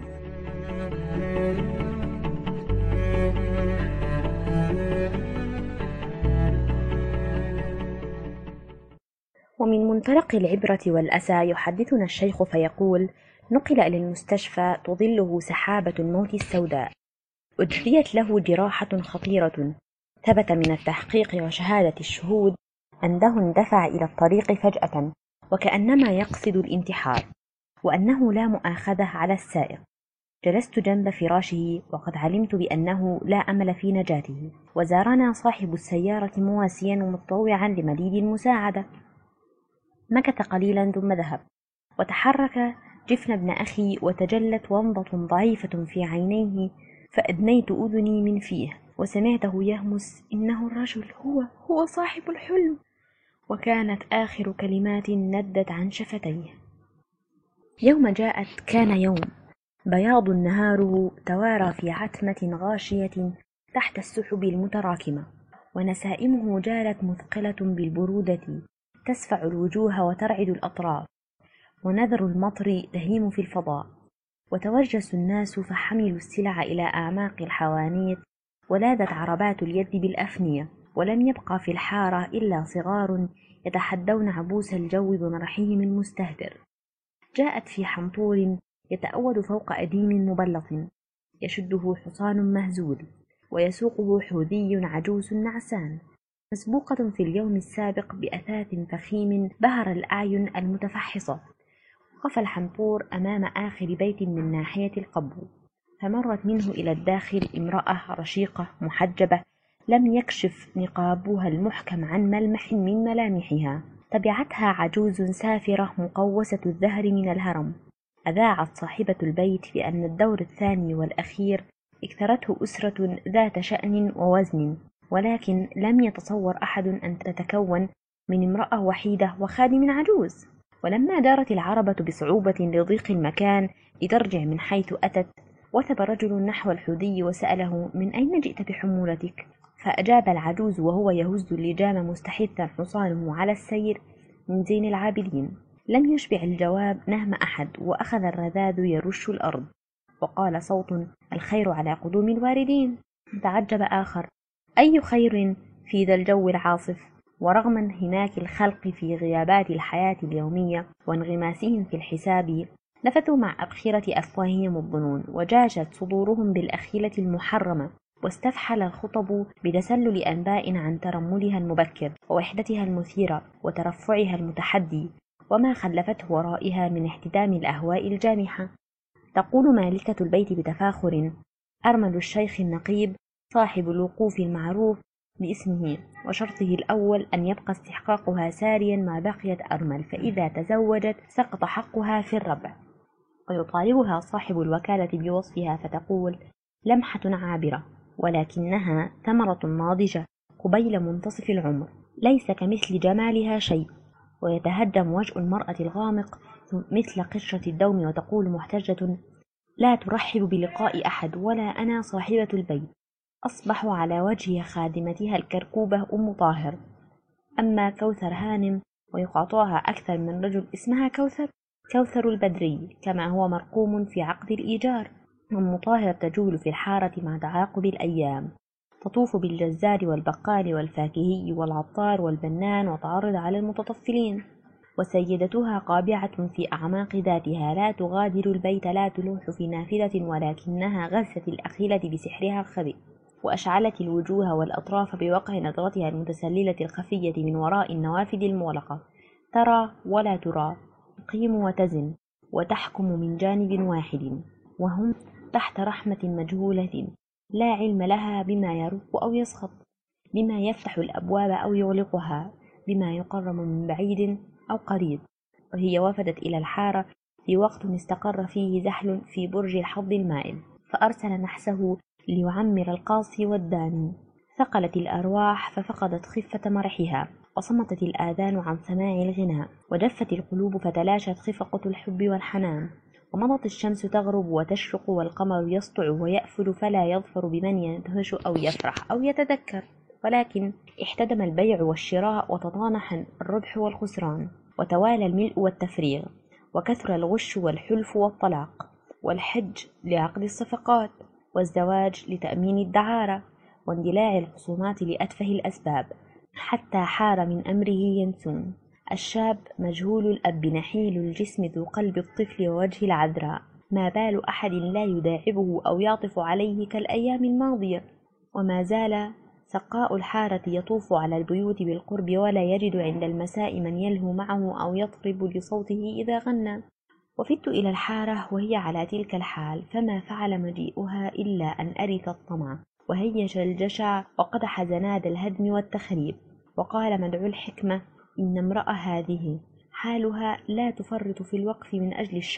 ومن منطلق العبرة والأسى يحدثنا الشيخ فيقول: نقل إلى المستشفى تظله سحابة الموت السوداء، أجريت له جراحة خطيرة. ثبت من التحقيق وشهادة الشهود أنه اندفع إلى الطريق فجأة وكأنما يقصد الانتحار، وأنه لا مؤاخذة على السائق. جلست جنب فراشه وقد علمت بأنه لا أمل في نجاته، وزارنا صاحب السيارة مواسيا ومتطوعا لمزيد المساعدة. مكث قليلا ثم ذهب، وتحرك جفن ابن أخي، وتجلت ومضة ضعيفة في عينيه، فأدنيت أذني من فيه وسمعته يهمس: إنه الرجل، هو هو صاحب الحلم. وكانت آخر كلمات ندت عن شفتيه. يوم جاءت كان يوم بياض نهاره توارى في عتمة غاشية تحت السحب المتراكمة، ونسائمه جالت مثقلة بالبرودة تسفع الوجوه وترعد الأطراف، ونذر المطر تهيم في الفضاء. وتوجس الناس فحملوا السلع إلى أعماق الحوانيت، ولاذت عربات اليد بالأفنية، ولم يبقى في الحارة إلا صغار يتحدون عبوس الجو بمرحهم المستهتر. جاءت في حنطور يتأود فوق أديم مبلط يشده حصان مهزول، ويسوقه حوذي عجوز نعسان، مسبوقة في اليوم السابق بأثاث فخيم بهر الأعين المتفحصة. وقف الحنطور أمام آخر بيت من ناحية القبو، فمرت منه إلى الداخل امرأة رشيقة محجبة لم يكشف نقابها المحكم عن ملمح من ملامحها. تبعتها عجوز سافرة مقوسة الظهر من الهرم. أذاعت صاحبة البيت بأن الدور الثاني والأخير اكثرته أسرة ذات شأن ووزن، ولكن لم يتصور أحد أن تتكون من امرأة وحيدة وخادم عجوز. ولما دارت العربة بصعوبة لضيق المكان لترجع من حيث أتت، وثب رجل نحو الحوذي وسأله: من أين جئت بحمولتك؟ فأجاب العجوز وهو يهز اللجام مستحثا حصانه على السير: من زين العابدين. لم يشبع الجواب نهم أحد، وأخذ الرذاذ يرش الأرض، وقال صوت: الخير على قدوم الواردين. تعجب آخر: أي خير في ذا الجو العاصف؟ ورغم انهماك الخلق في غيابات الحياة اليومية وانغماسهم في الحساب، نفثوا مع أبخرة أفواههم الظنون، وجاشت صدورهم بالأخيلة المحرمة، واستفحل الخطب بتسلل أنباء عن ترملها المبكر ووحدتها المثيرة وترفعها المتحدي، وما خلفته ورائها من احتدام الأهواء الجامحة. تقول مالكة البيت بتفاخر: أرمل الشيخ النقيب صاحب الوقوف المعروف باسمه، وشرطه الأول أن يبقى استحقاقها ساريا ما بقيت أرمل، فإذا تزوجت سقط حقها في الربع. ويطالبها صاحب الوكالة بوصفها فتقول: لمحة عابرة، ولكنها ثمرة ناضجة قبيل منتصف العمر، ليس كمثل جمالها شيء. ويتهدم وجه المرأة الغامق مثل قشرة الدوم، وتقول محتجة: لا ترحب بلقاء أحد، ولا أنا صاحبة البيت. أصبح على وجه خادمتها الكركوبة أم طاهر. أما كوثر هانم، ويقاطعها أكثر من رجل اسمها كوثر، كوثر البدري كما هو مرقوم في عقد الإيجار. أم طاهر تجول في الحارة مع تعاقب الأيام، تطوف بالجزار والبقال والفاكهي والعطار والبنان، وتعرض على المتطفلين. وسيدتها قابعة في أعماق ذاتها، لا تغادر البيت، لا تلوح في نافذة، ولكنها غزت الأخيلة بسحرها الخبيث، وأشعلت الوجوه والأطراف بوقع نظرتها المتسللة الخفية من وراء النوافذ المغلقة. ترى ولا ترى، تقيم وتزن، وتحكم من جانب واحد، وهم تحت رحمة مجهولة لا علم لها بما يرق أو يسخط، بما يفتح الأبواب أو يغلقها، بما يقرب من بعيد أو قريب. وهي وفدت إلى الحارة في وقت استقر فيه زحل في برج الحظ المائل، فأرسل نحسه ليعمر القاصي والداني. ثقلت الأرواح ففقدت خفة مرحها، وصمتت الآذان عن سماع الغناء، وجفت القلوب فتلاشت خفقة الحب والحنان. ومضت الشمس تغرب وتشرق، والقمر يسطع ويأفل، فلا يظفر بمن يندهش أو يفرح أو يتذكر، ولكن احتدم البيع والشراء، وتطانح الربح والخسران، وتوالى الملء والتفريغ، وكثر الغش والحلف والطلاق، والحج لعقد الصفقات، والزواج لتأمين الدعارة، واندلاع الخصومات لأتفه الأسباب، حتى حار من أمره ينسون. الشاب مجهول الأب، نحيل الجسم، ذو قلب الطفل ووجه العذراء، ما بال أحد لا يداعبه أو يعطف عليه كالأيام الماضية. وما زال سقاء الحارة يطوف على البيوت بالقرب، ولا يجد عند المساء من يلهو معه أو يطرب لصوته إذا غنى. وفدت إلى الحارة وهي على تلك الحال، فما فعل مجيئها إلا أن أرث الطمع، وهيج الجشع، وقدح زناد الهدم والتخريب. وقال مدعو الحكمة: إن امرأة هذه حالها لا تفرط في الوقف من أجل الشرع،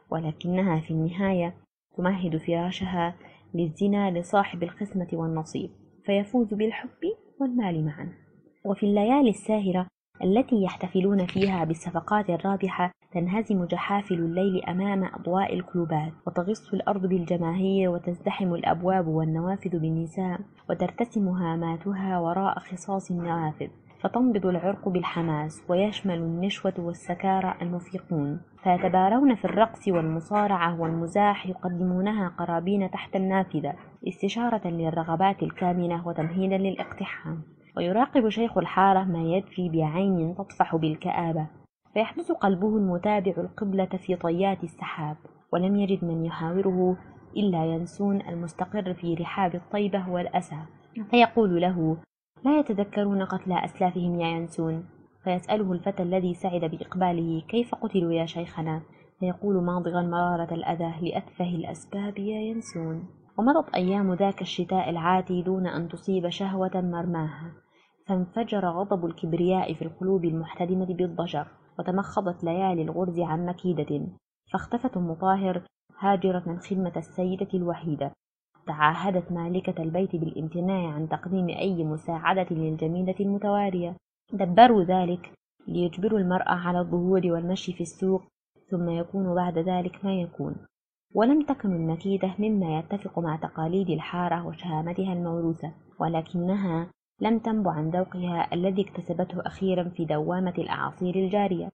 ولكنها في النهاية تمهد فراشها للزنا لصاحب القسمة والنصيب، فيفوز بالحب والمال معا. وفي الليالي الساهرة التي يحتفلون فيها بالصفقات الرابحة تنهزم جحافل الليل أمام أضواء الكلوبات، وتغص الأرض بالجماهير، وتزدحم الأبواب والنوافذ بالنساء، وترتسم هاماتها وراء خصاص النوافذ، فتنبض العرق بالحماس، ويشمل النشوة والسكارى المفيقون، فيتبارون في الرقص والمصارعة والمزاح، يقدمونها قرابين تحت النافذة استشارة للرغبات الكامنة وتمهيدا للاقتحام. ويراقب شيخ الحارة ما يجري بعين تطفح بالكآبة، فيحدث قلبه المتابع القبلة في طيات السحاب، ولم يجد من يحاوره إلا ينسون المستقر في رحاب الطيبة والأسى، فيقول له: لا يتذكرون قتل أسلافهم يا ينسون؟ فيسأله الفتى الذي سعد بإقباله: كيف قتلوا يا شيخنا؟ فيقول ماضغا مرارة الأذى: لأتفه الأسباب يا ينسون. ومضت أيام ذاك الشتاء العاتي دون أن تصيب شهوة مرماها، فانفجر غضب الكبرياء في القلوب المحتدمة بالضجر، وتمخضت ليالي الغرز عن مكيدة، فاختفت أم طاهر هاجرة خدمة السيدة الوحيدة. تعاهدت مالكة البيت بالامتناع عن تقديم أي مساعدة للجميلة المتوارية. دبروا ذلك ليجبروا المرأة على الظهور والمشي في السوق، ثم يكون بعد ذلك ما يكون. ولم تكن المكيدة مما يتفق مع تقاليد الحارة وشهامتها الموروثة، ولكنها لم تنب عن ذوقها الذي اكتسبته أخيرا في دوامة الأعاصير الجارية،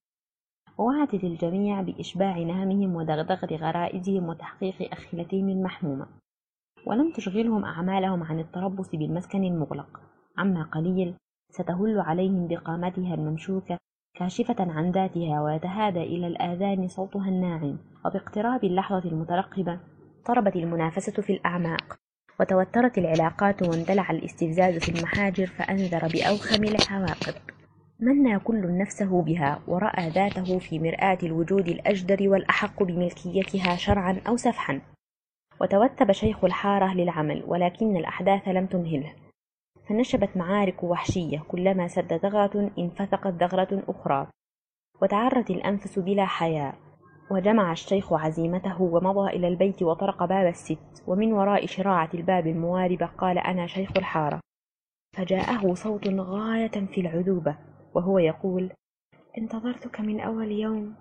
ووعدت الجميع بإشباع نهمهم ودغدغة غرائزهم وتحقيق أخيلتهم المحمومة، ولم تشغلهم أعمالهم عن التربص بالمسكن المغلق. عما قليل ستهل عليهم بقامتها الممشوكة كاشفة عن ذاتها، ويتهادى إلى الآذان صوتها الناعم، وباقتراب اللحظة المترقبة طربت المنافسة في الأعماق، وتوترت العلاقات، واندلع الاستفزاز في المحاجر، فأنذر بأوخم العواقب. منى كل نفسه بها، ورأى ذاته في مرآة الوجود الأجدر والأحق بملكيتها شرعا أو سفحا. وتوتب شيخ الحارة للعمل، ولكن الأحداث لم تمهله، فنشبت معارك وحشية، كلما سد ثغرة انفثقت ثغرة أخرى، وتعرت الأنفس بلا حياء. وجمع الشيخ عزيمته ومضى إلى البيت وطرق باب الست، ومن وراء شراعة الباب المواربة قال: أنا شيخ الحارة. فجاءه صوت غاية في العذوبة وهو يقول: انتظرتك من أول يوم.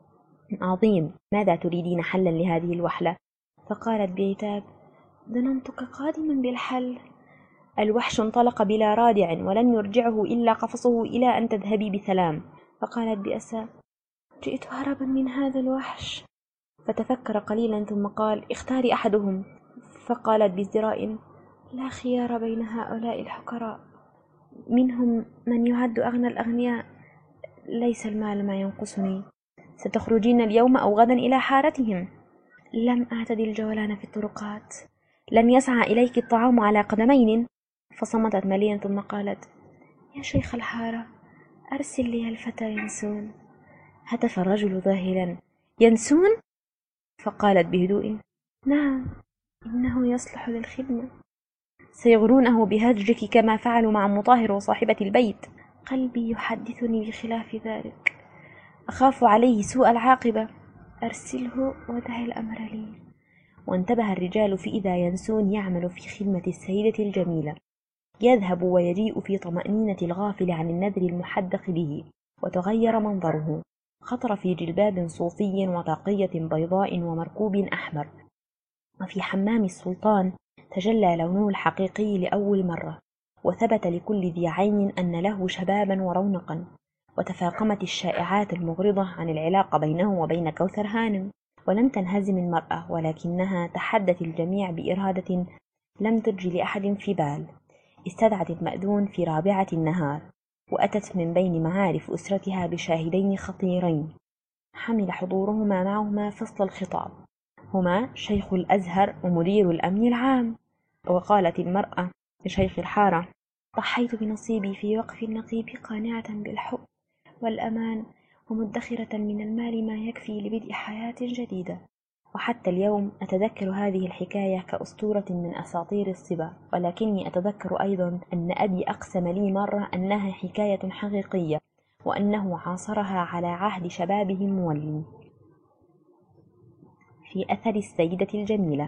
عظيم، ماذا تريدين حلا لهذه الوحلة؟ فقالت بعتاب: ظننتك قادما بالحل. الوحش انطلق بلا رادع، ولم يرجعه إلا قفصه إلى أن تذهبي بسلام. فقالت بأسى: جئت هربا من هذا الوحش. فتفكر قليلا ثم قال: اختاري أحدهم. فقالت بازدراء: لا خيار بين هؤلاء الحقراء، منهم من يعد أغنى الأغنياء. ليس المال ما ينقصني. ستخرجين اليوم أو غدا إلى حارتهم. لم أعتد الجولان في الطرقات. لن يسعى إليك الطعام على قدمين. فصمتت مليا ثم قالت: يا شيخ الحارة، أرسل لي الفتى ينسون. هتف الرجل ذاهلا: ينسون؟ فقالت بهدوء: نعم، إنه يصلح للخدمة. سيغرونه بهجرك كما فعلوا مع مطاهر وصاحبة البيت. قلبي يحدثني بخلاف ذلك، أخاف عليه سوء العاقبة. أرسله ودع الأمر لي. وانتبه الرجال في إذا ينسون يعمل في خدمة السيدة الجميلة، يذهب ويجيء في طمأنينة الغافل عن النذر المحدق به. وتغير منظره، خطر في جلباب صوفي وطاقية بيضاء ومركوب أحمر. وفي حمام السلطان تجلى لونه الحقيقي لأول مرة، وثبت لكل ذي عين أن له شبابا ورونقا. وتفاقمت الشائعات المغرضة عن العلاقة بينه وبين كوثر هانم، ولم تنهزم المرأة، ولكنها تحدت الجميع بإرادة لم ترج لأحد في بال. استدعت المأذون في رابعة النهار، وأتت من بين معارف أسرتها بشاهدين خطيرين حمل حضورهما معهما فصل الخطاب، هما شيخ الأزهر ومدير الأمن العام. وقالت المرأة لشيخ الحارة: ضحيت بنصيبي في وقف النقيب قانعة بالحب والأمان، ومدخرة من المال ما يكفي لبدء حياة جديدة. وحتى اليوم أتذكر هذه الحكاية كأسطورة من أساطير الصبا، ولكني أتذكر أيضا أن أبي أقسم لي مرة أنها حكاية حقيقية، وأنه عاصرها على عهد شبابه المولي. في أثر السيدة الجميلة.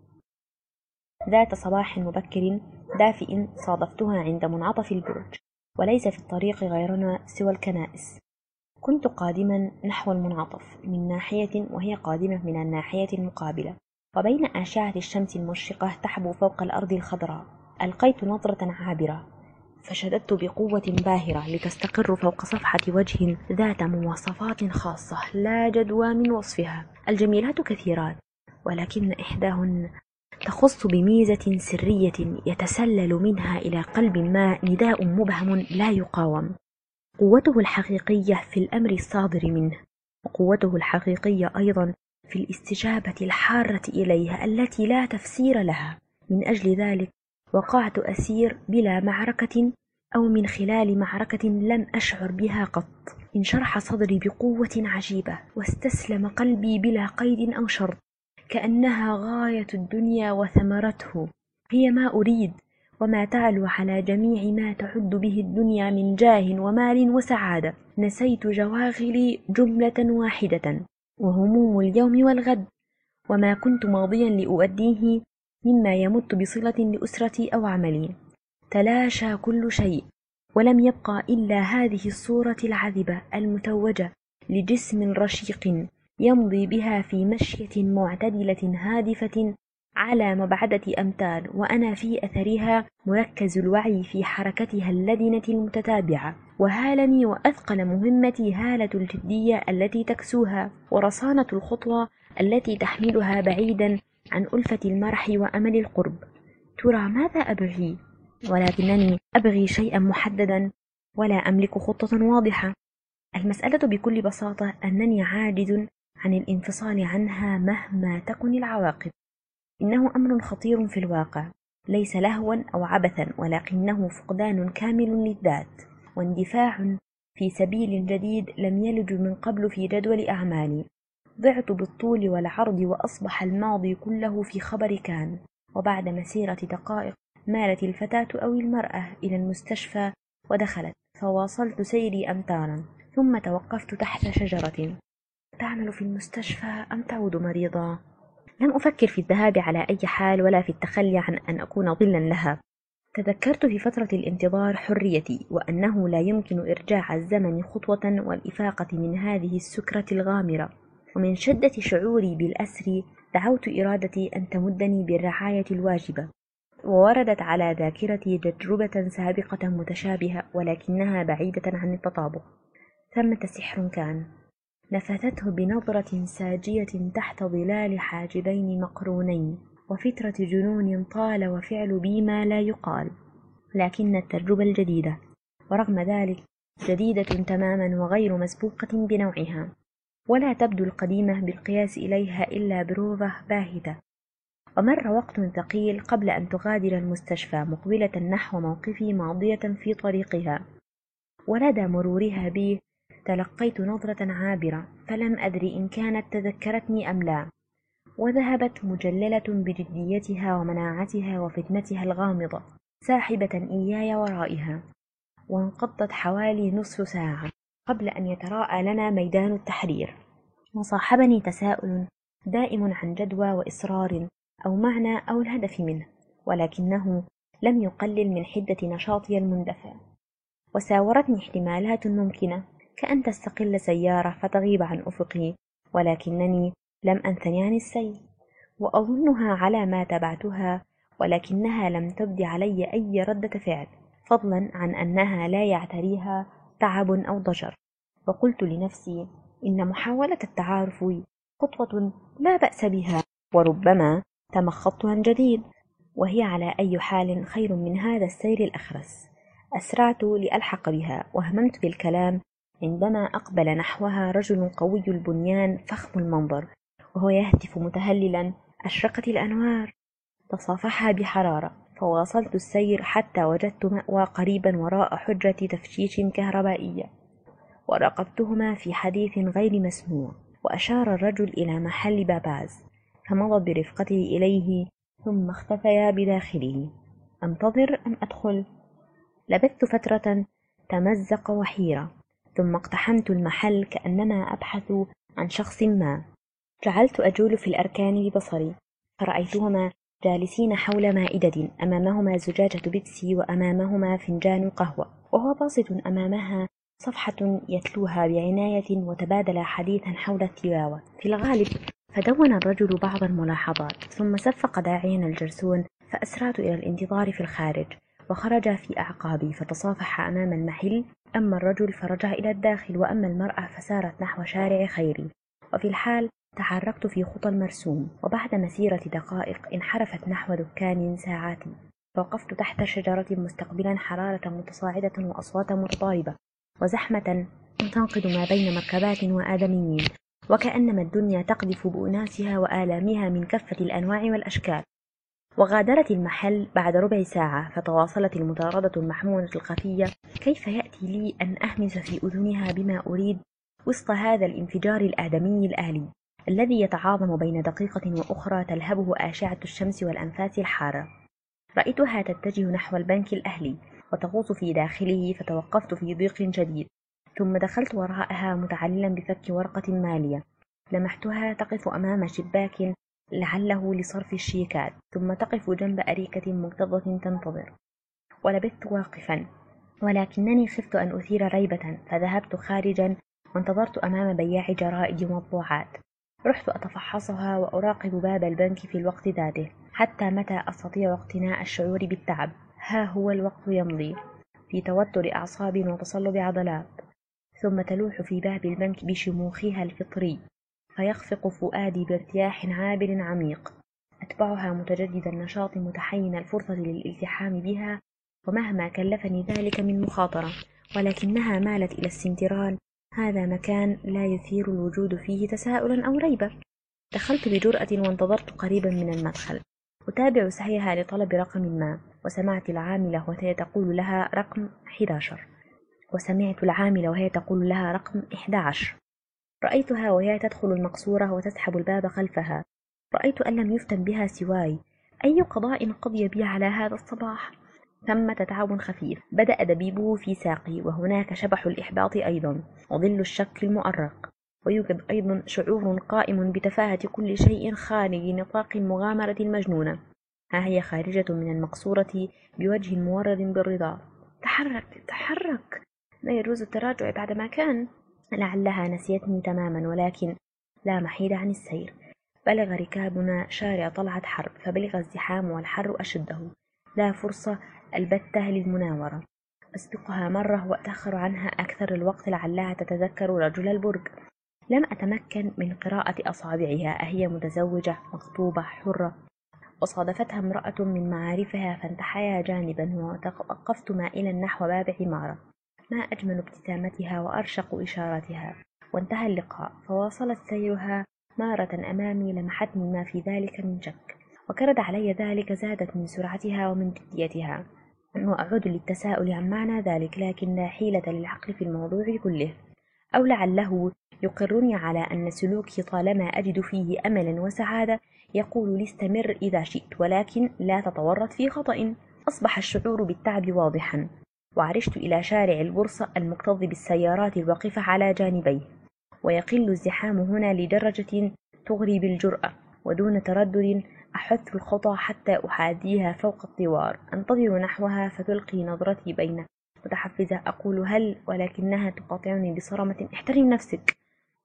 ذات صباح مبكر دافئ صادفتها عند منعطف البرج، وليس في الطريق غيرنا سوى الكنائس. كنت قادما نحو المنعطف من ناحية، وهي قادمة من الناحية المقابلة، وبين أشعة الشمس المشرقة تحبو فوق الأرض الخضراء ألقيت نظرة عابرة، فشددت بقوة باهرة لتستقر فوق صفحة وجه ذات مواصفات خاصة لا جدوى من وصفها. الجميلات كثيرات، ولكن إحداهن تخص بميزة سرية يتسلل منها إلى قلب ما نداء مبهم لا يقاوم، قوته الحقيقية في الأمر الصادر منه، وقوته الحقيقية أيضا في الاستجابة الحارة إليها التي لا تفسير لها. من أجل ذلك وقعت أسير بلا معركة، أو من خلال معركة لم أشعر بها قط. انشرح صدري بقوة عجيبة، واستسلم قلبي بلا قيد أو شرط، كأنها غاية الدنيا وثمرته. هي ما أريد، وما تعلو على جميع ما تعد به الدنيا من جاه ومال وسعادة. نسيت جواغلي جملة واحدة، وهموم اليوم والغد، وما كنت ماضيا لأؤديه مما يمت بصلة لأسرتي أو عملي. تلاشى كل شيء، ولم يبقى إلا هذه الصورة العذبة المتوجة لجسم رشيق يمضي بها في مشية معتدلة هادفة على مبعدة أمتار، وأنا في أثرها مركز الوعي في حركتها اللدنة المتتابعة. وهالني وأثقل مهمتي هالة الجدية التي تكسوها، ورصانة الخطوة التي تحملها بعيدا عن ألفة المرح وأمل القرب. ترى ماذا أبغي؟ ولكنني أبغي شيئا محددا، ولا أملك خطة واضحة. المسألة بكل بساطة أنني عاجز عن الانفصال عنها مهما تكن العواقب. إنه أمر خطير في الواقع، ليس لهوا أو عبثا، ولكنه فقدان كامل للذات، واندفاع في سبيل جديد لم يلج من قبل في جدول أعمالي. ضعت بالطول والعرض، وأصبح الماضي كله في خبر كان. وبعد مسيرة دقائق مالت الفتاة أو المرأة إلى المستشفى ودخلت، فواصلت سيري أمتارا، ثم توقفت تحت شجرة. تعمل في المستشفى أم تعود مريضة؟ لم أفكر في الذهاب على أي حال، ولا في التخلي عن أن أكون ظلا لها. تذكرت في فترة الانتظار حريتي، وأنه لا يمكن إرجاع الزمن خطوة والإفاقة من هذه السكرة الغامرة. ومن شدة شعوري بالأسر دعوت إرادتي أن تمدني بالرعاية الواجبة، ووردت على ذاكرتي تجربة سابقة متشابهة ولكنها بعيدة عن التطابق. ثمة سحر كان، نفثته بنظرة ساجية تحت ظلال حاجبين مقرونين، وفترة جنون طال وفعل بي ما لا يقال. لكن التجربة الجديدة، ورغم ذلك جديدة تماما وغير مسبوقة بنوعها، ولا تبدو القديمة بالقياس إليها إلا بروفة باهتة. ومر وقت ثقيل قبل أن تغادر المستشفى مقبلة نحو موقفي ماضية في طريقها، ولدى مرورها بي تلقيت نظرة عابرة، فلم أدري إن كانت تذكرتني أم لا، وذهبت مجللة بجديتها ومناعتها وفتنتها الغامضة، ساحبة إياي ورائها. وانقضت حوالي نصف ساعة قبل أن يتراءى لنا ميدان التحرير، وصاحبني تساؤل دائم عن جدوى وإصرار أو معنى أو الهدف منه، ولكنه لم يقلل من حدة نشاطي المندفع. وساورتني احتمالات ممكنة، كأن تستقل سيارة فتغيب عن أفقي، ولكنني لم أنثني عن السير، وأظنها على ما تبعتها، ولكنها لم تبدي علي أي ردة فعل، فضلا عن أنها لا يعتريها تعب أو ضجر. وقلت لنفسي إن محاولة التعارف خطوة لا بأس بها، وربما تمخضت عن جديد، وهي على أي حال خير من هذا السير الأخرس. أسرعت لألحق بها، وهممت بالكلام عندما أقبل نحوها رجل قوي البنيان فخم المنظر، وهو يهتف متهللا: أشرقت الأنوار! تصافحها بحرارة، فواصلت السير حتى وجدت مأوى قريبا وراء حجرة تفتيش كهربائية، وراقبتهما في حديث غير مسموع. وأشار الرجل إلى محل باباز، فمضت برفقته إليه، ثم اختفيا بداخله. أنتظر أم أدخل؟ لبثت فترة تمزق وحيرة، ثم اقتحمت المحل كأنما أبحث عن شخص ما. جعلت أجول في الأركان ببصري، فرأيتهما جالسين حول مائدة، أمامهما زجاجة بيبسي وأمامهما فنجان قهوة، وهو باسط أمامها صفحة يتلوها بعناية، وتبادلا حديثا حول التلاوة في الغالب. فدون الرجل بعض الملاحظات، ثم صفق داعيا الجرسون، فأسرعت إلى الانتظار في الخارج، وخرج في أعقابي فتصافح أمام المحل. أما الرجل فرجع إلى الداخل، وأما المرأة فسارت نحو شارع خيري. وفي الحال تحركت في خطى المرسوم، وبعد مسيرة دقائق انحرفت نحو دكان ساعاتي، فوقفت تحت شجرة مستقبلا حرارة متصاعدة وأصوات متضاربة وزحمة تنقض ما بين مركبات وآدميين، وكأنما الدنيا تقذف بأناسها وآلامها من كافة الأنواع والأشكال. وغادرت المحل بعد ربع ساعة، فتواصلت المطاردة المحمولة الخفية. كيف يأتي لي أن أهمس في أذنها بما أريد وسط هذا الانفجار الآدمي الآلي الذي يتعاظم بين دقيقة وأخرى تلهبه أشعة الشمس والأنفاس الحارة؟ رأيتها تتجه نحو البنك الأهلي وتغوص في داخله، فتوقفت في ضيق شديد، ثم دخلت وراءها متعللا بفك ورقة مالية. لمحتها تقف أمام شباك لعله لصرف الشيكات، ثم تقف جنب أريكة مكتظة تنتظر. ولبثت واقفا، ولكنني خفت أن أثير ريبة، فذهبت خارجا وانتظرت أمام بياع جرائد ومطبوعات. رحت أتفحصها وأراقب باب البنك في الوقت ذاته، حتى متى أستطيع اقتناء الشعور بالتعب. ها هو الوقت يمضي في توتر أعصاب وتصلب عضلات، ثم تلوح في باب البنك بشموخها الفطري، فيخفق فؤادي بارتياح عابر عميق. أتبعها متجدد النشاط متحين الفرصة للالتحام بها، ومهما كلفني ذلك من مخاطرة، ولكنها مالت إلى السنترال. هذا مكان لا يثير الوجود فيه تساؤلا أو ريبة. دخلت بجرأة وانتظرت قريبا من المدخل، أتابع سعيها لطلب رقم ما، وسمعت العاملة وهي تقول لها رقم إحدى عشر وسمعت العاملة وهي تقول لها رقم إحدى عشر. رأيتها وهي تدخل المقصورة وتسحب الباب خلفها. رأيت أن لم يفتن بها سواي. أي قضاء قضي بي على هذا الصباح؟ ثمة تعب خفيف بدأ دبيبه في ساقي، وهناك شبح الإحباط أيضا، وظل الشك المؤرق، ويوجد أيضا شعور قائم بتفاهة كل شيء خارج نطاق المغامرة المجنونة. ها هي خارجة من المقصورة بوجه مورد بالرضا. تحرك تحرك، لا يجوز التراجع بعد ما كان. لعلها نسيتني تماما، ولكن لا محيد عن السير. بلغ ركابنا شارع طلعت حرب، فبلغ الزحام والحر أشده، لا فرصة البتة للمناورة. أسبقها مرة وأتأخر عنها أكثر الوقت، لعلها تتذكر رجل البرج. لم أتمكن من قراءة أصابعها، أهي متزوجة مخطوبة حرة؟ وصادفتها امرأة من معارفها، فانتحيا جانبا، وتوقفت مائلا نحو باب عمارة. ما أجمل ابتسامتها وأرشق إشارتها. وانتهى اللقاء، فواصلت سيرها مارة أمامي. لمحتني ما في ذلك من شك، وكرد علي ذلك زادت من سرعتها ومن جديتها. وأعود للتساؤل عن معنى ذلك، لكن لا حيلة للعقل في الموضوع كله. أو لعله يقرني على أن سلوكي طالما أجد فيه أملا وسعادة يقول لي استمر إذا شئت، ولكن لا تتورط في خطأ. أصبح الشعور بالتعب واضحا، وعرجت إلى شارع البورصة المكتظ بالسيارات الواقفة على جانبيه، ويقل الزحام هنا لدرجة تغري بالجرأة، ودون تردد أحث الخطى حتى أحاذيها فوق الطوار. أنتظر نحوها فتلقي نظرتي بين متحفزة، أقول هل، ولكنها تقاطعني بصرامة: احترم نفسك.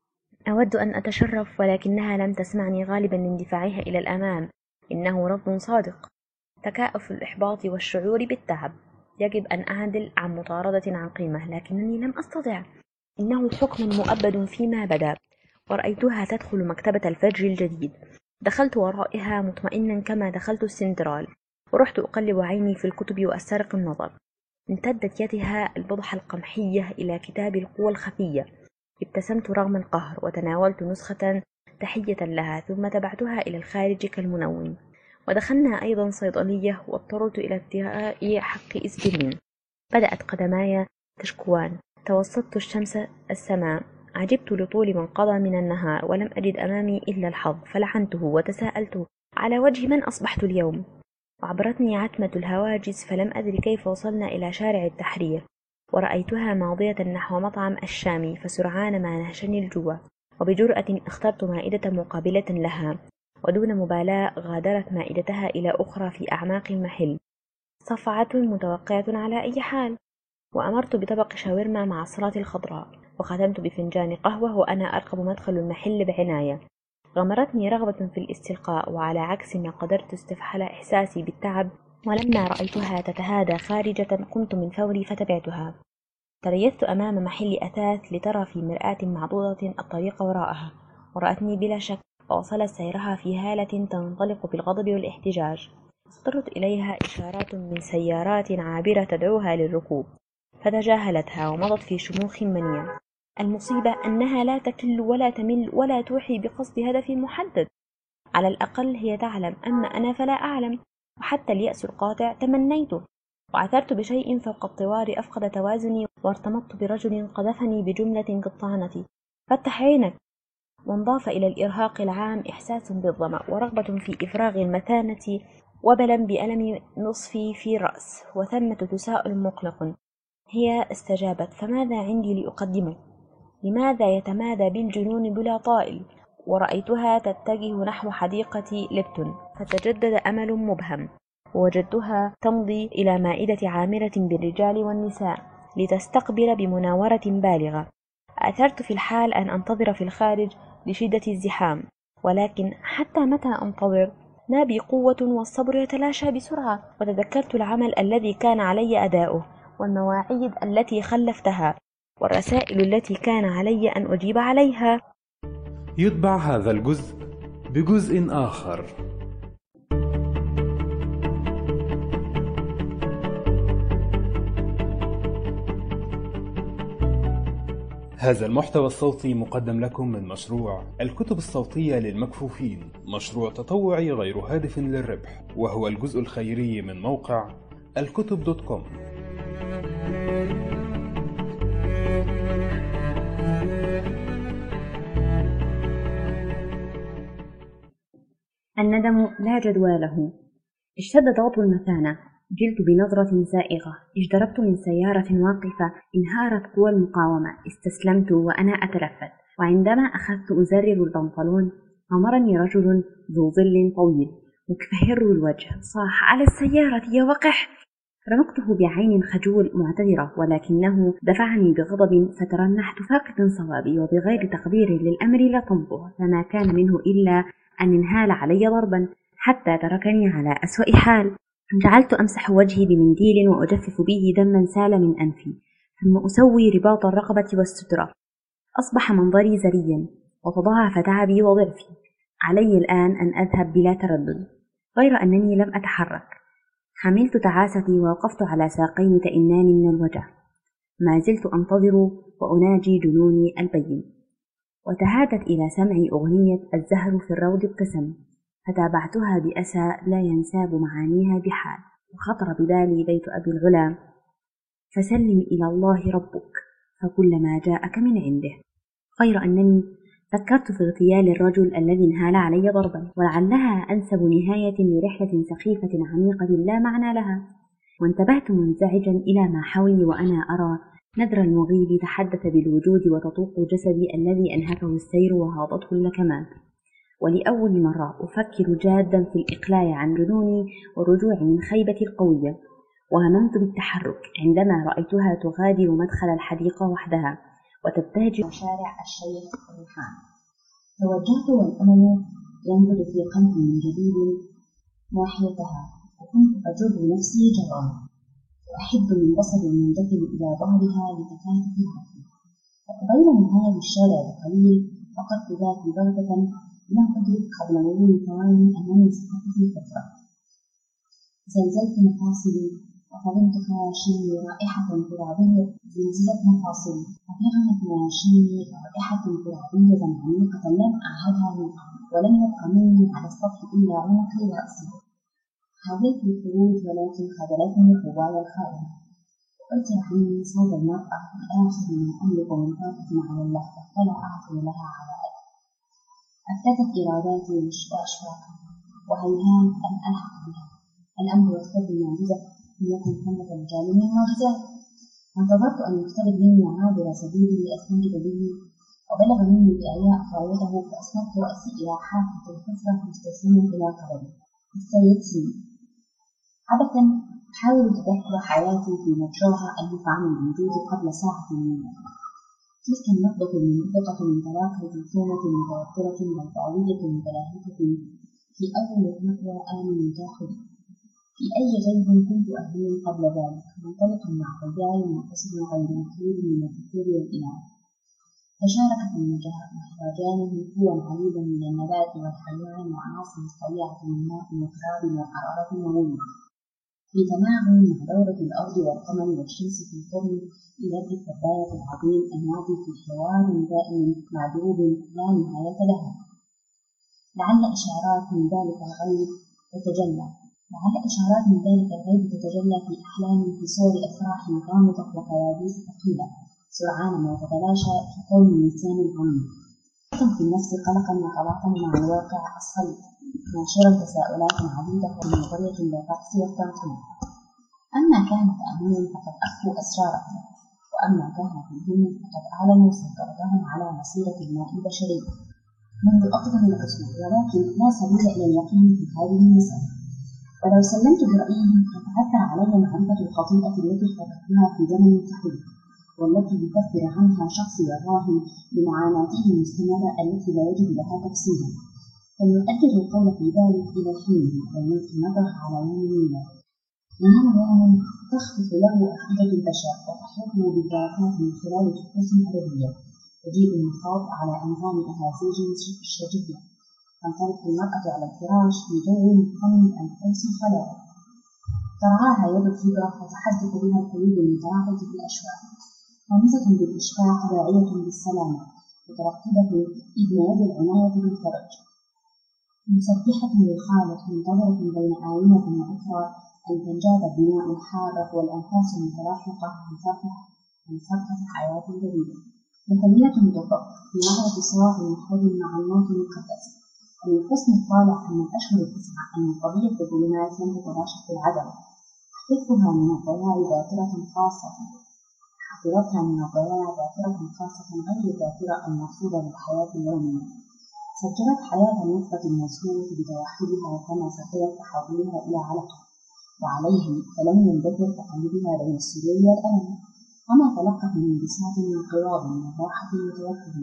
أود أن أتشرف، ولكنها لم تسمعني، غالبا لاندفاعها إلى الأمام. إنه رفض صادق. تكاؤف الإحباط والشعور بالتعب. يجب أن أعدل عن مطاردة عن قيمة، لكنني لم أستطع. إنه حكم مؤبد فيما بدا. ورأيتها تدخل مكتبة الفجر الجديد. دخلت ورائها مطمئنا كما دخلت السنترال، ورحت أقلب عيني في الكتب وأسترق النظر. امتدت يدها البضحة القمحية إلى كتاب القوى الخفية. ابتسمت رغم القهر، وتناولت نسخة تحية لها، ثم تبعتها إلى الخارج كالمنوم. ودخلنا أيضا صيدلية، واضطررت إلى ابتغاء حق إسبرين. بدأت قدماي تشكوان. توسطت الشمس السماء. عجبت لطول من قضى من النهار، ولم أجد أمامي إلا الحظ، فلعنته وتساءلت على وجه من أصبحت اليوم. وعبرتني عتمة الهواجس، فلم أدري كيف وصلنا إلى شارع التحرير. ورأيتها ماضية نحو مطعم الشامي، فسرعان ما نهشني الجوع، وبجرأة اخترت مائدة مقابلة لها، ودون مبالاة غادرت مائدتها إلى أخرى في أعماق المحل، صفعة متوقعة على أي حال، وأمرت بطبق شاورما مع السلطة الخضراء، وختمت بفنجان قهوة وأنا أرقب مدخل المحل بعناية. غمرتني رغبة في الاستلقاء، وعلى عكس ما قدرت استفحل إحساسي بالتعب، ولما رأيتها تتهادى خارجة قمت من فوري فتبعتها. تريثت أمام محل أثاث لترى في مرآة معضودة الطريق وراءها، ورأتني بلا شك، ووصلت سيرها في هالة تنطلق بالغضب والاحتجاج. اصطرت إليها إشارات من سيارات عابرة تدعوها للركوب، فتجاهلتها ومضت في شموخ منية. المصيبة أنها لا تكل ولا تمل ولا توحي بقصد هدف محدد، على الأقل هي تعلم، أما أنا فلا أعلم، وحتى اليأس القاطع تمنيته. وعثرت بشيء فوق الطوار أفقد توازني، وارتمطت برجل قذفني بجملة قطعنتي: فتح عينك. وانضاف إلى الإرهاق العام إحساس بالظمأ، ورغبة في إفراغ المثانة، وبلا بألم نصفي في الرأس، وثمة تساؤل مقلق. هي استجابت: فماذا عندي لأقدمك؟ لماذا يتمادى بالجنون بلا طائل؟ ورأيتها تتجه نحو حديقة ليبتون، فتجدد أمل مبهم، ووجدتها تمضي إلى مائدة عامرة بالرجال والنساء لتستقبل بمناورة بالغة. أثرت في الحال أن أنتظر في الخارج لشدة الزحام، ولكن حتى متى أنتظر؟ ما بي قوة، والصبر يتلاشى بسرعة. وتذكرت العمل الذي كان علي أداؤه، والمواعيد التي خلفتها، والرسائل التي كان علي أن أجيب عليها. يتبع هذا الجزء بجزء آخر. هذا المحتوى الصوتي مقدم لكم من مشروع الكتب الصوتية للمكفوفين، مشروع تطوعي غير هادف للربح، وهو الجزء الخيري من موقع الكتب دوت كوم. الندم لا جدوى له. اشتد ضغط المثانة، جلت بنظرة سائغة، اجتربت من سيارة واقفة، انهارت قوى المقاومة، استسلمت وأنا أتلفت. وعندما أخذت أزرر البنطلون أمرني رجل ذو ظل طويل مكفهر الوجه، صاح: على السيارة يا وقح! رمقته بعين خجول معتذرة، ولكنه دفعني بغضب، فترنحت فاقدا صوابي، وبغير تقدير للأمر لا تنظر، فما كان منه إلا أن انهال علي ضربا حتى تركني على أسوأ حال. جعلت أمسح وجهي بمنديل وأجفف به دما سال من أنفي، ثم أسوي رباط الرقبة والسترة. أصبح منظري زريا، وتضاعف تعبي وضعفي. علي الآن أن أذهب بلا تردد، غير أنني لم أتحرك. حملت تعاستي ووقفت على ساقين تئنان من الوجع، ما زلت أنتظر وأناجي جنوني البين. وتهادت إلى سمعي أغنية الزهر في الروض ابتسم، فتابعتها بأسى لا ينساب معانيها بحال. وخطر ببالي بيت أبي العلا: فسلم إلى الله ربك فكلما جاءك من عنده. غير أنني فكرت في اغتيال الرجل الذي انهال علي ضربا، ولعلها أنسب نهاية لرحلة سخيفة عميقة لا معنى لها. وانتبهت منزعجا إلى ما حولي وأنا أرى ندر المغيب تحدث بالوجود وتطوق جسدي الذي أنهكه السير وهاضته اللكمات. ولأول مرة أفكر جادا في الإقلاع عن جنوني والرجوع من خيبتي القوية. وهممت بالتحرك عندما رأيتها تغادر مدخل الحديقة وحدها وتبتهج شارع الشيخ الريحان. توجهت والأمل ينبض في قلبي من جديد ناحيتها، وكنت أجر نفسي جرا وأحد من بصري المنجذب إلى ظهرها لتكاتف الحفل. وقبيل نهاية الشارع بقليل فقدت ذاتي بغتة، لم أدرك قبل مرور ثواني أنني سقطت في الفترة. زلزلت مفاصلي وفهمت خياشيمي رائحة ترابية زلزلت مفاصلي وفهمت خياشيمي رائحة ترابية عميقة لم أعهدها من قبل، ولم يبق مني على السطح إلا عنقي ورأسي. حاولت الخروج ولكن خذلتني قواي الخائنة، وقلت عني صوت المرأة الآخر ما أملك من طاقة على اللحظة، فلا أعطي لها عوائد. أبتدت إراداتي وأشواقي، وهيهات أن ألحق بها. الأمر يقتضي معجزة، ليكن ثمة رجال من معجزات. انتظرت أن يقترب مني عابر سبيلي لأستنجد به، وبلغ مني بأعياء غايته فأسندت رأسي إلى حافة الحفرة مستسلما إلى قبري. السيد سين. عبثا أحاول تذكر حياتي في مجراها المفعم الوجود قبل ساعة من الوقت. تلك النبضة المنبثقة من طلاق الجرثومة متوترة بلطاوية متلاهفة في أول مأوى آمن داخلي. في أي غيب كنت أهين قبل ذلك، منطلقا مع رجال منتصر غير محدود من الذكور والإناث. تشاركت المهرجان قوى عديدة من النبات والحيوان وعناصر الطبيعة من الماء والتراب والحرارة والغموض، في تناغم مع دورة الأرض والقمر والشمس في الفرن ليد الكباية العظيم الماضي في حوار دائم مع دروب لا نهاية لها. لعل إشارات من ذلك الغيب تتجلى لعل إشارات من ذلك الغيب تتجلى في أحلامي في صور أفراح غامضة وكوابيس ثقيلة سرعان ما تتلاشى في كون الإنسان العميق، في النفس قلقا وتواطن مع الواقع الصلب، ناشرا تساؤلات عديدة من نظرية للرأس والتنقيب. أما كان تأمين فقد أخفوا أسرارهم، وأما كان فيهم فقد أعلنوا سيطرتهم على مسيرة الماء البشري منذ أقدم العصور، ولكن لا سبيل إلى اليقين في هذه المسألة. ولو سلمت برأيهم فتعثر علي معرفة الخطيئة التي ارتكبتها في زمن طويل، والتي يكفر عنها شخصي الراهن بمعاناته المستمرة التي لا يجد لها تفسيرا، فليؤجل القول في ذلك إلى حينه ويلقي النظر على يوم الميلاد. إنه يوم تخطف له أفئدة البشر وتحيطه بالبركات من خلال طقوس أدبية تجيء المخاض على أنغام أهازيج شجية، تنطلق المرأة على الفراش في جو مطمئن أنفاس الخلائق، ترعاها يد الخبرة وتحدث بها القلوب المتراقبة في الأشواق، خامسة بالإشفاق داعية بالسلامة، مترقبة إذن يد العناية بالفرج، مسبحة للخالق منتظرة بين آونة وأخرى أن تنجاب البناء الحارق والأنفاس المتلاحقة من فرقة حياة جديدة. مثلية بالضبط في نظرة صراع محفوظ مع الموت المقدس. من الحسن الطالع أن الأشهر التسعة أن قضية الظلمات لم تتلاشى في العدم، حفظها من الضياع ذاكرة خاصة حفظتها من الضياع ذاكرة خاصة غير الذاكرة المرصودة للحياة اليومية. سجلت حياة النطفة المسهولة بتوحدها كما سجلت تحولها إلى علقة، وعليه فلم يندثر تقلبها بين السرور والألم، وما تلقت من انبساط وانقراض من راحة وتوكل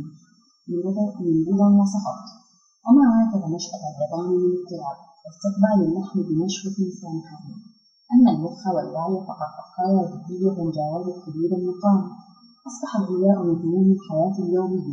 من رضا وسخط، وما واكب نشأة العظام من اضطراب واستقبال اللحم بنشوة سامحة. أما المخ والوعي فقد بقايا ذهنية جاوزت حدود المقام، أصبح الغذاء من هموم الحياة اليومية،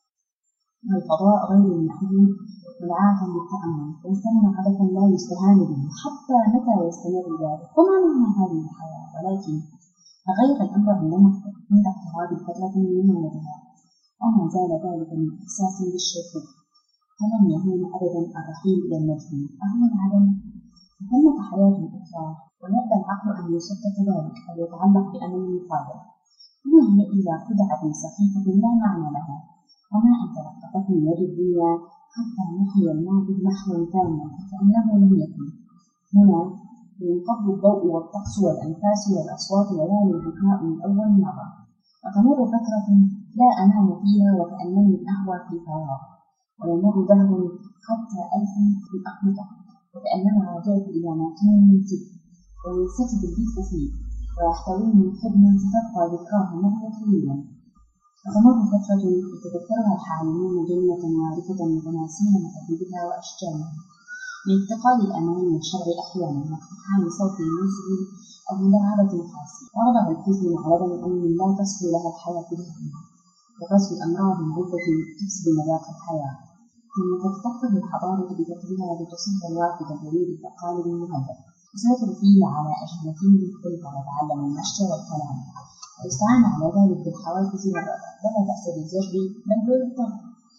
والفضاء غير المحدود ملعاة للتأمل والثمن عبثا لا يستهان به. حتى متى يستمر ذلك؟ وما معنى هذه الحياة؟ ولكن تغير الأمر عندما عند اقتراب فترة من مولدها، وما زال ذلك من إحساس بالشيخوخة، فلن يهون أبدا الرحيل إلى المجنون. أهو العدم ثمة حياة أخرى، ويأبى العقل أن يصدق ذلك أو يتعلق بأمل مفاجئ. وما هي إلا خدعة سخيفة لا معنى لها، وما أن تلقفتني يد الدنيا حتى نحي الماضي نحوا ثانيا فكأنه لم يكن. هنا ينقض الضوء والطقس والأنفاس والأصوات ويالي البكاء من أول مرة، وتمر فترة لا أنام فيها وكأنني أهوى في فراغ، ويمر دهر حتى ألفي في الأقمطة وكأنما رجعت إلى مكان من سد، وينسكب الدفء فيه ويحتويني حضنا ستبقى ذكراه معي طويلا. وتمر فترة يتذكرها الحالمون جنة وارثة متناسين متعددها وأشجانها، من انتقال الأمان والشرع أحيانا واقتحام صوت الموسيقى أو ملاعبة خاصة، ووضع الطفل مع لبن أم لا تصفو لها الحياة بهما، وغزو أمراض عدة تفسد مذاق الحياة، ثم تتفقد الحضارة بفكرها لتصيب الواحد الجديد بتقالب مهذب، تسيطر فيه على أجهزته مختلفة وتعلم المشي والكلام، ويستعان على ذلك بالحوادث والرأي، ولا بأس بالزجر بل بالضرب.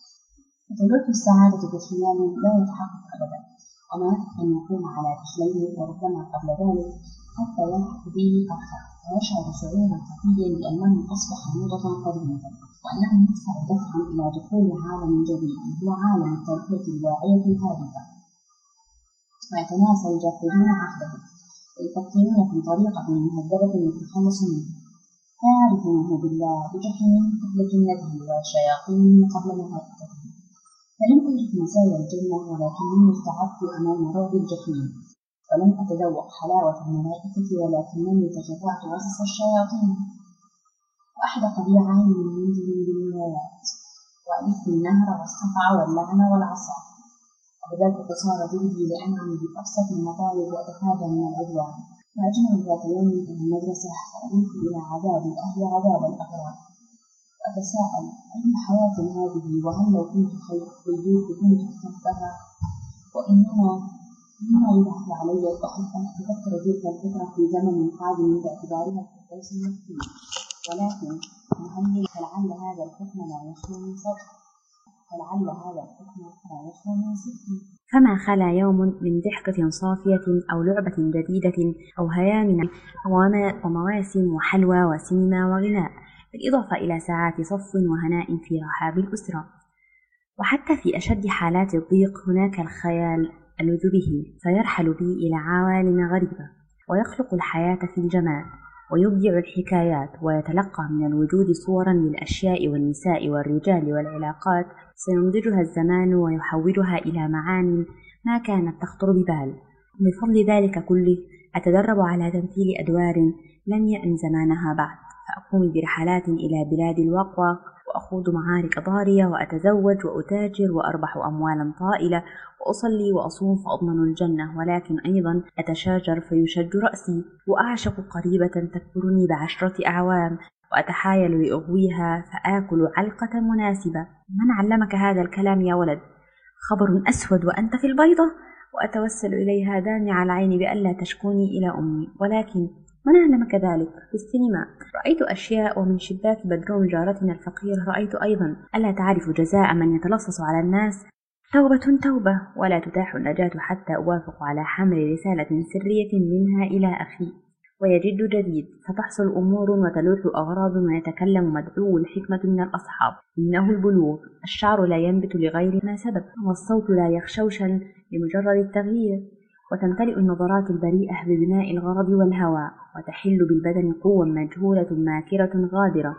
وتدرك السعادة بخيال لا يتحقق أبدا، وما أن يكون على رجليه وربما قبل ذلك حتى يلحق به آخر، ويشعر شعورا خفيا بأنه أصبح موضة قديمة، وأنه يدفع دفعا إلى دخول عالم جديد هو عالم التربية الواعية الهادفة. ويتناسى الجاحدون عهده ويفكرون في طريقة مهذبة للتخلص منه، فيا يعرفونه بالله بجحيم قبل جنته وشياطين قبل ملائكته. فلم أجد مزايا الجنة ولكنني ارتعبت أمام رعب الجحيم، ولم أتذوق حلاوة الملائكة ولكنني تجرعت غصص الشياطين. وأحدق بي عين من منزل بالنهايات، وألف النهر والصفع واللعن والعصا، وبذلك تصار ذهبي لأنعم بأبسط المطالب وأتفادى من العدوان. وأجمع ذات يوم إلى المدرسة فأضيف إلى عذاب الأهل عذاب الأغراب، وأتساءل أي حياة هذه، وهل لو كنت خيرت كنت اخترتها؟ وإنما مما يبعث علي أحب أن أتذكر تلك الفترة في زمن قادم باعتبارها الفردوس المكتوم، ولكن مهلل فلعل هذا الحكم لا يخلو من صدق، فلعل هذا الحكم لا يخلو من صدق. فما خلا يوم من ضحكة صافية أو لعبة جديدة أو هيام ومواسم وحلوى وسينما وغناء، بالإضافة إلى ساعات صف وهناء في رحاب الأسرة. وحتى في أشد حالات الضيق هناك الخيال ألذ به، فيرحل بي إلى عوالم غريبة، ويخلق الحياة في الجمال، ويبدع الحكايات، ويتلقى من الوجود صورا للأشياء والنساء والرجال والعلاقات سينضجها الزمان ويحولها إلى معان ما كانت تخطر ببال. بفضل ذلك كله أتدرب على تمثيل أدوار لم يأن زمانها بعد، فأقوم برحلات إلى بلاد الواقواق، وأخوض معارك ضارية، وأتزوج وأتاجر وأربح أموالا طائلة، وأصلي وأصوم فأضمن الجنة، ولكن أيضا أتشاجر فيشج رأسي، وأعشق قريبة تكبرني بعشرة أعوام، وأتحايل لأغويها فآكل علقة مناسبة. من علمك هذا الكلام يا ولد؟ خبر أسود وأنت في البيضة. وأتوسل إليها دامع العين بألا تشكوني إلى أمي، ولكن من علمك ذلك؟ في السينما رأيت أشياء، ومن شباك بدروم جارتنا الفقير رأيت أيضا. ألا تعرف جزاء من يتلصص على الناس؟ توبة توبة، ولا تتاح النجاة حتى أوافق على حمل رسالة سرية منها إلى أخي. ويجد جديد، فتحصل أمور وتلوح أغراض، ويتكلم مدعو الحكمة من الأصحاب. إنه البلوغ، الشعر لا ينبت لغير ما سبب، والصوت لا يخشوشا لمجرد التغيير، وتمتلئ النظرات البريئة ببناء الغرض والهوى، وتحل بالبدن قوة مجهولة ماكرة غادرة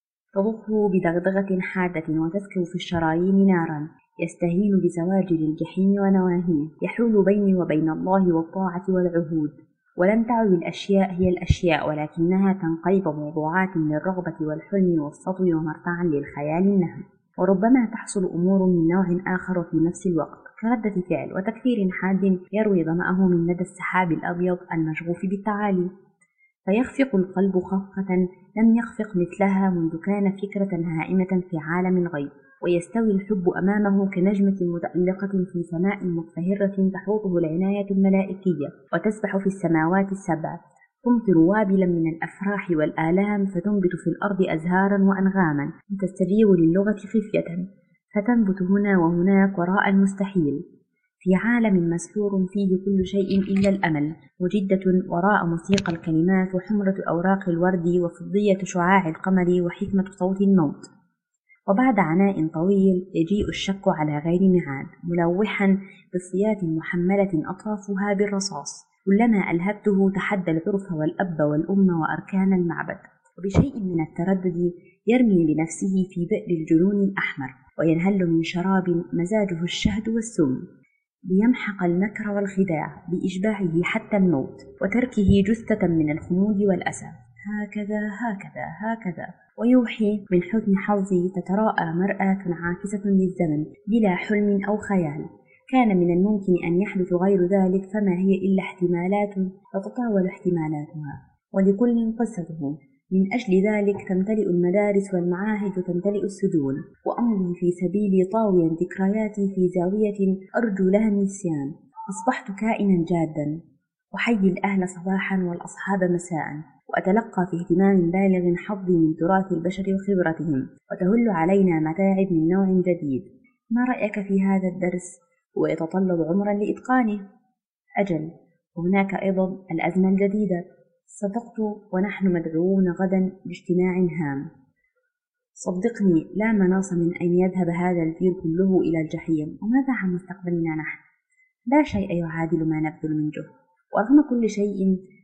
تضخه بدغدغة حادة، وتسكب في الشرايين نارا، يستهين بزواجر الجحيم ونواهيه، يحول بيني وبين الله والطاعة والعهود. ولم تعد الأشياء هي الأشياء، ولكنها تنقيب موضوعات للرغبة والحلم والسطو ومرتعا للخيال النهم. وربما تحصل أمور من نوع آخر في نفس الوقت، كردة فعل وتكفير حاد يروي ظمأه من ندى السحاب الأبيض المشغوف بالتعالي، فيخفق القلب خفقة لم يخفق مثلها منذ كان فكرة هائمة في عالم الغيب، ويستوي الحب أمامه كنجمة متألقة في سماء متفهرة تحوطه العناية الملائكية، وتسبح في السماوات السبع، تمطر وابلا من الأفراح والآلام، فتنبت في الأرض أزهارا وأنغاما، وتستجيب للغة خفية، فتنبت هنا وهناك وراء المستحيل، في عالم مسحور فيه كل شيء إلا الأمل، وجدة وراء موسيقى الكلمات، وحمرة أوراق الورد، وفضية شعاع القمر، وحكمة صوت الموت. وبعد عناء طويل يجيء الشك على غير ميعاد، ملوحا بصيات محملة أطرافها بالرصاص، كلما ألهبته تحدى العرف والأب والأم وأركان المعبد، وبشيء من التردد يرمي بنفسه في بئر الجنون الأحمر، وينهل من شراب مزاجه الشهد والسم، ليمحق المكر والخداع بإشباعه حتى الموت، وتركه جثة من الخمود والأسى، هكذا هكذا هكذا، ويوحي من حسن حظه تتراءى مرآة عاكسة للزمن بلا حلم أو خيال. كان من الممكن أن يحدث غير ذلك، فما هي إلا احتمالات تتطاول احتمالاتها، ولكل قصته. من أجل ذلك تمتلئ المدارس والمعاهد وتمتلئ السجون، وأمضي في سبيلي طاويا ذكرياتي في زاوية أرجو لها النسيان. أصبحت كائنا جادا، أحيي الأهل صباحا والأصحاب مساء، وأتلقى في اهتمام بالغ حظي من تراث البشر وخبرتهم، وتهل علينا متاعب من نوع جديد. ما رأيك في هذا الدرس؟ ويتطلب عمرا لإتقانه. أجل، وهناك أيضا الأزمة الجديدة. صدقت، ونحن مدعوون غدا لاجتماع هام. صدقني، لا مناص من أن يذهب هذا الجيل كله إلى الجحيم، وماذا عن مستقبلنا نحن؟ لا شيء يعادل ما نبذل من جهد، ورغم كل شيء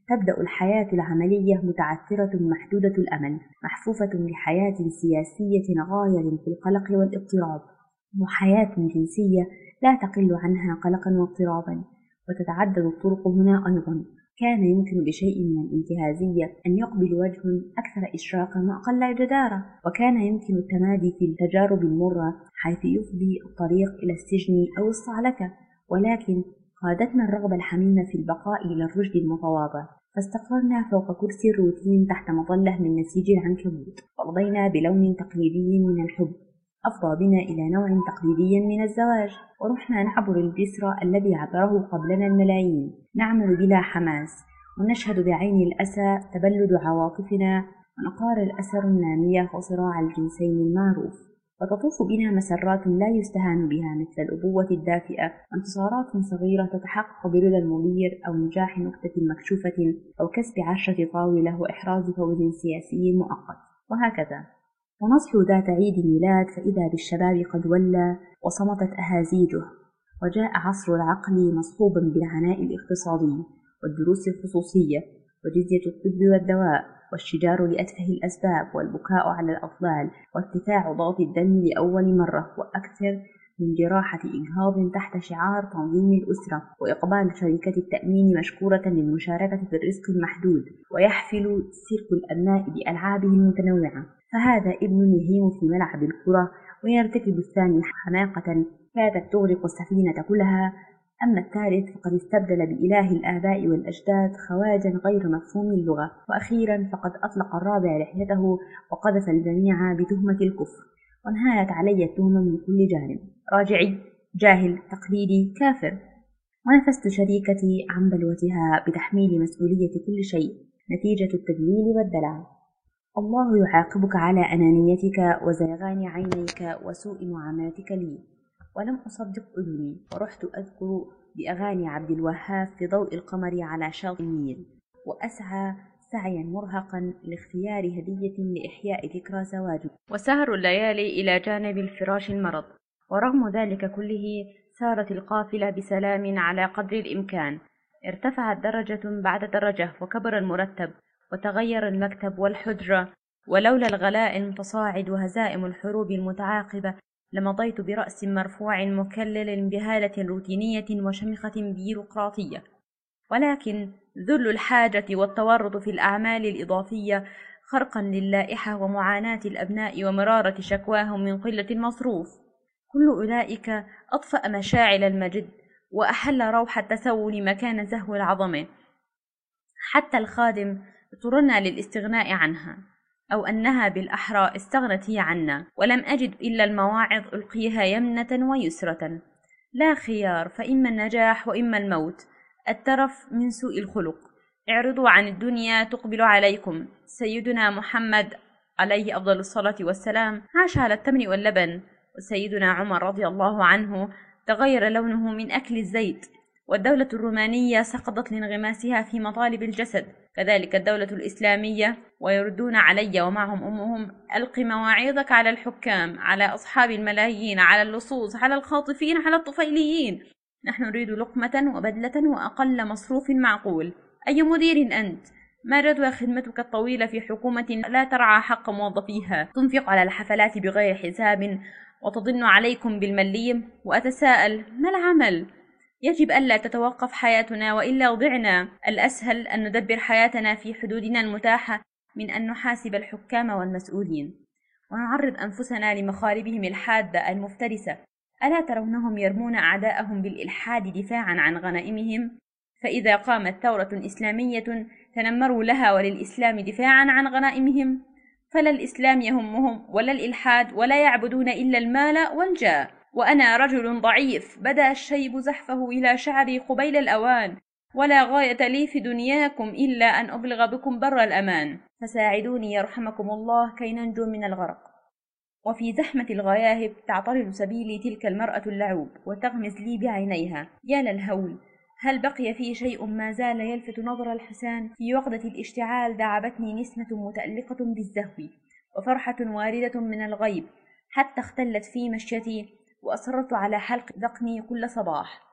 تبدأ الحياة العملية متعثرة محدودة الأمل، محفوفة بحياة سياسية غاية في القلق والاضطراب، وحياة جنسية لا تقل عنها قلقا واضطرابا. وتتعدد الطرق هنا أيضا. كان يمكن بشيء من الانتهازية أن يقبل وجه أكثر إشراقا وأقل جدارة، وكان يمكن التمادي في التجارب المرة حيث يفضي الطريق إلى السجن أو الصعلكة، ولكن قادتنا الرغبة الحميمة في البقاء إلى الرشد المتواضع، فاستقررنا فوق كرسي الروتين تحت مظلة من نسيج العنكبوت، ورضينا بلون تقليدي من الحب أفضى بنا إلى نوع تقليدي من الزواج، ورحنا نعبر الجسر الذي عبره قبلنا الملايين، نعمل بلا حماس، ونشهد بعين الأسى تبلد عواطفنا، ونقار الأسر النامية وصراع الجنسين المعروف. وتطوف بنا مسرات لا يستهان بها مثل الأبوة الدافئة، انتصارات صغيرة تتحقق برضا المدير أو نجاح نكتة مكشوفة أو كسب عشرة طاولة وإحراز فوز سياسي مؤقت، وهكذا. ونصحو ذات عيد ميلاد فإذا بالشباب قد ولى وصمتت أهازيجه، وجاء عصر العقل مصحوبا بالعناء الاقتصادي والدروس الخصوصية وجزية الطب والدواء والشجار لأتفه الأسباب والبكاء على الأطلال وارتفاع ضغط الدم لأول مرة وأكثر من جراحة إجهاض تحت شعار تنظيم الأسرة، وإقبال شركة التأمين مشكورة للمشاركة في الرزق المحدود، ويحفل سيرك الأبناء بألعابه المتنوعة. فهذا ابن يهيم في ملعب الكرة ويرتكب الثاني حماقة كادت تغرق السفينة كلها، أما الثالث فقد استبدل بإله الآباء والأجداد خواجا غير مفهوم اللغة، وأخيرا فقد أطلق الرابع لحيته وقذف الجميع بتهمة الكفر، وانهالت علي التهمة من كل جانب: راجعي، جاهل، تقليدي، كافر. ونفست شريكتي عن بلوتها بتحميل مسؤولية كل شيء نتيجة التدليل والدلع. الله يعاقبك على أنانيتك وزيغان عينيك وسوء معاملتك لي. ولم أصدق أذني، ورحت أذكر بأغاني عبد الوهاب في ضوء القمر على شاطئ النيل، وأسعى سعيا مرهقا لاختيار هدية لإحياء ذكرى زواجي، وسهر الليالي إلى جانب الفراش المرض. ورغم ذلك كله سارت القافلة بسلام على قدر الإمكان، ارتفعت درجة بعد درجة وكبر المرتب وتغير المكتب والحجرة، ولولا الغلاء المتصاعد وهزائم الحروب المتعاقبة لمضيت برأس مرفوع مكلل بهالة روتينية وشمخة بيروقراطية. ولكن ذل الحاجة والتورط في الأعمال الإضافية خرقا للائحة ومعاناة الأبناء ومرارة شكواهم من قلة المصروف، كل أولئك أطفأ مشاعل المجد وأحل روح التسول مكان زهو العظمة. حتى الخادم اضطررنا للاستغناء عنها، أو أنها بالأحرى استغنت هي عنا، ولم أجد إلا المواعظ ألقيها يمنة ويسرة: لا خيار، فإما النجاح وإما الموت، الترف من سوء الخلق، اعرضوا عن الدنيا تقبل عليكم. سيدنا محمد عليه أفضل الصلاة والسلام عاش على التمر واللبن، وسيدنا عمر رضي الله عنه تغير لونه من أكل الزيت، والدولة الرومانية سقطت لانغماسها في مطالب الجسد، كذلك الدولة الإسلامية. ويردون علي ومعهم أمهم: ألق مواعيظك على الحكام، على أصحاب الملايين، على اللصوص، على الخاطفين، على الطفيليين. نحن نريد لقمة وبدلة وأقل مصروف معقول. أي مدير أنت؟ ما جدوى خدمتك الطويلة في حكومة لا ترعى حق موظفيها، تنفق على الحفلات بغير حساب، وتضن عليكم بالمليم؟ وأتساءل: ما العمل؟ يجب ألا تتوقف حياتنا وإلا ضعنا. الأسهل أن ندبر حياتنا في حدودنا المتاحة من أن نحاسب الحكام والمسؤولين ونعرض أنفسنا لمخاربهم الحادة المفترسة. ألا ترونهم يرمون أعداءهم بالإلحاد دفاعا عن غنائمهم؟ فإذا قامت ثورة إسلامية تنمروا لها وللإسلام دفاعا عن غنائمهم. فلا الإسلام يهمهم ولا الإلحاد، ولا يعبدون إلا المال والجاه. وأنا رجل ضعيف بدأ الشيب زحفه إلى شعري قبيل الأوان، ولا غاية لي في دنياكم إلا أن أبلغ بكم بر الأمان، فساعدوني يرحمكم الله كي ننجو من الغرق. وفي زحمة الغياهب تعترض سبيلي تلك المرأة اللعوب وتغمز لي بعينيها: يا للهول، هل بقي في شيء ما زال يلفت نظر الحسان؟ في وقدة الاشتعال دعبتني نسمة متألقة بالزهو وفرحة واردة من الغيب، حتى اختلت في مشيتي، وأصررت على حلق ذقني كل صباح.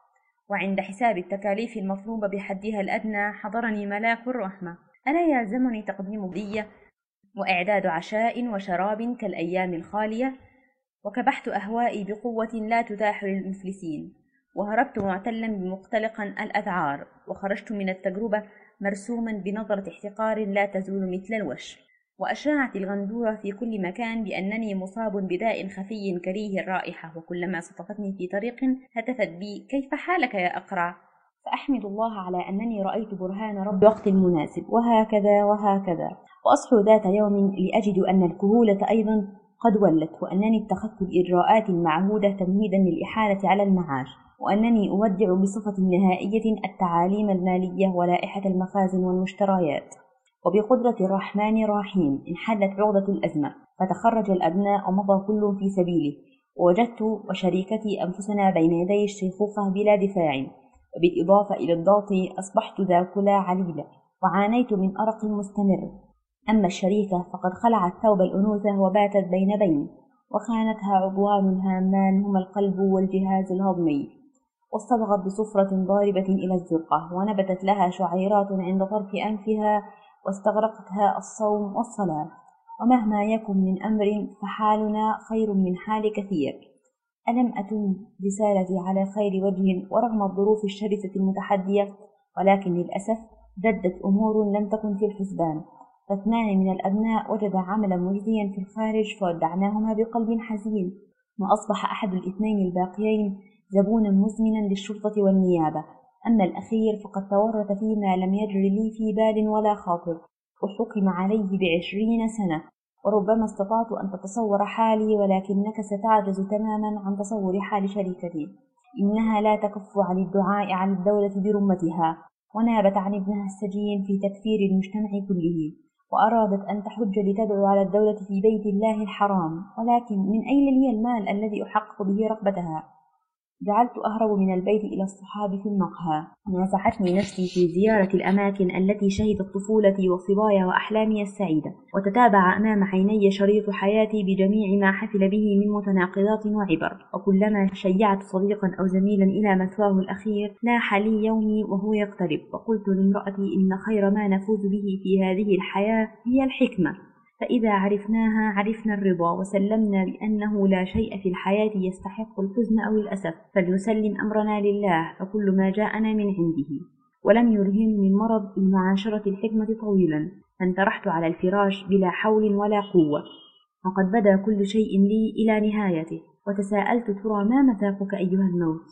وعند حساب التكاليف المطلوبة بحدها الأدنى حضرني ملاك الرحمة. ألا يلزمني تقديم هدية وإعداد عشاء وشراب كالأيام الخالية؟ وكبحت أهوائي بقوة لا تتاح للمفلسين، وهربت معتلا بمختلقا الأذعار، وخرجت من التجربة مرسوما بنظرة احتقار لا تزول مثل الوش. وأشاعت الغندورة في كل مكان بأنني مصاب بداء خفي كريه الرائحة، وكلما صطفتني في طريق هتفت بي: كيف حالك يا أقرع؟ فأحمد الله على أنني رأيت برهان رب الوقت المناسب، وهكذا وهكذا. وأصحو ذات يوم لأجد أن الكهولة أيضا قد ولت، وأنني اتخذت الإجراءات المعهودة تمهيدا للإحالة على المعاش، وأنني أودع بصفة نهائية التعاليم المالية ولائحة المخازن والمشتريات. وبقدرة الرحمن الرحيم انحلت عقدة الأزمة، فتخرج الأبناء ومضى كل في سبيله، ووجدت وشريكتي أنفسنا بين يدي الشيخوخة بلا دفاع. وبالإضافة إلى الضغط أصبحت ذا كلى عليلة، وعانيت من أرق مستمر. أما الشريكة فقد خلعت ثوب الأنوثة وباتت بين بين، وخانتها عضوان هامان هما القلب والجهاز الهضمي، واصطبغت بصفرة ضاربة إلى الزرقة، ونبتت لها شعيرات عند طرف أنفها، واستغرقتها الصوم والصلاة. ومهما يكن من أمر فحالنا خير من حال كثير. ألم أتم رسالتي على خير وجه ورغم الظروف الشرسة المتحدية، ولكن للأسف جدت أمور لم تكن في الحسبان. فاثنان من الأبناء وجد عملا مجزيا في الخارج فودعناهما بقلب حزين، وأصبح أحد الاثنين الباقيين زبونا مزمنا للشرطة والنيابة. أما الأخير فقد تورط فيما لم يجر لي في بال ولا خاطر، وحكم عليه بعشرين سنة. وربما استطعت أن تتصور حالي، ولكنك ستعجز تماما عن تصور حال شريكتي. إنها لا تكف عن الدعاء على الدولة برمتها، ونابت عن ابنها السجين في تكفير المجتمع كله، وأرادت أن تحج لتدعو على الدولة في بيت الله الحرام. ولكن من أين لي المال الذي أحقق به رغبتها؟ جعلت أهرب من البيت إلى الصحاب في المقهى. نازعتني نفسي في زيارة الأماكن التي شهدت طفولتي وصبايا وأحلامي السعيدة، وتتابع أمام عيني شريط حياتي بجميع ما حفل به من متناقضات وعبر. وكلما شيعت صديقا أو زميلا إلى مثواه الأخير لاح لي يومي وهو يقترب، وقلت لامرأتي: إن خير ما نفوز به في هذه الحياة هي الحكمة، فإذا عرفناها عرفنا الرضا، وسلمنا بأنه لا شيء في الحياة يستحق الحزن أو الأسف، فلنسلم أمرنا لله، فكل ما جاءنا من عنده. ولم يرهنني المرض بمعاشرة الحكمة طويلا، فانطرحت على الفراش بلا حول ولا قوة، وقد بدا كل شيء لي إلى نهايته. وتساءلت: ترى ما مثاقك أيها الموت؟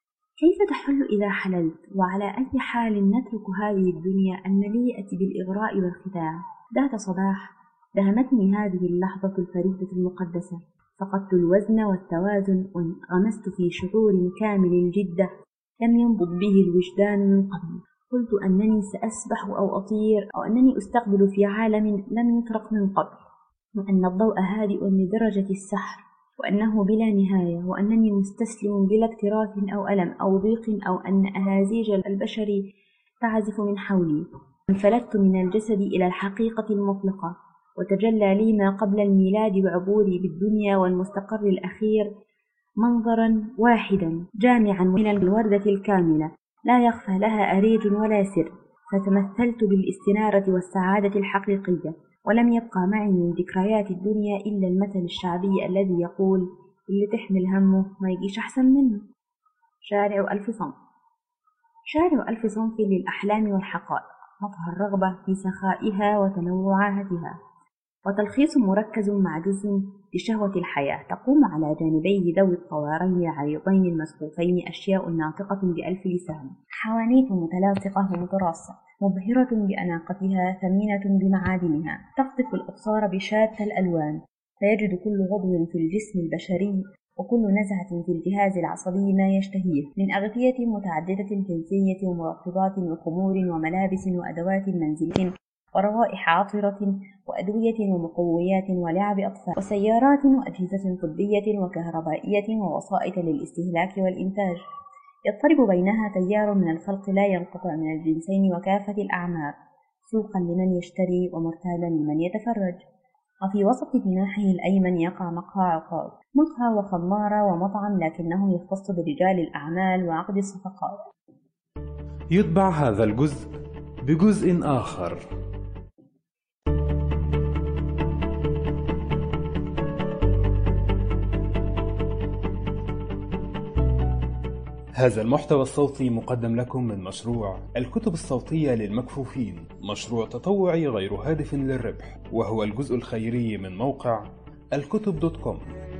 كيف تحل إذا حللت؟ وعلى أي حال نترك هذه الدنيا المليئة بالإغراء والخداع؟ ذات صباح دهمتني هذه اللحظة الفريدة المقدسة، فقدت الوزن والتوازن، وانغمست في شعور كامل الجدة لم ينبض به الوجدان من قبل. قلت أنني سأسبح أو أطير، أو أنني أستقبل في عالم لم يطرق من قبل، وأن الضوء هادئ لدرجة السحر، وأنه بلا نهاية، وأنني مستسلم بلا اكتراث أو ألم أو ضيق، أو أن أهازيج البشر تعزف من حولي. انفلتت من الجسد إلى الحقيقة المطلقة، وتجلى لي ما قبل الميلاد وعبوري بالدنيا والمستقر الأخير منظرا واحدا جامعا من الوردة الكاملة لا يخفى لها أريج ولا سر. فتمثلت بالاستنارة والسعادة الحقيقية، ولم يبقى معي من ذكريات الدنيا إلا المثل الشعبي الذي يقول: اللي تحمل همه ما يجيش أحسن منه. شارع ألف صنف. شارع ألف صنف للأحلام والحقائق، مظهر الرغبة في سخائها وتنوعاتها، وتلخيص مركز مع جزء لشهوة الحياة تقوم على جانبيه ذوي الطوارين العريضين المصفوفين أشياء ناطقة بألف لسان، حوانيت متلاصقة ومتراصة، مبهرة بأناقتها، ثمينة بمعادنها، تخطف الأبصار بشتى الألوان، فيجد كل عضو في الجسم البشري وكل نزعة في الجهاز العصبي ما يشتهيه من أغذية متعددة الجنسية ومرطبات وخمور وملابس وأدوات منزلية وروائح عطرة وأدوية ومقويات ولعب أطفال وسيارات وأجهزة طبية وكهربائية ووسائط للاستهلاك والإنتاج، يضطرب بينها تيار من الخلق لا ينقطع من الجنسين وكافة الأعمار، سوقا لمن يشتري ومرتادا لمن يتفرج. وفي وسط جناحه الأيمن يقع مقهى عقاب، مقهى وخمارة ومطعم، لكنه يختص برجال الأعمال وعقد الصفقات. يتبع هذا الجزء بجزء آخر. هذا المحتوى الصوتي مقدم لكم من مشروع الكتب الصوتية للمكفوفين، مشروع تطوعي غير هادف للربح، وهو الجزء الخيري من موقع الكتب دوت كوم.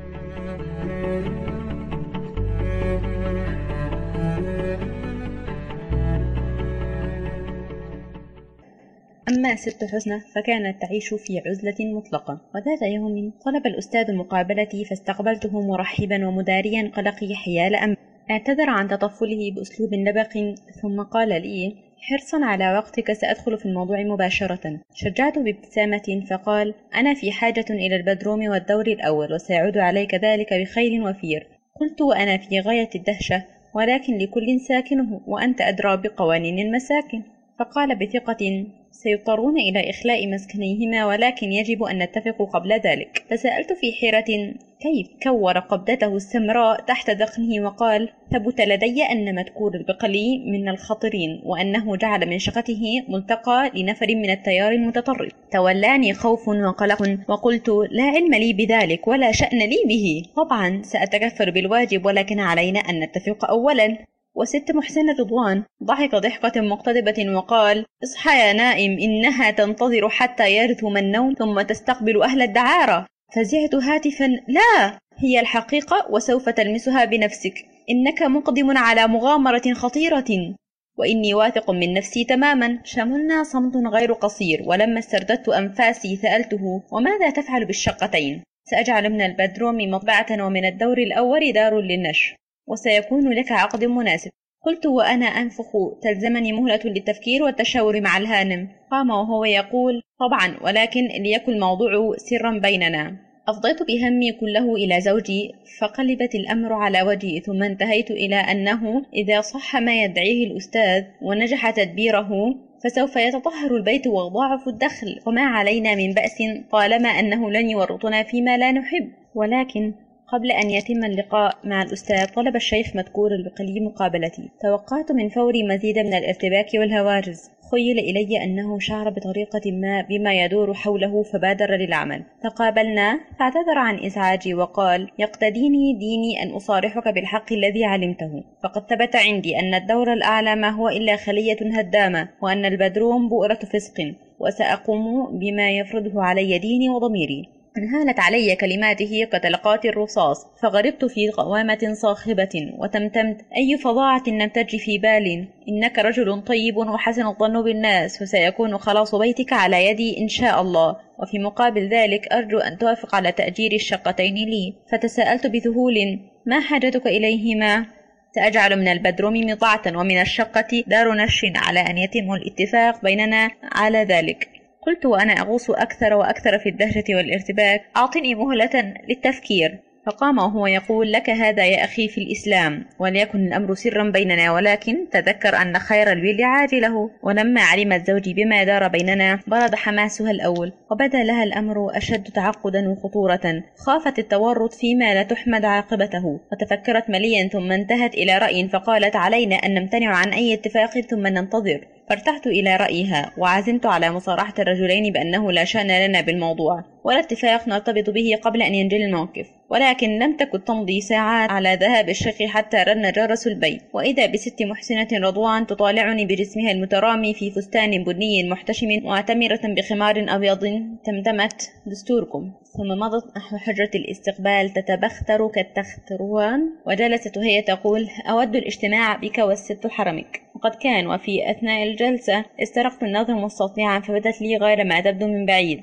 أما ست حسنى فكانت تعيش في عزلة مطلقة، وذات يوم طلب الأستاذ مقابلتي فاستقبلته مرحبا ومداريا قلقي حيال أمر. اعتذر عن تطفله بأسلوب لبق ثم قال لي: حرصا على وقتك سأدخل في الموضوع مباشرة. شجعته بابتسامة فقال: أنا في حاجة إلى البدروم والدور الأول، وسيعود عليك ذلك بخير وفير. قلت وأنا في غاية الدهشة: ولكن لكل ساكنه، وأنت أدرى بقوانين المساكن. فقال بثقة: سيضطرون إلى إخلاء مسكنيهما، ولكن يجب أن نتفق قبل ذلك. فسألت في حيرة كيف. كور قبضته السمراء تحت ذقنه وقال: ثبت لدي أن مذكور البقلي من الخطرين، وأنه جعل من شقته ملتقى لنفر من التيار المتطرف. تولاني خوف وقلق، وقلت: لا علم لي بذلك ولا شأن لي به. طبعا سأتكفل بالواجب، ولكن علينا أن نتفق أولا. وست محسنة رضوان ضحك ضحكة مقتضبة وقال: اصحى يا نائم، إنها تنتظر حتى يرثم النوم ثم تستقبل أهل الدعارة. فزعت هاتفا: لا، هي الحقيقة وسوف تلمسها بنفسك. إنك مقدم على مغامرة خطيرة، وإني واثق من نفسي تماما. شملنا صمت غير قصير، ولما استرددت أنفاسي سألته: وماذا تفعل بالشقتين؟ سأجعل من البدروم مطبعة، ومن الدور الأول دار للنشر، وسيكون لك عقد مناسب. قلت وأنا أنفخ: تلزمني مهلة للتفكير والتشاور مع الهانم. قام وهو يقول: طبعا، ولكن ليكن الموضوع سرا بيننا. أفضيت بهمي كله إلى زوجي، فقلبت الأمر على وجهي، ثم انتهيت إلى أنه إذا صح ما يدعيه الأستاذ ونجح تدبيره فسوف يتطهر البيت ويضاعف الدخل، وما علينا من بأس طالما أنه لن يورطنا فيما لا نحب. ولكن قبل أن يتم اللقاء مع الأستاذ طلب الشيخ مذكور البقلي مقابلتي. توقعت من فوري مزيد من الارتباك والهواجس. خيل إلي أنه شعر بطريقة ما بما يدور حوله فبادر للعمل. تقابلنا فاعتذر عن إزعاجي وقال: يقتديني ديني أن أصارحك بالحق الذي علمته، فقد ثبت عندي أن الدور الأعلى ما هو إلا خلية هدامة، وأن البدروم بؤرة فسق، وسأقوم بما يفرضه علي ديني وضميري. انهالت علي كلماته كتلقات الرصاص، فغربت في قوامة صاخبة وتمتمت: أي فظاعة لم تجري في بال، إنك رجل طيب وحسن الظن بالناس، وسيكون خلاص بيتك على يدي إن شاء الله، وفي مقابل ذلك أرجو أن توافق على تأجير الشقتين لي. فتساءلت بذهول: ما حاجتك إليهما؟ سأجعل من البدروم مطاعة ومن الشقة دار نشر، على أن يتم الاتفاق بيننا على ذلك. قلت وأنا أغوص أكثر وأكثر في الدهشة والارتباك: أعطني مهلة للتفكير. فقام وهو يقول: لك هذا يا أخي في الإسلام، وليكن الأمر سرا بيننا، ولكن تذكر أن خير الويل عاجله. ولما علمت زوجي بما دار بيننا برد حماسها الأول، وبدا لها الأمر أشد تعقدا وخطورة. خافت التورط فيما لا تحمد عاقبته، وتفكرت مليا ثم انتهت إلى رأي فقالت: علينا أن نمتنع عن أي اتفاق ثم ننتظر. فارتحت إلى رأيها، وعزمت على مصارحة الرجلين بأنه لا شأن لنا بالموضوع ولا اتفاق نرتبط به قبل أن ينجلي الموقف. ولكن لم تكن تمضي ساعات على ذهاب الشيخ حتى رن جرس البيت، وإذا بست محسنة رضوان تطالعني بجسمها المترامي في فستان بني محتشم معتمرة بخمار أبيض. تمتمت: دستوركم. ثم مضت نحو حجرة الاستقبال تتبختر كالتختروان، وجلست وهي تقول: أود الاجتماع بك والست حرمك. وقد كان، وفي أثناء الجلسة استرقت النظر مستطيعا، فبدت لي غير ما تبدو من بعيد،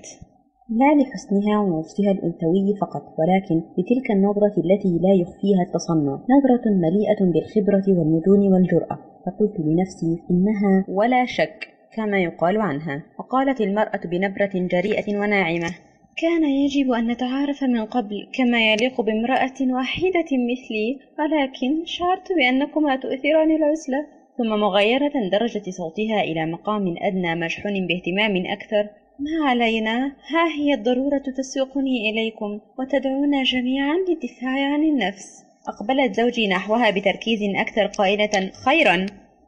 لا لحسنها ونصفها الأنثوي فقط، ولكن لتلك النظرة التي لا يخفيها التصنع، نظرة مليئة بالخبرة والمجون والجرأة. فقلت لنفسي: إنها ولا شك كما يقال عنها. وقالت المرأة بنبرة جريئة وناعمة: كان يجب أن نتعارف من قبل كما يليق بامرأة واحدة مثلي، ولكن شعرت بأنكما تؤثران العزلة. ثم مغيرة درجة صوتها إلى مقام أدنى مشحون باهتمام أكثر: ما علينا، ها هي الضرورة تسوقني إليكم وتدعونا جميعا للدفاع عن النفس. أقبلت زوجي نحوها بتركيز أكثر قائلة: خيرا،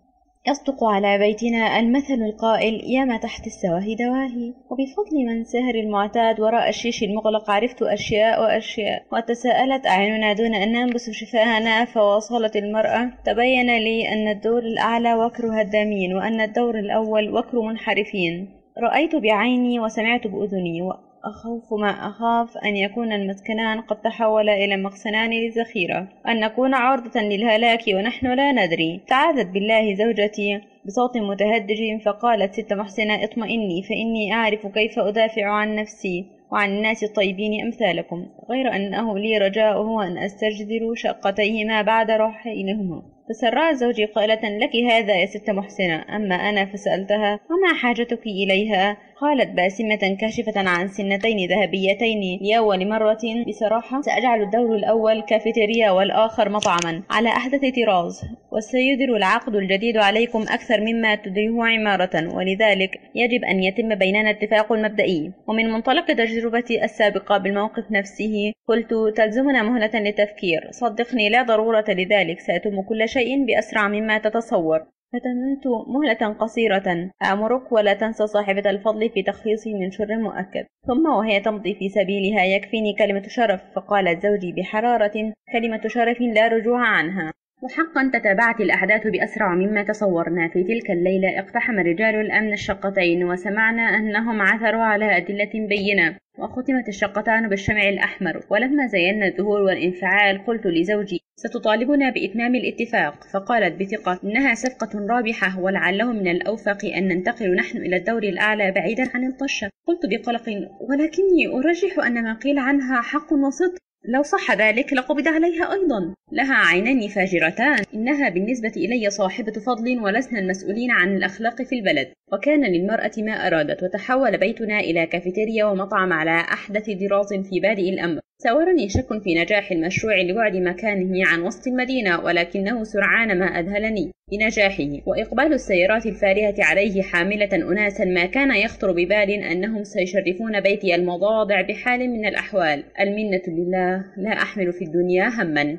يصدق على بيتنا المثل القائل: ياما تحت السواهي دواهي. وبفضل من سهر المعتاد وراء الشيش المغلق عرفت أشياء وأشياء، وتساءلت أعيننا دون أن ننبس شفاهنا. فواصلت المرأة: تبين لي أن الدور الأعلى وكر هدامين، وأن الدور الأول وكر منحرفين. رأيت بعيني وسمعت بأذني، أخوف ما أخاف أن يكون المسكنان قد تحولا إلى مخزنان للذخيرة، أن نكون عرضة للهلاك ونحن لا ندري. تعاذت بالله زوجتي بصوت متهدج فقالت: ست محسنة، اطمئني، فإني أعرف كيف أدافع عن نفسي وعن الناس الطيبين أمثالكم، غير أنه لي رجاء هو أن أستجدر شقتيهما بعد رحيلهما. فسرع زوجي قائلة: لك هذا يا ست محسنة. أما أنا فسألتها: وما حاجتك إليها؟ قالت باسمة كاشفة عن سنتين ذهبيتين لأول مرة: بصراحة سأجعل الدور الأول كافيتيريا والآخر مطعما على أحدث طراز، وسيدر العقد الجديد عليكم أكثر مما تديه عمارة، ولذلك يجب أن يتم بيننا اتفاق مبدئي. ومن منطلق تجربتي السابقة بالموقف نفسه قلت: تلزمنا مهلة للتفكير. صدقني لا ضرورة لذلك، سأتم كل شيء بأسرع مما تتصور. فتمنت مهلة قصيرة أمرك، ولا تنسى صاحبة الفضل في تخليصي من شر مؤكد. ثم وهي تمضي في سبيلها: يكفيني كلمة شرف. فقالت زوجي بحرارة: كلمة شرف لا رجوع عنها. وحقا تتابعت الأحداث بأسرع مما تصورنا. في تلك الليلة اقتحم رجال الأمن الشقتين، وسمعنا أنهم عثروا على أدلة بينة، وختمت الشقتان بالشمع الأحمر. ولما زينا الذهول والانفعال قلت لزوجي: ستطالبنا بإتمام الاتفاق. فقالت بثقة: إنها صفقة رابحة، ولعله من الأوفق أن ننتقل نحن إلى الدور الأعلى بعيدا عن الطشة. قلت بقلق: ولكني أرجح أن ما قيل عنها حق وصدق، لو صح ذلك لقبض عليها أيضا. لها عينان فاجرتان، إنها بالنسبة إلي صاحبة فضل، ولسنا المسؤولين عن الأخلاق في البلد. وكان للمرأة ما أرادت، وتحول بيتنا إلى كافيتيريا ومطعم على أحدث طراز في بادئ الأمر. ساورني شك في نجاح المشروع لبعد مكانه عن وسط المدينة، ولكنه سرعان ما أذهلني بنجاحه، وإقبال السيارات الفارهة عليه حاملة أناسا ما كان يخطر ببال أنهم سيشرفون بيتي المضاضع بحال من الأحوال. المنة لله، لا أحمل في الدنيا هما.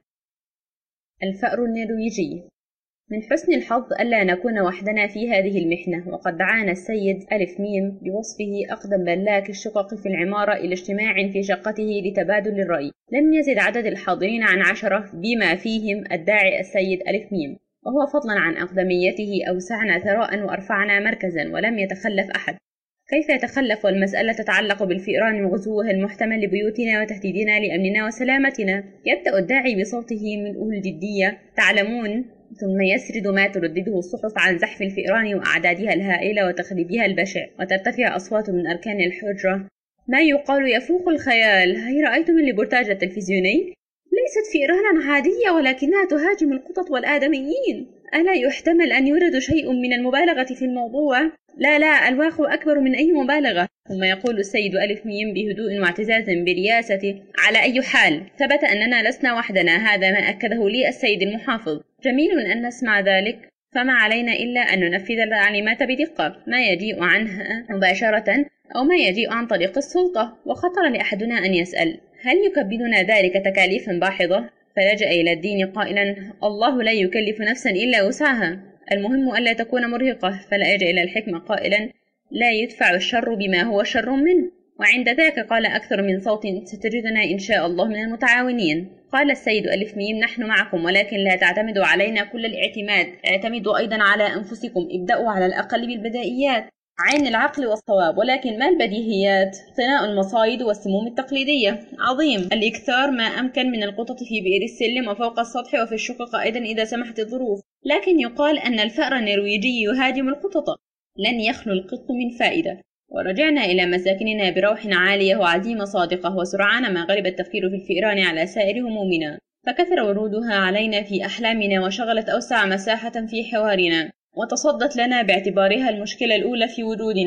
الفأر النرويجي. من حسن الحظ ألا نكون وحدنا في هذه المحنة، وقد دعانا السيد ألف ميم بوصفه أقدم ملاك الشقق في العمارة إلى اجتماع في شقته لتبادل الرأي. لم يزد عدد الحاضرين عن عشرة، بما فيهم الداعي السيد ألف ميم، وهو فضلا عن أقدميته أوسعنا ثراء وأرفعنا مركزا، ولم يتخلف أحد. كيف يتخلف والمسألة تتعلق بالفئران وغزوها المحتمل لبيوتنا وتهديدنا لأمننا وسلامتنا؟ يبدأ الداعي بصوته ملؤه الجدية: تعلمون، ثم يسرد ما تردده الصحف عن زحف الفئران وأعدادها الهائلة وتخريبها البشع، وترتفع أصوات من أركان الحجرة: ما يقال يفوق الخيال. هل رأيتم الريبورتاج التلفزيوني؟ ليست فئرانا عادية، ولكنها تهاجم القطط والآدميين. ألا يحتمل أن يورد شيء من المبالغة في الموضوع؟ لا لا، الواقع أكبر من أي مبالغة. ثم يقول السيد ألف ميم بهدوء واعتزاز برياسته: على أي حال، ثبت أننا لسنا وحدنا، هذا ما أكده لي السيد المحافظ. جميل أن نسمع ذلك، فما علينا إلا أن ننفذ التعليمات بدقة، ما يجيء عنها مباشرة أو ما يجيء عن طريق السلطة. وخطر لأحدنا أن يسأل: هل يكبدنا ذلك تكاليفا باحظة؟ فلجأ إلى الدين قائلا: الله لا يكلف نفسا إلا وسعها، المهم ألا تكون مرهقة. فلجأ إلى الحكمة قائلا: لا يدفع الشر بما هو شر منه. وعند ذاك قال أكثر من صوت: ستجدنا إن شاء الله من المتعاونين. قال السيد ألف ميم: نحن معكم، ولكن لا تعتمدوا علينا كل الاعتماد، اعتمدوا أيضا على أنفسكم، ابدأوا على الأقل بالبدائيات، عين العقل والصواب. ولكن ما البديهيات؟ اقتناء المصايد والسموم التقليدية. عظيم. الإكثار ما أمكن من القطط في بئر السلم وفوق السطح وفي الشقق أيضا إذا سمحت الظروف. لكن يقال أن الفأر النرويجي يهاجم القطط، لن يخلو القط من فائدة. ورجعنا إلى مساكننا بروح عالية وعزيمة صادقة، وسرعان ما غلب التفكير في الفئران على سائر همومنا، فكثر ورودها علينا في أحلامنا وشغلت أوسع مساحة في حوارنا، وتصدت لنا باعتبارها المشكلة الأولى في وجودنا.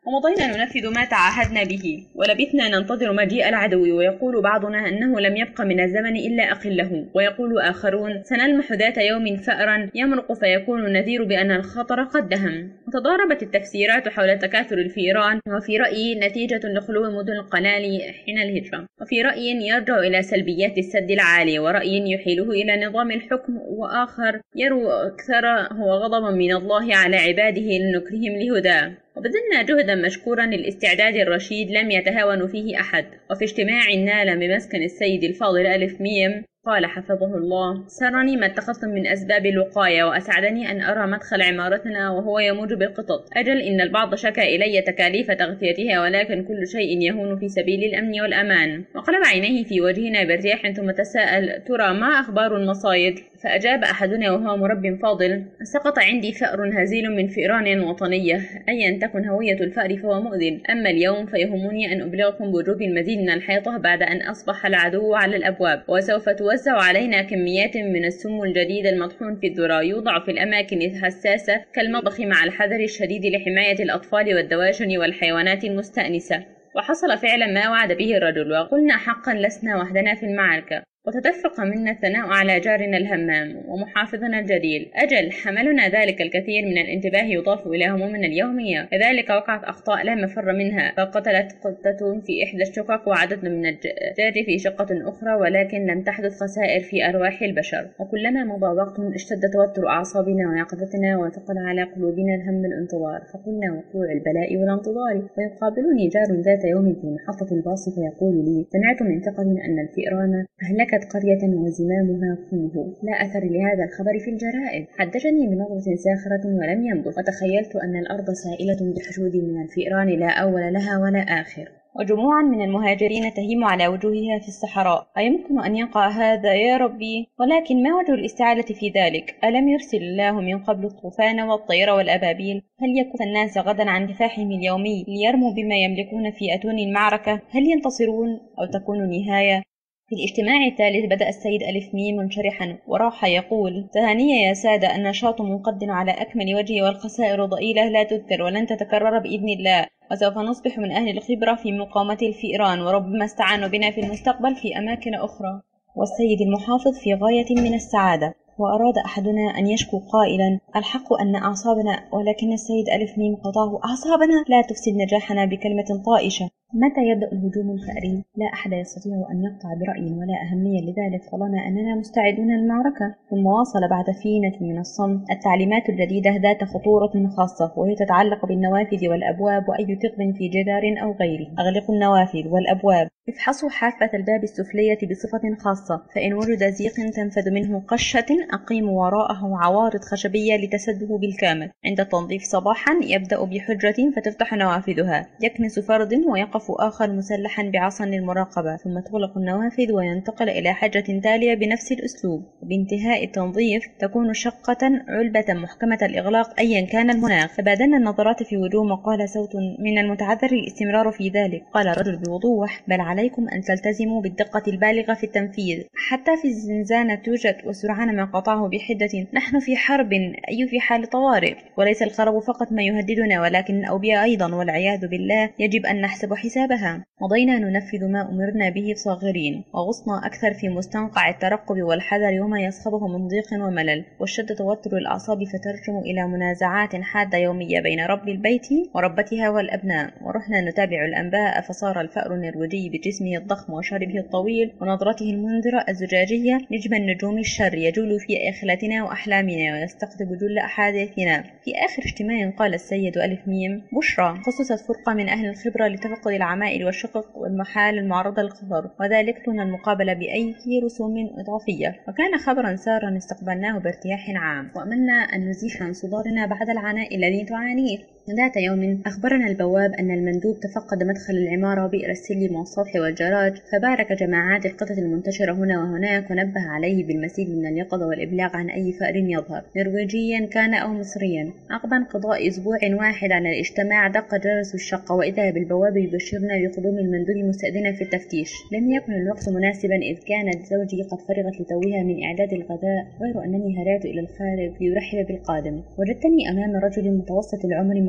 ومضينا ننفذ ما تعاهدنا به، ولبثنا ننتظر مجيء العدو، ويقول بعضنا أنه لم يبق من الزمن إلا أقله، ويقول آخرون سنلمح ذات يوم فأرا يمرق فيكون النذير بأن الخطر قد دهم. وتضاربت التفسيرات حول تكاثر الفئران، وفي رأيي نتيجة لخلو مدن القنال حين الهجرة، وفي رأي يرجع إلى سلبيات السد العالي، ورأي يحيله إلى نظام الحكم، وآخر يروى أكثر هو غضبا من الله على عباده لنكرهم لهداه. وبذلنا جهدا مشكورا للاستعداد الرشيد لم يتهاون فيه أحد. وفي اجتماع نال بمسكن السيد الفاضل ألف ميم قال حفظه الله: سرني ما اتخذتم من أسباب الوقاية، وأسعدني أن أرى مدخل عمارتنا وهو يموج بالقطط. أجل إن البعض شكى إلي تكاليف تغطيتها، ولكن كل شيء يهون في سبيل الأمن والأمان. وقلب عينيه في وجهنا بارتياح ثم تساءل: ترى ما أخبار المصايد؟ فأجاب أحدنا وهو مرب فاضل: سقط عندي فأر هزيل من فئران وطنية، أيا تكن هوية الفأر فهو مؤذن. أما اليوم فيهمني أن أبلغكم بوجوب المزيد من الحيطة بعد أن أصبح العدو على الأبواب، وسوف توزع علينا كميات من السم الجديد المطحون في الذرة، يوضع في الأماكن الحساسة كالمطبخ مع الحذر الشديد لحماية الأطفال والدواجن والحيوانات المستأنسة. وحصل فعلا ما وعد به الرجل، وقلنا حقا لسنا وحدنا في المعركة. وتدفق منا الثناء على جارنا الهمام ومحافظنا الجليل. أجل حملنا ذلك الكثير من الانتباه يضاف إلى همومنا اليومية. كذلك وقعت أخطاء لا مفر منها، فقتلت قطة في إحدى الشقق، وعدد من الدجاج في شقة أخرى، ولكن لم تحدث خسائر في أرواح البشر. وكلما مضى وقت اشتد توتر أعصابنا ويقظتنا، وثقل على قلوبنا الهم الانتظار، فقلنا وقوع البلاء والانتظار. ويقابلني جار ذات يوم في محطة الباص فيقول لي: سمعت من ثقل أن الفئران أهلك قرية وزمامها كله، لا أثر لهذا الخبر في الجرائد. حدثني بنظرة ساخرة ولم ينبض، وتخيلت أن الأرض سائلة بحشود من الفئران لا أول لها ولا آخر، وجموعا من المهاجرين تهيم على وجوهها في الصحراء. أيمكن أن يقع هذا يا ربي؟ ولكن ما وجه الاستعالة في ذلك؟ ألم يرسل الله من قبل الطوفان والطير والأبابيل؟ هل يكف الناس غدا عن كفاحهم اليومي ليرموا بما يملكون في أتون المعركة؟ هل ينتصرون أو تكون نهاية؟ في الاجتماع الثالث بدأ السيد ألف ميم منشرحا وراح يقول: تهانية يا سادة، النشاط منقد على أكمل وجه، والخسائر ضئيلة لا تذكر ولن تتكرر بإذن الله، وسوف نصبح من أهل الخبرة في مقاومة الفئران، وربما استعانوا بنا في المستقبل في أماكن أخرى. والسيد المحافظ في غاية من السعادة. وأراد أحدنا أن يشكو قائلا: الحق أن أعصابنا، ولكن السيد ألف ميم قطعه: أعصابنا لا تفسد نجاحنا بكلمة طائشة. متى يبدأ الهجوم الفأري؟ لا أحد يستطيع أن يقطع برأي ولا أهمية لذلك، طالما أننا مستعدون للمعركة. ثم واصل بعد فينة من الصمت: التعليمات الجديدة ذات خطورة خاصة، وهي تتعلق بالنوافذ والأبواب وأي ثقب في جدار أو غيره. أغلقوا النوافذ والأبواب. افحصوا حافة الباب السفلية بصفة خاصة، فإن وجد زيق تنفذ منه قشة أقيموا وراءه عوارض خشبية لتسده بالكامل. عند التنظيف صباحا يبدأ بحجرة فتفتح نوافذها، يكنس فرد ويقف آخر مسلحا بعصا للمراقبة، ثم تغلق النوافذ وينتقل إلى حجة تالية بنفس الأسلوب. بانتهاء التنظيف تكون شقة علبة محكمة الإغلاق أيا كان المناخ. تبادلنا النظرات في وجوه، وقال صوت: من المتعذر الاستمرار في ذلك. قال الرجل بوضوح: بل عليكم أن تلتزموا بالدقة البالغة في التنفيذ، حتى في الزنزانة توجد. وسرعان ما قطعه بحدة: نحن في حرب، أي في حال طوارئ، وليس الخراب فقط ما يهددنا، ولكن الأوبئة أيضا، والعياذ بالله يجب أن نحسب حسابها. مضينا ننفذ ما أمرنا به صاغرين، وغصنا أكثر في مستنقع الترقب والحذر وما يصحبه من ضيق وملل، واشتد توتر الأعصاب فترجم إلى منازعات حادة يومية بين رب البيت وربتها والأبناء. ورحنا نتابع الأنباء، فصار الفأر النرويجي بجسمه الضخم وشربه الطويل ونظرته المنذرة الزجاجية نجم النجوم الشر يجول في آخلتنا وأحلامنا ويستقطب جل أحاديثنا. في آخر اجتماع قال السيد ألف ميم: بشرى، خصصت فرقة من أهل الخبرة لتفقد العمائل والشقق والمحال المعرضة للخطر، وذلك دون المقابلة بأي رسوم إضافية. وكان خبرا سارا استقبلناه بارتياح عام، وأملنا أن نزيح عن صدورنا بعد العناء الذي تعانيه. ذات يوم أخبرنا البواب أن المندوب تفقد مدخل العمارة وبئر السلم والسطح والجراج، فبارك جماعات القطط المنتشرة هنا وهناك، ونبه عليه بالمزيد من اليقظة والإبلاغ عن أي فأر يظهر، نرويجيا كان أو مصريا. عقب انقضاء أسبوع واحد عن الاجتماع دق جرس الشقة، وإذا بالبواب يبشرنا بقدوم المندوب مستأذنا في التفتيش. لم يكن الوقت مناسبا، إذ كانت زوجي قد فرغت لتوها من إعداد الغداء، غير أنني هرعت إلى الخارج ليرحب بالقادم. وجدتني أمام رجل متوسط العمر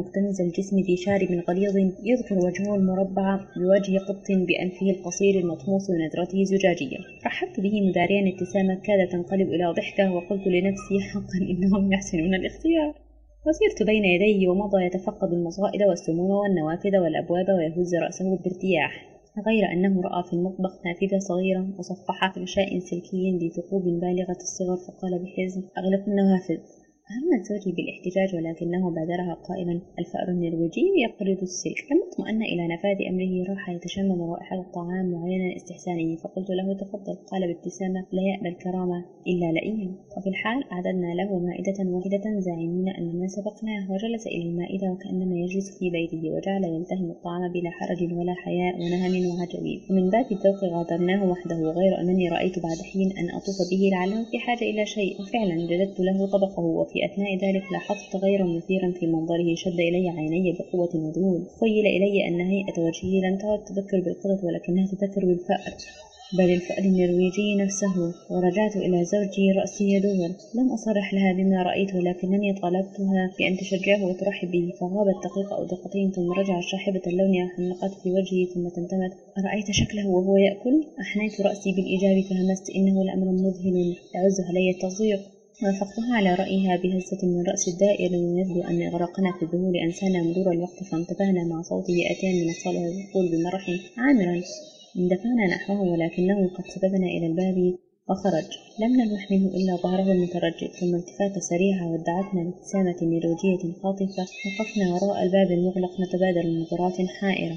مختنز الجسم ذي شارب غليظ يذكر وجهه المربع بوجه قط بأنفه القصير المطموس ونظرته زجاجية. رحبت به مداريا ابتسامة كادت تنقلب إلى ضحكة، وقلت لنفسي حقا إنهم يحسنون الاختيار. وسرت بين يديه ومضى يتفقد المصائد والسموم والنوافذ والأبواب ويهز رأسه بارتياح، غير أنه رأى في المطبخ نافذة صغيرة مصفحة بغشاء سلكي ذي ثقوب بالغة الصغر، فقال بحزن: أغلق النوافذ. همت زوجي بالاحتجاج ولكنه بادرها قائلا: الفأر النرويجي يقرض السلك. لما اطمأن إلى نفاذ أمره راح يتشمم رائحة الطعام معلنا استحسانه، فقلت له: تفضل. قال بابتسامة: لا يأبى الكرامة إلا لئيم. وفي الحال أعددنا له مائدة واحدة زاعمين أننا سبقناه، وجلس إلى المائدة وكأنما يجلس في بيته، وجعل يلتهم الطعام بلا حرج ولا حياء ونهم وعجب. ومن باب الذوق غادرناه وحده، غير أنني رأيت بعد حين أن أطوف به لعله في حاجة إلى شيء، وفعلا جددت له طبقه. وفي أثناء ذلك لاحظت تغيرا مثيرا في منظره، شد إلي عيني بقوة وذهول. خيل إلي أن هيئة وجهه لم تعد تذكر بالقطط ولكنها تذكر بالفأر، بل الفأر النرويجي نفسه. ورجعت إلى زوجي رأسي يدور. لم أصرح لها بما رأيت، ولكنني طلبتها بأن تشجعه وترحب به، فغابت دقيقة أو دقيقتين ثم رجعت شاحبة اللون وحمقت في وجهي، ثم تمتمت: أرأيت شكله وهو يأكل؟ أحنيت رأسي بالإيجاب فهمست: إنه لأمر مذهل يعز علي التصديق. وافقتها على رأيها بهزة من رأس الدائرة، يبدو أن إغراقنا في الذهول أنسانا مرور الوقت، فانتبهنا مع صوته آتيا من الصالة يقول بمرح عامرا. اندفعنا نحوه ولكنه قد سببنا إلى الباب وخرج. لم نلمح منه إلا ظهره المترجل، ثم التفاتة سريعة ودعتنا بابتسامة نرويجية خاطفة. وقفنا وراء الباب المغلق نتبادل نظرات حائرة.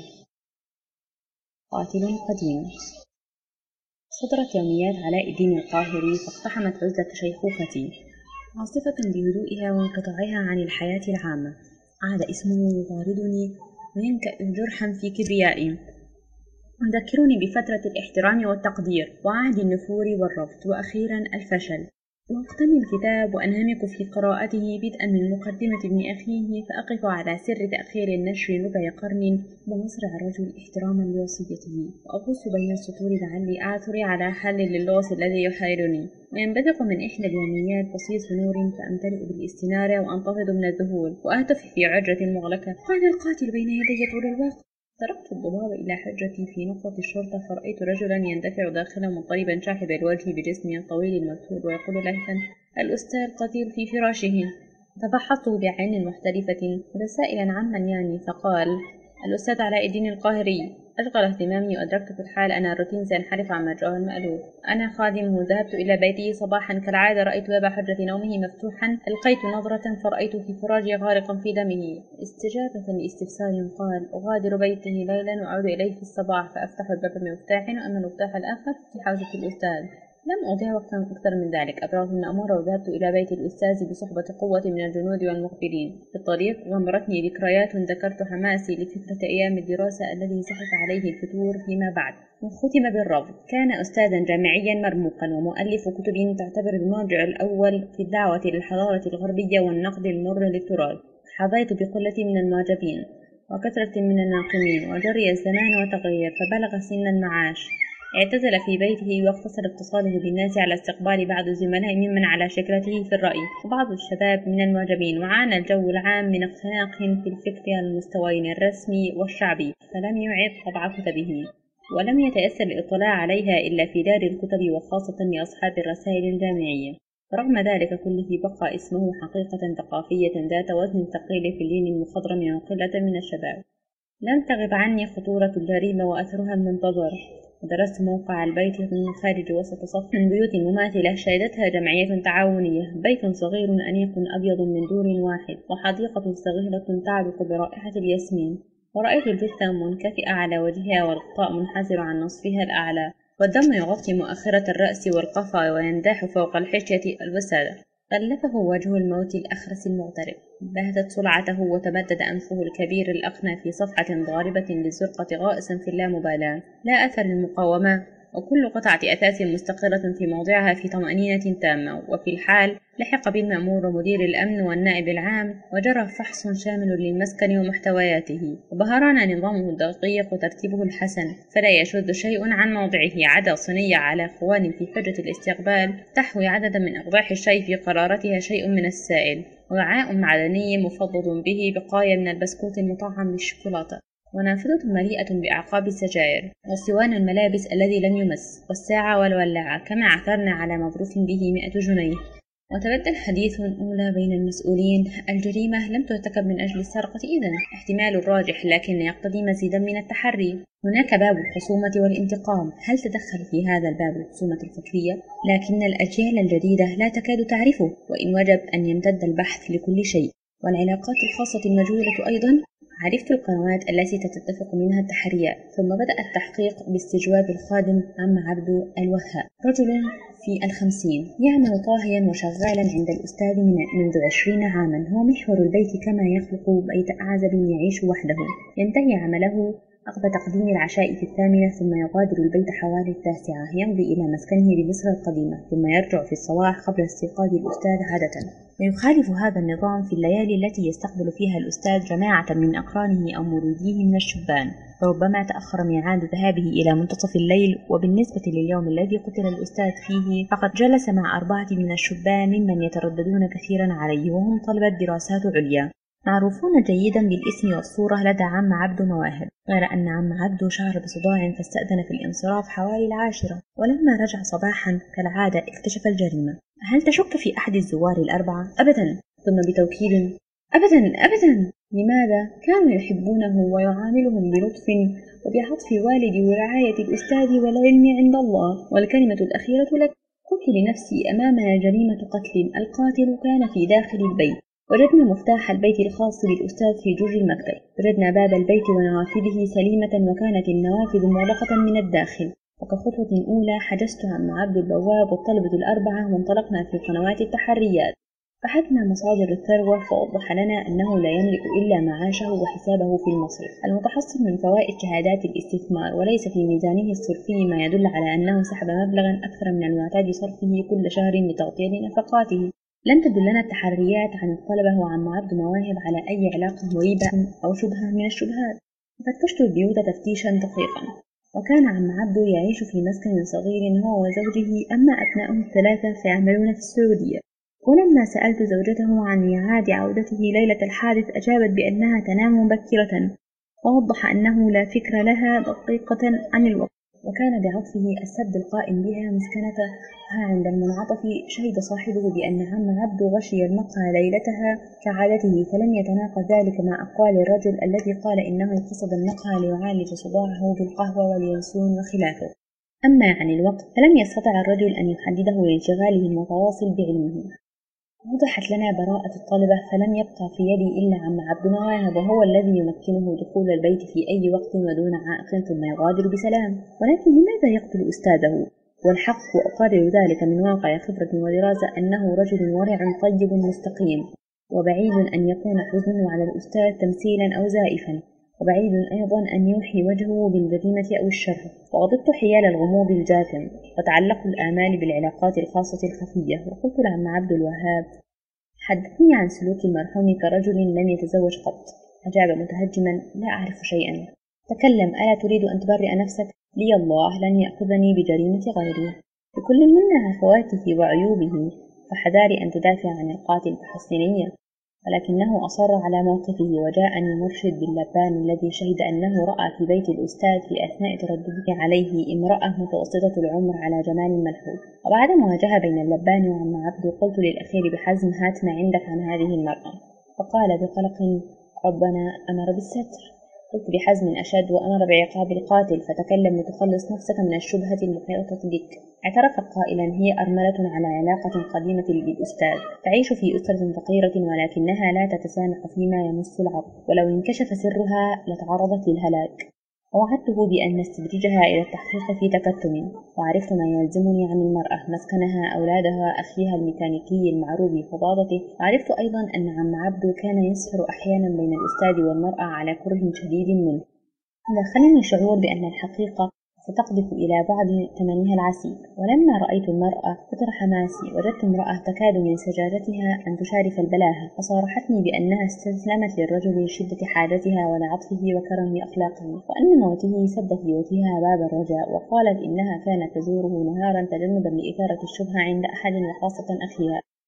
قاتل قديم. صدرت يوميات علاء الدين القاهري، فاقتحمت عزلة شيخوختي عاصفة بهدوئها وانقطاعها عن الحياة العامة. عاد اسمه يطاردني وينكأ جرحا في كبريائي، يذكرني بفترة الاحترام والتقدير وعهد النفور والرفض وأخيرا الفشل. وأقتني الكتاب وأنهمك في قراءته بدءا من مقدمة ابن أخيه، فأقف على سر تأخير النشر ربع قرن بمصرع الرجل احتراما لوصيته، وأغوص بين السطور لعلي أعثر على حل للغز الذي يحيرني. وينبثق من إحدى اليوميات بصيص نور، فأمتلئ بالاستنارة وأنتفض من الذهول وأهتف في عجرة مغلقة: قال القاتل بين يدي طول الوقت. طرقت الضباب إلى حجتي في نقطة الشرطة، فرأيت رجلا يندفع داخلا مضطربا شاحب الوجه بجسمه الطويل المكتول، ويقول لهفا: الأستاذ قتيل في فراشه. تفحصته بعين محترفة متسائلا عمن يعني، فقال: الأستاذ علاء الدين القاهري. أشغل اهتمامي وأدركت في الحال أن الروتين سينحرف عن مجراه المألوف. أنا خادمه، ذهبت إلى بيته صباحا كالعادة، رأيت باب حجرة نومه مفتوحا، ألقيت نظرة فرأيت في فراجي غارقا في دمه. استجابة لاستفسار قال: أغادر بيته ليلا وأعود إليه في الصباح، فأفتح الباب بمفتاح، وأما المفتاح الآخر في حوزة الأستاذ. لم أضيع وقتا أكثر من ذلك، أبرأت النأمور وذهبت إلى بيت الأستاذ بصحبة قوة من الجنود والمخبرين. في الطريق غمرتني ذكريات، ذكرت حماسي لفكرة أيام الدراسة الذي سحق عليه الفتور فيما بعد، وختم بالرفض. كان أستاذا جامعيا مرموقا ومؤلف كتب تعتبر المرجع الأول في الدعوة للحضارة الغربية والنقد المر للتراث. حظيت بقلة من المعجبين وكثرة من الناقمين، وجري الزمان وتغير فبلغ سن المعاش. اعتزل في بيته واقتصر اتصاله بالناس على استقبال بعض الزملاء ممن على شكلته في الرأي، وبعض الشباب من المعجبين، وعانى الجو العام من اختناق في الفكر على المستويين الرسمي والشعبي، فلم يعد طبع كتبه، ولم يتيسر الاطلاع عليها إلا في دار الكتب وخاصة لأصحاب الرسائل الجامعية. رغم ذلك كله بقى اسمه حقيقة ثقافية ذات وزن ثقيل في اللين المخضرم وقلة من الشباب. لم تغب عني خطورة الجريمة وأثرها المنتظر. درست موقع البيت من خارج وسط صف من بيوت مماثلة شهدتها جمعية تعاونية، بيت صغير أنيق أبيض من دور واحد، وحديقة صغيرة تعلق برائحة الياسمين. ورأيت الجثة منكفئة على وجهها والغطاء منحسر عن نصفها الأعلى، والدم يغطي مؤخرة الرأس والقفا وينداح فوق الحشية الوسادة. غلفه وجه الموت الأخرس المغترب، بهتت صلعته وتمدد أنفه الكبير الأقنى في صفحة ضاربة للزرقة غائصا في اللامبالاة، لا أثر للمقاومة، وكل قطعة أثاث مستقرة في موضعها في طمأنينة تامة. وفي الحال لحق بالمأمور ومدير الأمن والنائب العام، وجرى فحص شامل للمسكن ومحتوياته، وبهرنا نظامه الدقيق وترتيبه الحسن، فلا يشذ شيء عن موضعه عدا صينية على خوان في حجة الاستقبال تحوي عددا من أقضاح الشاي في قرارتها شيء من السائل. ووعاء معدني مفضد به بقايا من البسكوت المطعم للشوكولاتة، ونافذة مليئة بأعقاب السجائر، وصوان الملابس الذي لم يمس، والساعة والولاعة، كما عثرنا على مظروف به مئة جنيه. وتبدل حديث أولى بين المسؤولين: الجريمة لم ترتكب من أجل السرقة إذن، احتمال الراجح لكن يقتضي مزيدا من التحري. هناك باب الخصومة والانتقام، هل تدخل في هذا الباب الخصومة الفكرية؟ لكن الأجيال الجديدة لا تكاد تعرفه، وإن وجب أن يمتد البحث لكل شيء. والعلاقات الخاصة المجهولة أيضا. عرفت القنوات التي تتفق منها التحريات، ثم بدأ التحقيق باستجواب الخادم عم عبدو الوهاب، رجل في الخمسين، يعمل طاهيا وشغالا عند الأستاذ منذ عشرين عاما. هو محور البيت، كما يخلق بيت أعزب يعيش وحده. ينتهي عمله عقب تقديم العشاء في الثامنة، ثم يغادر البيت حوالي التاسعة، يمضي إلى مسكنه بمصر القديمة، ثم يرجع في الصباح قبل استيقاظ الأستاذ عادة. ويخالف هذا النظام في الليالي التي يستقبل فيها الأستاذ جماعة من أقرانه أو مريديه من الشبان، فربما تأخر ميعاد ذهابه إلى منتصف الليل. وبالنسبة لليوم الذي قتل الأستاذ فيه، فقد جلس مع أربعة من الشبان ممن يترددون كثيرا عليه، وهم طلبة دراسات عليا معروفون جيدا بالاسم والصورة لدى عم عبدو مواهب، غير أن عم عبدو شعر بصداع فاستأذن في الانصراف حوالي العاشرة. ولما رجع صباحا كالعادة اكتشف الجريمة. هل تشك في أحد الزوار الأربعة؟ أبدا. ثم بتوكيد: أبدا أبدا. لماذا؟ كانوا يحبونه ويعاملهم بلطف وبعطف والدي ورعاية الأستاذ والعلم عند الله. والكلمة الأخيرة لك. قلت لنفسي: أمامنا جريمة قتل، القاتل كان في داخل البيت. وجدنا مفتاح البيت الخاص بالأستاذ في جرج المكتب، وجدنا باب البيت ونوافذه سليمة، وكانت النوافذ مغلقة من الداخل. وكخطوة أولى حجزت عم عبد البواب والطلبة الأربعة، وانطلقنا في قنوات التحريات. بحثنا مصادر الثروة، فوضح لنا أنه لا يملك إلا معاشه وحسابه في المصرف المتحصل من فوائد شهادات الاستثمار، وليس في ميزانه الصرفي ما يدل على أنه سحب مبلغا أكثر من المعتاد صرفه كل شهر لتغطية نفقاته. لم تدلنا التحريات عن الطلبة وعم عبد مواهب على أي علاقة مريبة أو شبهة من الشبهات. فتشت البيوت تفتيشا دقيقا، وكان عم عبد يعيش في مسكن صغير هو وزوجه، أما أبنائه الثلاثة فيعملون في السعودية. ولما سألت زوجته عن ميعاد عودته ليلة الحادث أجابت بأنها تنام مبكرة، ووضح أنه لا فكر لها دقيقة عن الوقت. وكان بعطفه السد القائم بها مسكنتها عند المنعطف. شهد صاحبه بأن عم عبد غشي المقهى ليلتها كعادته، فلم يتناقض ذلك مع أقوال الرجل الذي قال إنه قصد المقهى ليعالج صداعه بالقهوة واليانسون وخلافه. أما عن الوقت فلم يستطع الرجل أن يحدده لانشغاله المتواصل بعلمه. وضحت لنا براءة الطلبة، فلم يبقى في يدي إلا عم عبد مواهب، وهو الذي يمكنه دخول البيت في أي وقت ودون عائق ثم يغادر بسلام. ولكن لماذا يقتل أستاذه؟ والحق وأقرر ذلك من واقع خبرة ودراسة أنه رجل ورع طيب مستقيم، وبعيد أن يكون حزنه على الأستاذ تمثيلا أو زائفا، وبعيد أيضا أن يوحي وجهه بالجريمة أو الشر. وغضبت حيال الغموض الجاثم، وتعلقت الآمال بالعلاقات الخاصة الخفية. وقلت لعم عبد الوهاب: حدثني عن سلوك المرحوم كرجل لم يتزوج قط. أجاب متهجما: لا أعرف شيئا. تكلم، ألا تريد أن تبرئ نفسك؟ لي الله لن يأخذني بجريمة غيري. لكل منا أخواته وعيوبه، فحذاري أن تدافع عن القاتل بحسن نية. ولكنه أصر على موقفه، وجاءني مرشد باللبان الذي شهد أنه رأى في بيت الأستاذ في أثناء تردده عليه امرأة متوسطة العمر على جمال ملحوظ. وبعد مواجهة بين اللبان وعم عبد قلت للأخير بحزم: هات ما عندك عن هذه المرأة. فقال بقلق: ربنا أمر بالستر. قلت بحزم أشد: وأمر بعقاب القاتل، فتكلم لتخلص نفسك من الشبهة المحيطة بك. اعترف قائلا: هي أرملة على علاقة قديمة بالأستاذ، تعيش في أسرة فقيرة، ولكنها لا تتسامح فيما يمس العرض، ولو انكشف سرها لتعرضت للهلاك. ووعدته بأن نستدرجها إلى التحقيق في تكتم. وعرفت ما يلزمني عن المرأة: مسكنها، أولادها، أخيها الميكانيكي المعروف بفظاظته. وعرفت أيضا أن عم عبدو كان يسهر أحيانا بين الأستاذ والمرأة على كره شديد منه. دخلني شعور بأن الحقيقة ستقذف إلى بعض ثمنها العسير. ولما رأيت المرأة تطرح حماسي، وجدت امرأة تكاد من سجاجتها أن تشارف البلاهة، فصارحتني بأنها استسلمت للرجل لشدة حاجتها ولعطفه وكرم أخلاقه، وأن موته سد في وجهها باب الرجاء. وقالت إنها كانت تزوره نهارا تجنبا لإثارة الشبهة عند أحد، وخاصة أخيها.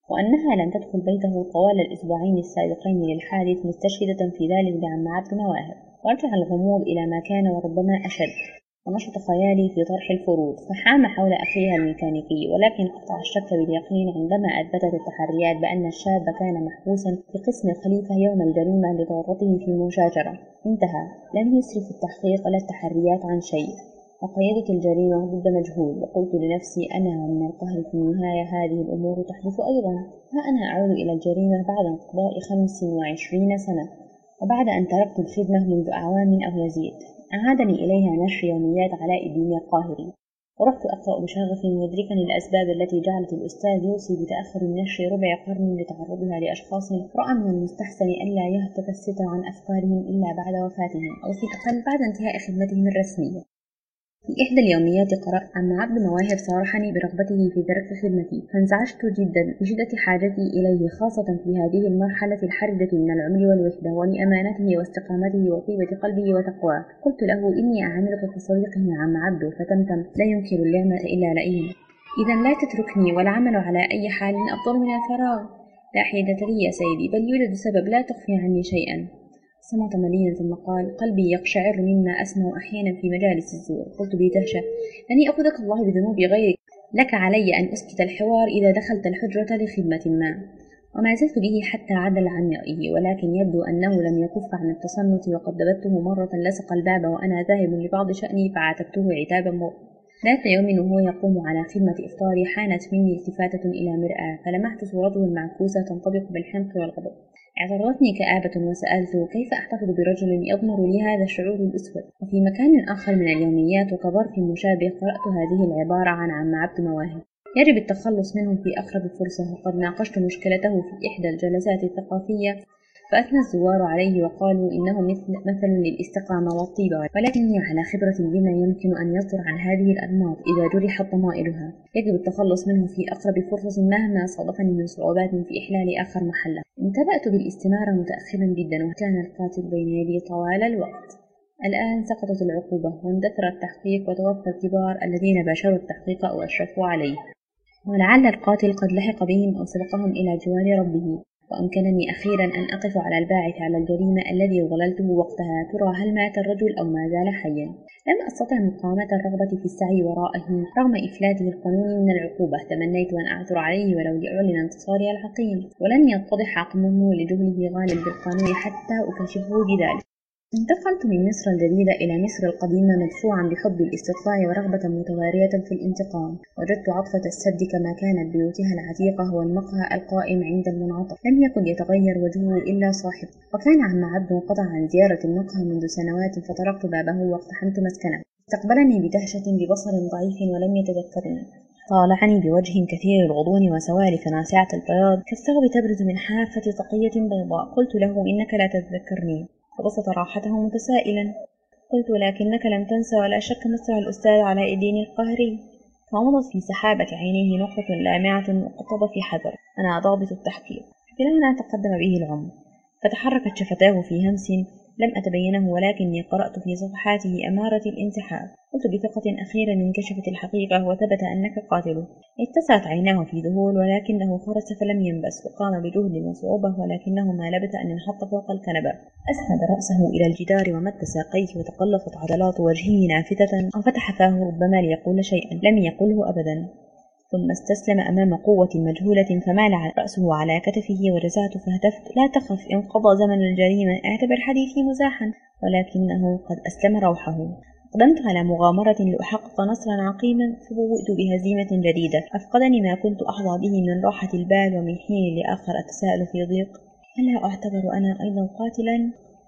وأنها لم تدخل بيته طوال الأسبوعين السابقين للحادث مستشهدة في ذلك بعم عبد مواهب. ورجع الغموض إلى ما كان وربما أشد، ونشط خيالي في طرح الفروض، فحام حول أخيها الميكانيكي، ولكن قطع الشك باليقين عندما أثبتت التحريات بأن الشاب كان محبوسا في قسم الخليفة يوم الجريمة لتورطه في مشاجرة. انتهى، لم يسرف التحقيق ولا التحريات عن شيء، وقيدت الجريمة ضد مجهول. وقلت لنفسي أنا من القهر في النهاية هذه الأمور تحدث أيضا. ها أنا أعود إلى الجريمة بعد انقضاء خمس وعشرين سنة، وبعد أن تركت الخدمة منذ أعوام أو يزيد. أعادني إليها نشر يوميات علاء الدين القاهري، ورحت أقرأ بشغف مدركا الأسباب التي جعلت الأستاذ يوصي بتأخر النشر ربع قرن لتعرضها لأشخاص رأى من المستحسن ألا يهتك الستر عن أفكارهم إلا بعد وفاتهم، أو في الأقل بعد انتهاء خدمتهم الرسمية. في إحدى اليوميات قرأت عن عبد مواهب صارحني برغبته في ترك خدمتي، فانزعجت جدا بشدة حاجتي إليه، خاصة في هذه المرحلة الحرجة من العمر والوحدة، ولأمانته واستقامته وطيبة قلبه وتقواه. قلت له إني أعاملك كصديقه عم عبده، فتمتم لا ينكر اللعمة إلا لئيم. إذا لا تتركني، والعمل على أي حال أفضل من الفراغ. لا حيلة لي يا سيدي، بل يوجد سبب، لا تخفي عني شيئا. صمت مليا ثم قال: قلبي يقشعر مما أسمع أحيانا في مجالس الزور. قلت بدهشة: لن يأخذك الله بذنوب غيرك، لك علي أن أسكت الحوار إذا دخلت الحجرة لخدمة ما. وما زلت به حتى عدل عن رأيه، ولكن يبدو أنه لم يكف عن التصنت، وقد دبته مرة لصق الباب وأنا ذاهب لبعض شأني، فعاتبته عتابا مر. ذات يوم وهو يقوم على خدمة إفطاري حانت مني التفاتة إلى مرآة، فلمحت صورته المعكوسة تنطبق بالحمق والغضب. اعترضتني كآبة وسألته كيف أحتفظ برجل يضمر لي هذا الشعور الأسود. وفي مكان آخر من اليوميات وكظرف مشابه قرأت هذه العبارة عن عم عبد مواهب: يجب التخلص منه في أقرب فرصة. وقد ناقشت مشكلته في إحدى الجلسات الثقافية، فأثنى الزوار عليه وقالوا إنه مثل, مثل للاستقامة والطيبة، ولكني على خبرة بما يمكن أن يصدر عن هذه الأنماط إذا جرحت ضمائرها. يجب التخلص منه في أقرب فرصة مهما صادفني من صعوبات في إحلال آخر محله. انتبهت بالاستنارة متأخرا جدا، وكان القاتل بين يدي طوال الوقت. الآن سقطت العقوبة، واندثر التحقيق، وتوفى الكبار الذين باشروا التحقيق أو أشرفوا عليه، ولعل القاتل قد لحق بهم أو سبقهم إلى جوار ربه. وأمكنني أخيرا أن أقف على الباعث على الجريمة الذي ظللته وقتها. ترى هل مات الرجل أو ما زال حيا؟ لم أستطع مقاومة الرغبة في السعي ورائه رغم إفلاته القانوني من العقوبة. تمنيت أن أعثر عليه ولو لأعلن انتصاري العقيم، ولن يتضح عقمه لجهله غالب بالقانون حتى أكشفه بذلك. انتقلت من مصر الجديدة إلى مصر القديمة مدفوعا بحب الاستطلاع ورغبة متوارية في الانتقام. وجدت عطفة السد كما كانت بيوتها العتيقة هو المقهى القائم عند المنعطف، لم يكن يتغير وجهه إلا صاحب. وكان عم عبد انقطع عن زيارة المقهى منذ سنوات، فطرقت بابه واقتحمت مسكنه. استقبلني بدهشة ببصر ضعيف ولم يتذكرني. طالعني بوجه كثير الغضون وسوالف ناصعة البياض كالثغب تبرز من حافة طاقية بيضاء. قلت له: إنك لا تتذكرني. فبسط راحته متسائلا. قلت: لكنك لم تنسى ولا شك مصر الأستاذ علاء الدين القاهري. فمضت في سحابة عينيه نقطة لامعة وقطب في حذر: أنا ضابط التحقيق. كلانا تقدم به العمر، فتحركت شفتاه في همس لم أتبينه، ولكني قرأت في صفحاته أمارة الانسحاب. قلت بثقة: أخيرا انكشفت الحقيقة وثبت أنك قاتله. اتسعت عيناه في ذهول، ولكنه خرس فلم ينبس، وقام بجهد وصعوبة، ولكنه ما لبث أن انحط فوق الكنبة. أسند رأسه إلى الجدار ومد ساقيه، وتقلصت عضلات وجهه نافذة، وفتح فاه ربما ليقول شيئا لم يقله أبدا، ثم استسلم أمام قوة مجهولة، فمال رأسه على كتفه ورزعت فهتفت: لا تخف، انقضى زمن الجريمة، اعتبر حديثي مزاحا. ولكنه قد أسلم روحه. أقدمت على مغامرة لأحقق نصرا عقيما، فبوئت بهزيمة جديدة أفقدني ما كنت أحظى به من راحة البال، ومن حين لآخر أتساءل في ضيق: هل أعتبر أنا أيضا قاتلا؟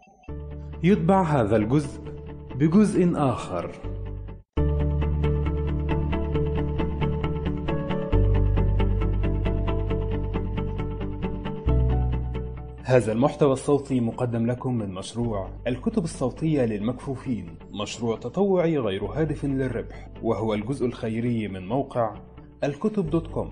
يتبع هذا الجزء بجزء آخر. هذا المحتوى الصوتي مقدم لكم من مشروع الكتب الصوتية للمكفوفين، مشروع تطوعي غير هادف للربح، وهو الجزء الخيري من موقع الكتب دوت كوم.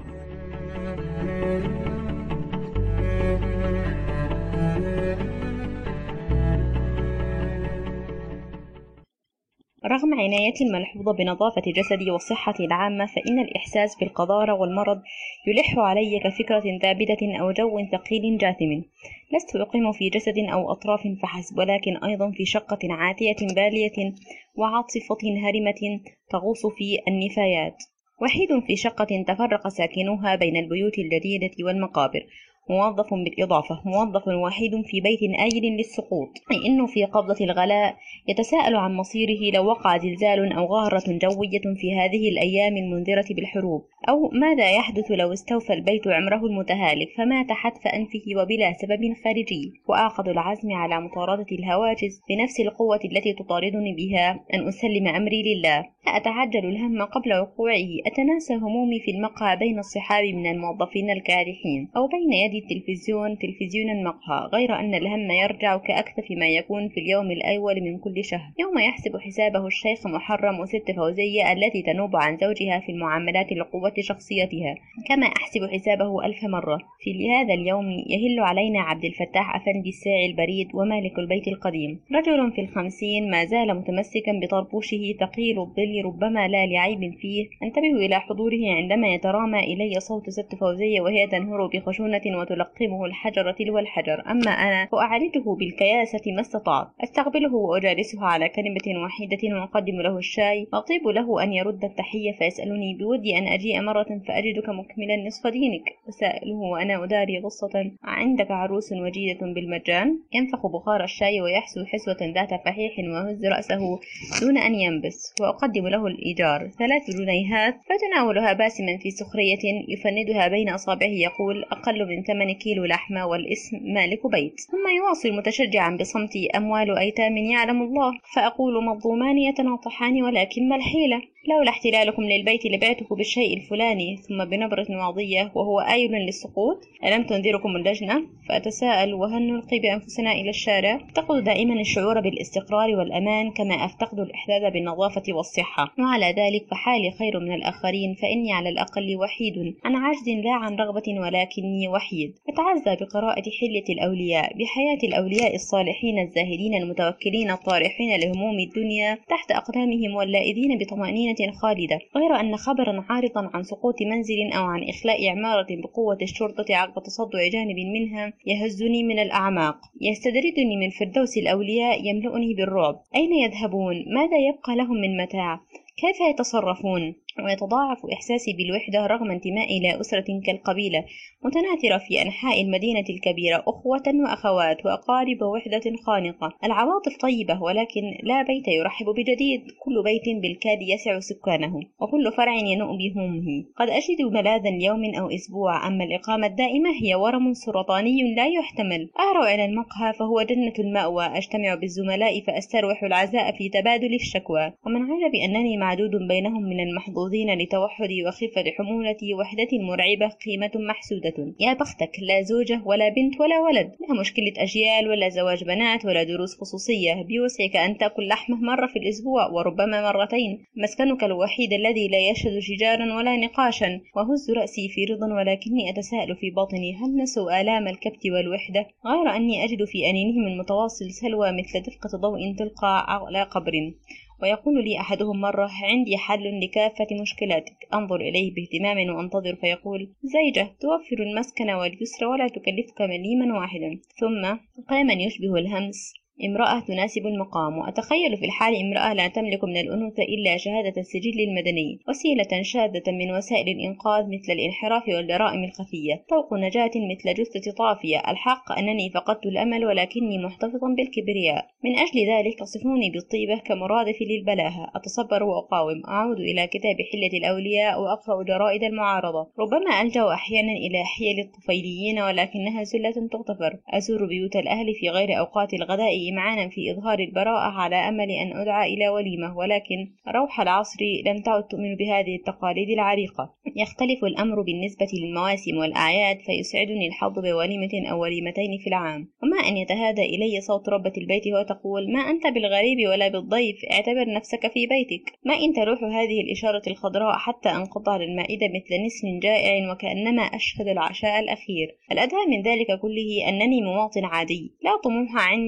رغم عنايتي الملحوظة بنظافة جسدي وصحتي العامة، فإن الإحساس بالقذارة والمرض يلح علي كفكرة ثابتة أو جو ثقيل جاثم. لست أقيم في جسد أو أطراف فحسب، ولكن أيضا في شقة عاتية بالية وعاصفة هارمة تغوص في النفايات. وحيد في شقة تفرق ساكنوها بين البيوت الجديدة والمقابر، موظف بالإضافة، موظف وحيد في بيت آيل للسقوط، أي إنه في قبضة الغلاء يتساءل عن مصيره لو وقع زلزال أو غارة جوية في هذه الأيام المنذرة بالحروب، أو ماذا يحدث لو استوفى البيت عمره المتهالك فمات حتف أنفه وبلا سبب خارجي. وآخذ العزم على مطاردة الهواجس بنفس القوة التي تطاردني بها أن أسلم أمري لله. أتعجل الهم قبل وقوعه، أتناسى همومي في المقهى بين الصحاب من الموظفين الكادحين، أو بين يدي التلفزيون تلفزيون المقهى، غير أن الهم يرجع كأكثف ما يكون في اليوم الأول من كل شهر، يوم يحسب حسابه الشيخ محرم وست فوزية التي تنوب عن زوجها في المعاملات لقوة شخصيتها، كما أحسب حسابه ألف مرة. في هذا اليوم يهل علينا عبد الفتاح أفندي الساعي البريد ومالك البيت القديم، رجل في الخمسين ما زال متمسكا بطربوشه ثقيل الظل ربما لا لعيب فيه. انتبه إلى حضوره عندما يترامى إلي صوت ست فوزية وهي تنهر بخشونة وتلقمه الحجر تلو الحجر، أما أنا فأعالجه بالكياسة ما استطعت. أستقبله وأجالسه على كلمة وحيدة وأقدم له الشاي، أطيب له أن يرد التحية فيسألني بودي أن أجيء مرة فأجدك مكملا نصف دينك، وسائله وأنا أداري غصة عندك عروس وجيدة بالمجان. ينفخ بخار الشاي ويحسو حسوة ذات فحيح ويهز رأسه دون أن ينبس، وأقدم له الإيجار ثلاث جنيهات فتناولها باسما في سخرية يفندها بين أصابعه يقول أقل من ثمن كيلو لحمة والاسم مالك بيت. ثم يواصل متشجعا بصمتي أموال أيتام يعلم الله، فأقول مظلومان يتناطحان ولكن ما الحيلة، لولا احتلالكم للبيت لبعته بالشيء الفلاني. ثم بنبرة واضية وهو آيل للسقوط ألم تنذركم اللجنة؟ فأتساءل وهل نلقي بأنفسنا إلى الشارع؟ أفتقد دائما الشعور بالاستقرار والأمان كما أفتقد الإحساس بالنظافة والصحة، وعلى ذلك فحالي خير من الآخرين، فإني على الأقل وحيد عن عجز لا عن رغبة ولكني وحيد. أتعزى بقراءة حلية الأولياء بحياة الأولياء الصالحين الزاهدين المتوكلين الطارحين لهموم الدنيا تحت أقدامهم واللائذين بطمأنينة خالدة، غير أن خبرا عارضا عن سقوط منزل أو عن إخلاء عمارة بقوة الشرطة عقب تصدع جانب منها يهزني من الأعماق، يستدردني من فردوس الأولياء، يملؤني بالرعب. أين يذهبون؟ ماذا يبقى لهم من متاع؟ كيف يتصرفون؟ ويتضاعف إحساسي بالوحدة رغم انتمائي إلى أسرة كالقبيلة متناثرة في أنحاء المدينة الكبيرة، أخوة وأخوات وأقارب وحدة خانقة. العواطف طيبة ولكن لا بيت يرحب بجديد، كل بيت بالكاد يسع سكانه وكل فرع ينوء بهمه. قد أجد ملاذا ليوم أو أسبوع، أما الإقامة الدائمة هي ورم سرطاني لا يحتمل. أهرع إلى المقهى فهو جنة المأوى، أجتمع بالزملاء فأستروح العزاء في تبادل الشكوى، ومن عجب أنني معدود بينهم من المحظوظين لتوحدي وخفة حمولتي وحدة مرعبة قيمة محسودة. يا بختك، لا زوجة ولا بنت ولا ولد، لا مشكلة أجيال ولا زواج بنات ولا دروس خصوصية، بوسعك أن تأكل لحمه مرة في الأسبوع وربما مرتين، مسكنك الوحيد الذي لا يشهد شجارا ولا نقاشا. وهز رأسي في رضا ولكني أتساءل في باطني هل نسوا آلام الكبت والوحدة، غير أني أجد في أنينهم المتواصل سلوى مثل دفقة ضوء تلقى على قبر. ويقول لي أحدهم مرة عندي حل لكافة مشكلاتك، أنظر إليه باهتمام وأنتظر فيقول زيجة توفر المسكن واليسر ولا تكلفك مليما واحدا. ثم قائما يشبه الهمس امرأة تناسب المقام، وأتخيل في الحال امرأة لا تملك من الأنوثة إلا شهادة السجل المدني، وسيلة شاذة من وسائل الإنقاذ مثل الانحراف والجرائم الخفية، طوق نجاة مثل جثة طافية. الحق أنني فقدت الأمل ولكني محتفظ بالكبرياء، من أجل ذلك تصفوني بالطيبة كمرادف للبلاهة. أتصبر وأقاوم، أعود إلى كتاب حلة الأولياء وأقرأ جرائد المعارضة، ربما ألجأ أحيانا إلى حيل الطفيليين ولكنها زلة تغتفر. أزور بيوت الأهل في غير أوقات الغداء إمعانا في إظهار البراءة على أمل أن أدعى إلى وليمة، ولكن روح العصر لم تعد تؤمن بهذه التقاليد العريقة. يختلف الأمر بالنسبة للمواسم والأعياد، فيسعدني الحظ بوليمة أو وليمتين في العام، وما أن يتهادى إلي صوت ربة البيت وتقول ما أنت بالغريب ولا بالضيف، اعتبر نفسك في بيتك. ما إن تروح هذه الإشارة الخضراء حتى أنقض على المائدة مثل نسر جائع وكأنما أشهد العشاء الأخير. الأدهى من ذلك كله أنني مواطن عادي، لا طموح عندي ولا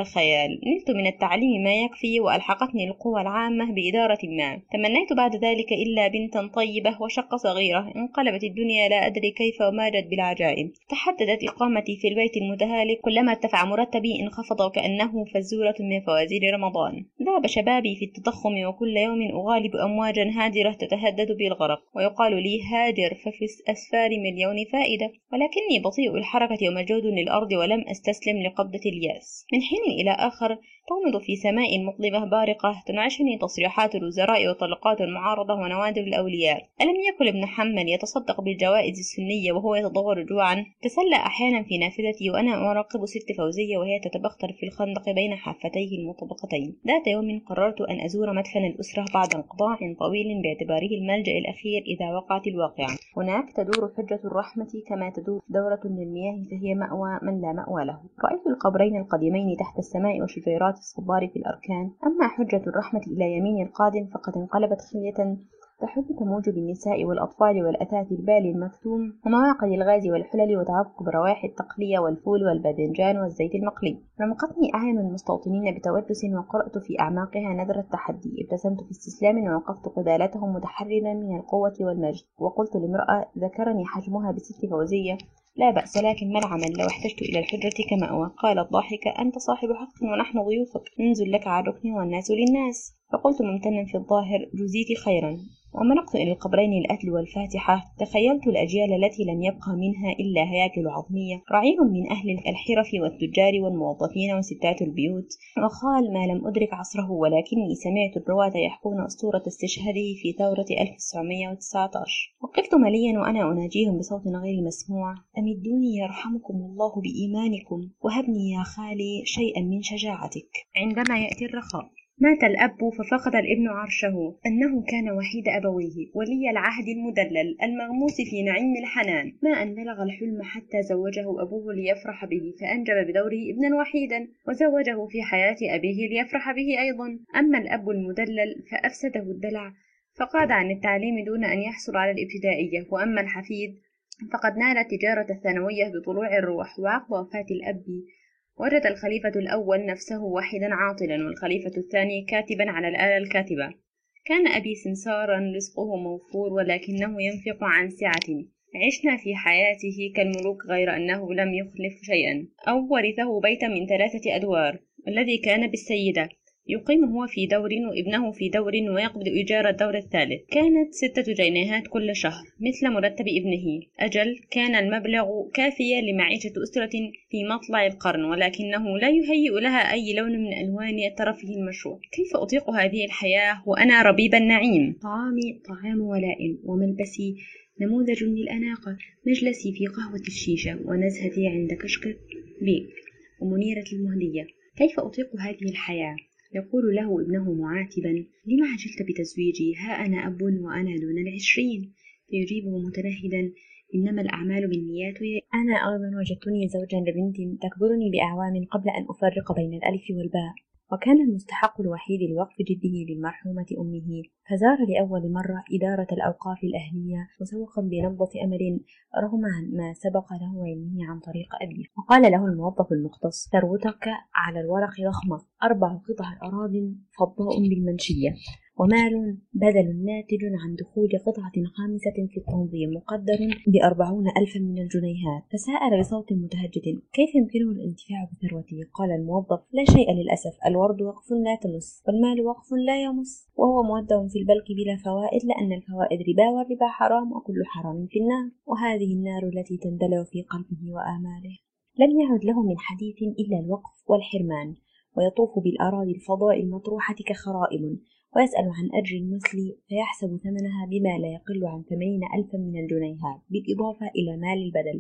خيال. نلت من التعليم ما يكفي وألحقتني القوى العامة بإدارة ما. تمنيت بعد ذلك إلا بنتا طيبة وشقة صغيرة. انقلبت الدنيا لا أدري كيف وماجت بالعجائب. تحددت إقامتي في البيت المتهالك. كلما ارتفع مرتبي انخفض وكأنه فزورة من فوازير رمضان. ذهب شبابي في التضخم وكل يوم أغالب أمواجا هادرة تتهدد بالغرق. ويقال لي هاجر ففي أسفار مليون فائدة. ولكني بطيء الحركة ومجهود للأرض ولم أستسلم لقبضة الياس. من حين إلى آخر تغمض في سماء مظلمة بارقة تنعشني تصريحات الوزراء وطلقات المعارضة ونوادر الأولياء. ألم يكن ابن حمل يتصدق بالجوائز السنية وهو يتضور جوعا؟ تسلى أحيانا في نافذتي وأنا أراقب ست فوزية وهي تتبختر في الخندق بين حافتيه المطبقتين. ذات يوم قررت أن أزور مدفن الأسرة بعد انقطاع طويل باعتباره الملجأ الأخير إذا وقعت الواقعة. هناك تدور حجة الرحمة كما تدور دورة للمياه فهي مأوى من لا مأوى له. رأيت القبرين القديمين تحت السماء وشجيرات الصبار في الأركان. أما حجة الرحمة إلى يمين القادم فقد انقلبت خلية تحب تموج بالنساء والأطفال والأثاث البالي المكتوم ومواقد الغاز والحلل وتعقب روائح التقلية والفول والباذنجان والزيت المقلي. رمقتني أعين المستوطنين بتوجس وقرأت في أعماقها نذر التحدي. ابتسمت في استسلام ووقفت قبالتهم متحررا من القوة والمجد. وقلت لامرأة ذكرني حجمها بست فوزية: لا بأس، لكن ما العمل لو احتجت إلى الحجرة كمأوى؟ قالت ضاحكة: أنت صاحب حق ونحن ضيوفك، ننزل لك على الركن والناس للناس. فقلت ممتنا في الظاهر: جزيت خيرا. ومنقت إلى القبرين الأكل والفاتحة. تخيلت الأجيال التي لم يبقى منها إلا هياكل عظمية، رعيل من أهل الحرف والتجار والموظفين وستات البيوت. وقال ما لم أدرك عصره، ولكني سمعت الرواة يحكون أسطورة استشهاده في ثورة ألف وتسعمائة وتسعة عشر. وقفت مليا وأنا أناجيهم بصوت غير مسموع: أمدوني يرحمكم الله بإيمانكم، وهبني يا خالي شيئا من شجاعتك. عندما يأتي الرخاء. مات الأب ففقد الابن عرشه. أنه كان وحيد أبويه، ولي العهد المدلل المغموس في نعيم الحنان. ما أن بلغ الحلم حتى زوجه أبوه ليفرح به، فأنجب بدوره ابنا وحيدا، وزوجه في حياة أبيه ليفرح به أيضا. أما الأب المدلل فأفسده الدلع، فقاد عن التعليم دون أن يحصل على الابتدائية. وأما الحفيد فقد نال التجارة الثانوية بطلوع الروح. وعقب وفاة الأب وجد الخليفة الأول نفسه واحدا عاطلا، والخليفة الثاني كاتبا على الآلة الكاتبة. كان أبي سمسارا رزقه موفور، ولكنه ينفق عن سعة. عشنا في حياته كالملوك، غير أنه لم يخلف شيئا، أو ورثه بيتا من ثلاثة أدوار الذي كان بالسيدة، يقيم هو في دور وابنه في دور، ويقبض إيجار الدور الثالث. كانت ستة جنيهات كل شهر مثل مرتب ابنه. أجل كان المبلغ كافيا لمعيشة أسرة في مطلع القرن، ولكنه لا يهيئ لها أي لون من ألوان ترفه المشروع. كيف أطيق هذه الحياة وأنا ربيب النعيم؟ طعامي طعام ولاء، وملبسي نموذج للأناقة، مجلسي في قهوة الشيشة، ونزهتي عند كشك بيك ومنيرة المهدية. كيف أطيق هذه الحياة؟ يقول له ابنه معاتبا: لما عجلت بتزويجي؟ ها أنا أب وأنا دون العشرين. فيجيبه متنهدا: إنما الأعمال بالنيات. أنا أيضا وجدتني زوجا لبنت تكبرني بأعوام قبل أن أفرق بين الألف والباء. وكان المستحق الوحيد لوقف جده للمرحومة أمه، فزار لأول مرة إدارة الأوقاف الأهلية مسوقا بنبضة أمل رغم ما سبق له علمه عن طريق أبيه. وقال له الموظف المختص: ثروتك على الورق ضخمة، أربع قطع أراضٍ فضاء بالمنشية، ومال بدل ناتج عن دخول قطعة خامسة في التنظيم مقدر بأربعون ألفا من الجنيهات. فسأل بصوت متهجد: كيف يمكنه الانتفاع بثروته؟ قال الموظف: لا شيء للأسف، الورد وقف لا تمس، والمال وقف لا يمس، وهو مودع في البلك بلا فوائد، لأن الفوائد ربا، والربا حرام، وكل حرام في النار، وهذه النار التي تندلع في قلبه وآماله. لم يعد له من حديث إلا الوقف والحرمان، ويطوف بالأراضي الفضاء المطروحة كخرائم، ويسأل عن أجر المثل فيحسب ثمنها بما لا يقل عن ثمانين ألفا من الجنيهات، بالإضافة إلى مال البدل.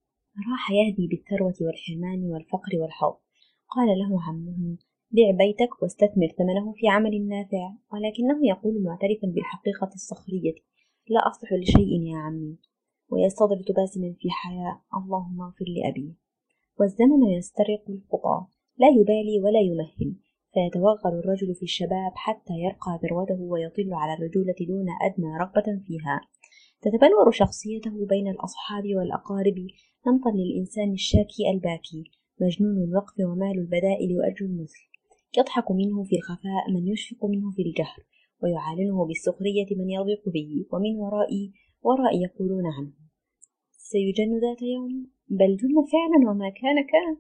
راح يهدي بالثروة والحرمان والفقر والحظ. قال له عمه: بيع بيتك واستثمر ثمنه في عمل نافع. ولكنه يقول معترفا بالحقيقة الصخرية: لا أصلح لشيء يا عمي. ويستضرب باسما في حياء: اللهم اغفر لأبي. والزمن يسترق الخطى، لا يبالي ولا يمهل، فيتوغل الرجل في الشباب حتى يرقى ذروته ويطل على الرجولة دون أدنى رغبة فيها. تتبلور شخصيته بين الأصحاب والأقارب نمطا للإنسان الشاكي الباكي، مجنون الوقف ومال البدائل وأجر المثل. يضحك منه في الخفاء من يشفق منه في الجهر، ويعالنه بالسخرية من يضيق به، ومن ورائي ورائي يقولون عنه سيجن ذات يوم، بل جن فعلا وما كان كان.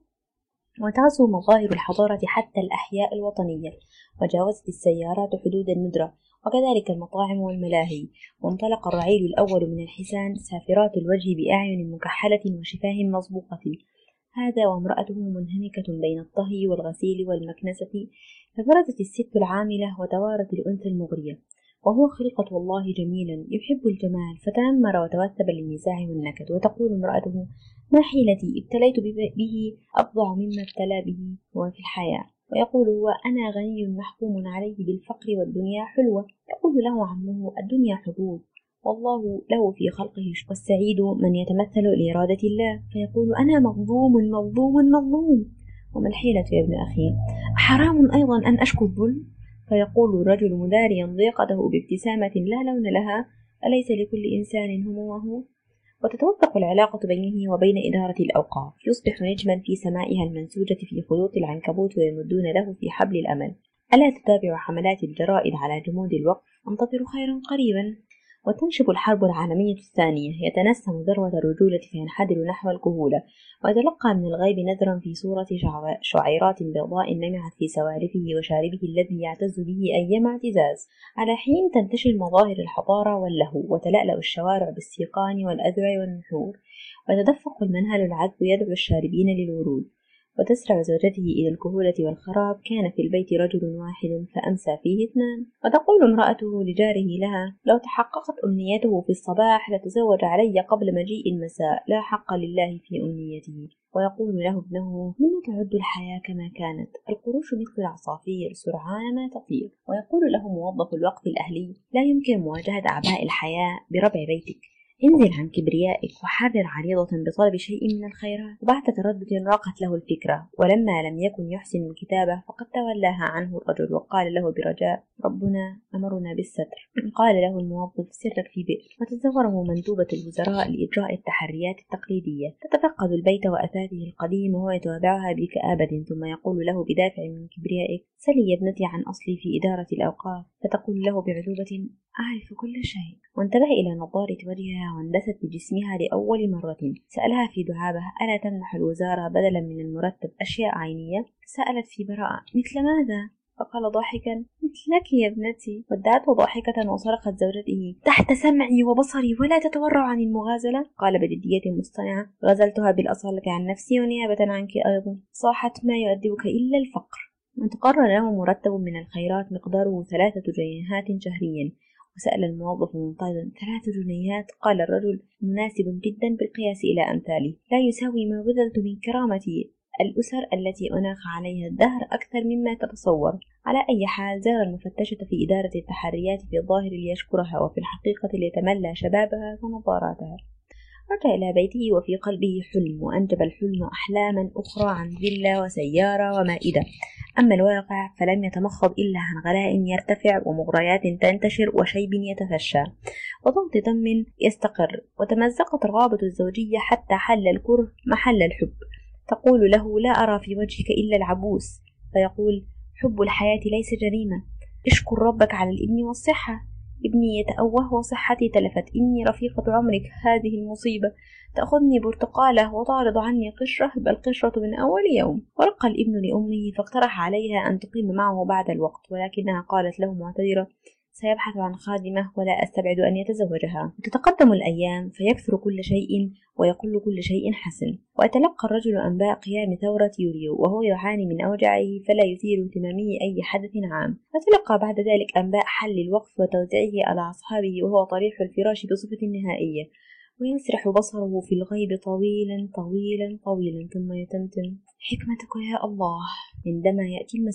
وتغزو مظاهر الحضارة حتى الأحياء الوطنية، وجاوزت السيارات حدود الندرة، وكذلك المطاعم والملاهي. وانطلق الرعيل الأول من الحسان سافرات الوجه بأعين مكحلة وشفاه مصبوغة، هذا وامرأته منهمكة بين الطهي والغسيل والمكنسة، فبرزت الست العاملة وتوارت الأنثى المغرية. وهو خلقة الله جميلا يحب الجمال، فتنمر وتوثب للنزاع والنكد. وتقول امرأته ما حيلتي، ابتليت به أفظع مما ابتلى به هو في الحياة. ويقول هو أنا غني محكوم عليه بالفقر والدنيا حلوة. يقول له عمه الدنيا حظوظ والله له في خلقه، والسعيد من يتمثل لإرادة الله. فيقول أنا مظلوم مظلوم مظلوم، وما الحيلة يا ابن أخي، حرام أيضا أن أشكو الظلم. فيقول الرجل مداريا ضيقته بابتسامة لا لون لها أليس لكل إنسان همومه. وتتوثق العلاقة بينه وبين إدارة الأوقاف، يصبح نجما في سمائها المنسوجة في خيوط العنكبوت، ويمدون له في حبل الأمل. ألا تتابع حملات الجرائد على جمود الوقف؟ انتظر خيرا قريبا. وتنشب الحرب العالمية الثانية، يتنسم ذروة الرجولة فينحدر نحو الكهولة، ويتلقى من الغيب نذرا في صورة شعيرات بيضاء نمعت في سوارفه وشاربه الذي يعتز به أيما اعتزاز. على حين تنتشر مظاهر الحضارة واللهو، وتلألأ الشوارع بالسيقان والأذرع والنحور، ويتدفق المنهل العذب يدعو الشاربين للورود. وتسرع زوجته إلى الكهولة والخراب، كان في البيت رجل واحد فأمسى فيه اثنان. وتقول امرأته لجاره لها لو تحققت أمنيته في الصباح لتزوج علي قبل مجيء المساء، لا حق لله في أمنيته. ويقول له ابنه لما تعد الحياة كما كانت، القروش مثل العصافير سرعان ما تطير. ويقول له موظف الوقت الأهلي لا يمكن مواجهة أعباء الحياة بربع بيتك، انزل عن كبريائك وحرر عريضة بطلب شيء من الخيرات. وبعد تردد راقت له الفكرة، ولما لم يكن يحسن الكتابة فقد تولاها عنه الرجل، وقال له برجاء ربنا أمرنا بالستر. قال له الموظف سرك في بئر. وتزوره مندوبة الوزراء لإجراء التحريات التقليدية، تتفقد البيت وأثاثه القديم وهو يتابعها بكآبة، ثم يقول له بدافع من كبريائك سلي يا ابنتي عن أصلي في إدارة الأوقاف. فتقول له بعجوبة أعرف كل شيء. وانتبه إلى نظارة وجهها واندست بجسمها لأول مرة. سألها في دعابة ألا تمنح الوزارة بدلا من المرتب أشياء عينية؟ سألت في براءة مثل ماذا؟ فقال ضاحكا مثلك يا ابنتي. ودعته ضاحكة وصرخت زوجته تحت سمعي وبصري ولا تتورع عن المغازلة. قال بجدية مصطنعة غزلتها بالأصالة عن نفسي ونيابة عنك أيضا. صاحت ما يؤدبك إلا الفقر. وتقرر له مرتب من الخيرات مقداره ثلاثة جنيهات شهريا. وسأل الموظف منتظرا ثلاث جنيهات؟ قال الرجل مناسب جدا بالقياس إلى أمثاله، لا يساوي ما بذلت من كرامتي الأسر التي أناخ عليها الدهر أكثر مما تتصور. على أي حال زار المفتشة في إدارة التحريات في الظاهر ليشكرها، وفي الحقيقة ليتملى شبابها ونظاراتها. رجع إلى بيته وفي قلبه حلم، وأنجب الحلم أحلاما أخرى عن فيلا وسيارة ومائدة. أما الواقع فلم يتمخض إلا عن غلاء يرتفع ومغريات تنتشر وشيب يتفشى وضغط دم يستقر. وتمزقت الرغبة الزوجية حتى حل الكره محل الحب. تقول له لا أرى في وجهك إلا العبوس. فيقول حب الحياة ليس جريمة، اشكر ربك على الابن والصحة. ابني يتأوه وصحتي تلفت، إني رفيقة عمرك، هذه المصيبة تأخذني برتقالة وتعرض عني قشرة، بل قشرة من أول يوم. ورقى الابن لأمه فاقترح عليها أن تقيم معه بعد الوقت، ولكنها قالت له معتذرة سيبحث عن خادمة ولا أستبعد أن يتزوجها. وتتقدم الأيام فيكثر كل شيء ويقل كل شيء حسن. ويتلقى الرجل أنباء قيام ثورة يوليو وهو يعاني من أوجاعه فلا يثير اهتمامه أي حدث عام. وتلقى بعد ذلك أنباء حل الوقف وتوزيعه على أصحابه وهو طريح الفراش بصفة نهائية. ويسرح بصره في الغيب طويلا طويلا طويلا ثم يتمتم حكمتك يا الله. عندما يأتي المساء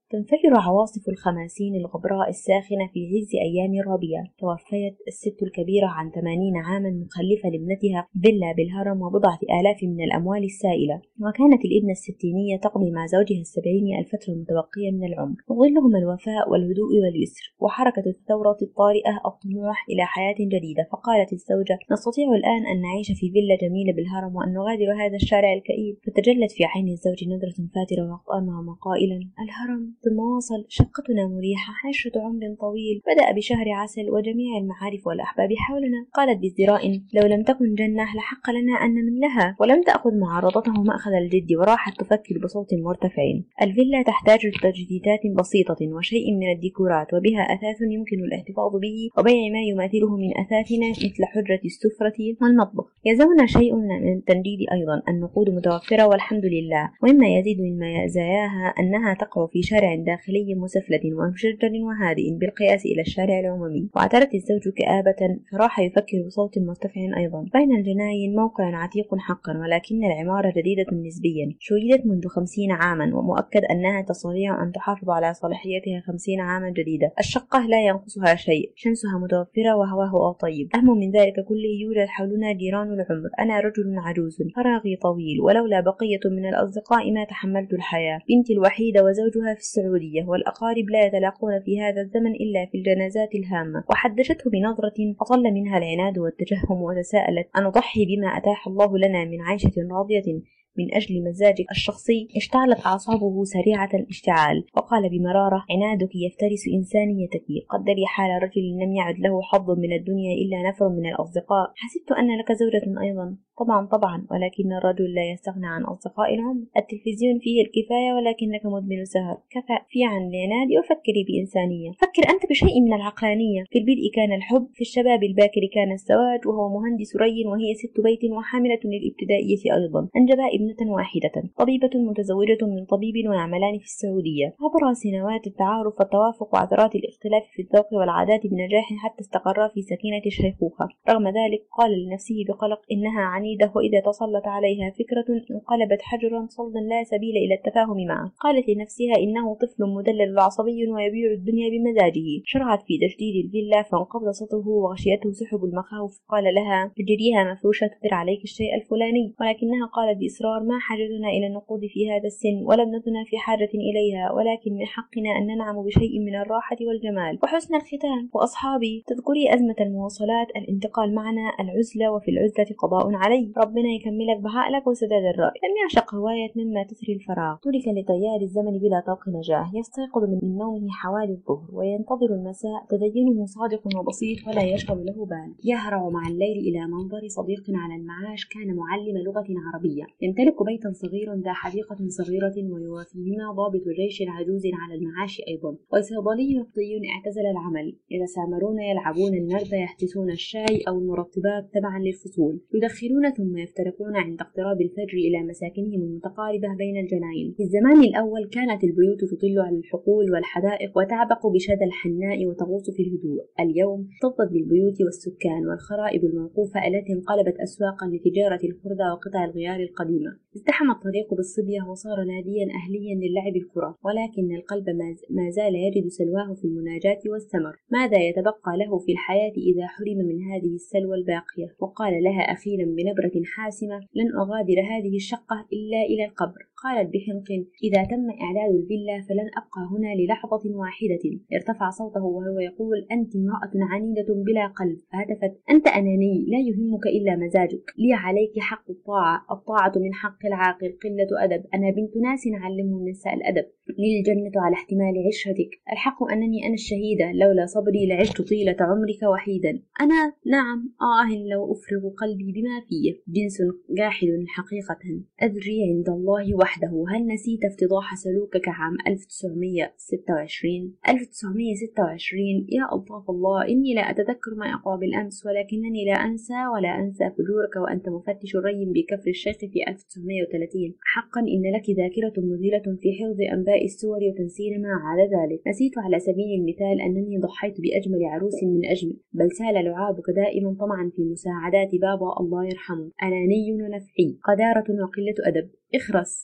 تنفجر عواصف الخماسين الغبراء الساخنة في عز أيام الربيع. توفيت الست الكبيرة عن ثمانين عاما مخلفة لابنتها فيلا بالهرم وبضعة آلاف من الأموال السائلة. وكانت الابنة الستينية تقضي مع زوجها السبعيني الفترة المتبقية من العمر، وظلهما الوفاء والهدوء واليسر وحركة الثورة الطارئة الطموح إلى حياة جديدة. فقالت الزوجة: نستطيع الآن أن نعيش في فيلا جميلة بالهرم وأن نغادر هذا الشارع الكئيب. فتجلت في عين الزوج نظرة فاترة وقامها قائلا: الهرم. ثم واصل: شقتنا مريحة، عشرة عمر طويل، بدأ بشهر عسل وجميع المعارف والأحباب حولنا. قالت بازدراء: لو لم تكن جنة لحق لنا أن نمن لها. ولم تأخذ معارضته مأخذ الجد وراحت تفكر بصوت مرتفع: الفيلا تحتاج لتجديدات بسيطة وشيء من الديكورات، وبها أثاث يمكن الاحتفاظ به وبيع ما يماثله من أثاثنا مثل حجرة السفرة والمطبخ. يزون شيء من التنجيد أيضا. النقود متوفرة والحمد لله. ومما يزيد من مزاياها أنها تقع في شارع داخلي مسفلة ومشجر وهادئ بالقياس إلى الشارع العمومي. واعترت الزوج كآبة فراح يفكر بصوت مرتفع أيضا: بين الجناين موقع عتيق حقا، ولكن العمارة جديدة نسبيا، شيدت منذ خمسين عاما، ومؤكد أنها تستطيع أن تحافظ على صلاحيتها خمسين عاما جديدة. الشقة لا ينقصها شيء، شمسها متوفرة وهواها طيب. أهم من ذلك كله يوجد حولنا جيران العمر. أنا رجل عجوز، فراغي طويل، ولولا بقية من الأصدقاء ما تحملت الحياة. بنتي الوحيدة وزوجها في السعودية، والأقارب لا يتلاقون في هذا الزمن إلا في الجنازات الهامة. وحدثته بنظرة أطل منها العناد والتجهم، وتساءلت: أن أضحي بما أتاح الله لنا من عيشة راضية من أجل مزاجك الشخصي؟ اشتعلت أعصابه سريعة الاشتعال، وقال بمرارة: عنادك يفترس إنسانيتك. قدري حال رجل لم يعد له حظ من الدنيا إلا نفر من الأصدقاء. حسبت أن لك زوجة أيضا. طبعا طبعا، ولكن الرجل لا يستغنى عن أصدقاء العمر. التلفزيون فيه الكفاية ولكنك مدمن سهر. كفى في عن العناد وفكري بإنسانية. فكر أنت بشيء من العقلانية. في البدء كان الحب، في الشباب الباكر كان الزواج، وهو مهندس ري وهي ست بيت وحاملة للابتدائية أيضا. أنجبا ابنة واحدة، طبيبة متزوجة من طبيب ويعملان في السعودية. عبر سنوات التعارف والتوافق وعثرات الاختلاف في الذوق والعادات بنجاح حتى استقرا في سكينة الشيخوخة. رغم ذلك قال لنفسه بقلق: إنها عنيدة، وإذا تسلط عليها فكرة انقلبت حجرا صلدا لا سبيل إلى التفاهم معه. قالت لنفسها: إنه طفل مدلل عصبي ويبيع الدنيا بمزاجه. شرعت في تجديد الفيلا فانقبض صوته وغشيته سحب المخاوف. قال لها: اجريها مفروشة تدر عليك الشيء الفلاني. ولكنها قالت بإصرار: ما حاجتنا إلى النقود في هذا السن، ولم نكن في حاجة إليها، ولكن من حقنا أن ننعم بشيء من الراحة والجمال وحسن الختام. وأصحابي، تذكري أزمة المواصلات، الانتقال معنا، العزلة، وفي العزلة قضاء علي. ربنا يكملك بعقلك وسداد الرأي. لم يعشق هواية مما تثري الفراغ. ترك لتيار الزمن بلا طوق نجاه. يستيقظ من نومه حوالي الظهر وينتظر المساء. تدينه صادق وبسيط ولا يشغل له بال. يهرع مع الليل إلى منظر صديق على المعاش كان معلم لغة عربية. يمتلك بيتا صغيرا ذا حديقة صغيرة ويوافيهما ضابط جيش عجوز على المعاش أيضا. وصيدلي نفطي اعتزل العمل. يتسامرون، يلعبون النرد، يحتسون الشاي أو المرطبات تبعا للفصول. يدخلون ثم يفترقون عند اقتراب الفجر إلى مساكنهم المتقاربة بين الجناين. في الزمان الأول كانت البيوت تطل على الحقول والحدائق وتعبق بشذا الحناء وتغوص في الهدوء. اليوم اكتظت بالبيوت والسكان والخرائب الموقوفة التي انقلبت أسواقا لتجارة الخردة وقطع الغيار القديمة. ازدحم الطريق بالصبية وصار ناديا أهليا للعب الكرة، ولكن القلب ما زال يجد سلواه في المناجاة والسمر. ماذا يتبقى له في الحياة إذا حرم من هذه السلوى الباقية؟ وقال لها أخيرا بنبرة حاسمة: لن أغادر هذه الشقة إلا إلى القبر. قالت بحنق: إذا تم إعداد الفيلا فلن أبقى هنا للحظة واحدة. ارتفع صوته وهو يقول: أنت امرأة عنيدة بلا قلب. فهتفت: أنت أناني، لا يهمك إلا مزاجك. لي عليك حق الطاعة، الطاعة من حق العاقل، قلة أدب. أنا بنت ناس علمهم النساء الأدب. لي الجنة على احتمال عشرتك. الحق أنني أنا الشهيدة، لولا صبري لعشت طيلة عمرك وحيدا. أنا نعم آه لو أفرغ قلبي بما فيه. جنس جاحد حقيقة، أدري عند الله وحده. هل نسيت افتضاح سلوكك عام ألف وتسعمائة وستة وعشرين؟ ألف وتسعمائة وستة وعشرين، يا ألطاف الله، إني لا أتذكر ما أقع بالأمس، ولكنني لا أنسى ولا أنسى فجورك وأنت مفتش الري بكفر الشيخ في ألف وتسعمائة وثلاثين. حقا إن لك ذاكرة مذهلة في حفظ أنباء السور وتنسين ما على ذلك. نسيت على سبيل المثال أنني ضحيت بأجمل عروس من أجمل، بل سال لعابك دائما طمعا في مساعدات بابا الله يرحمه. أناني ونفعي، قذارة وقلة أدب. اخرس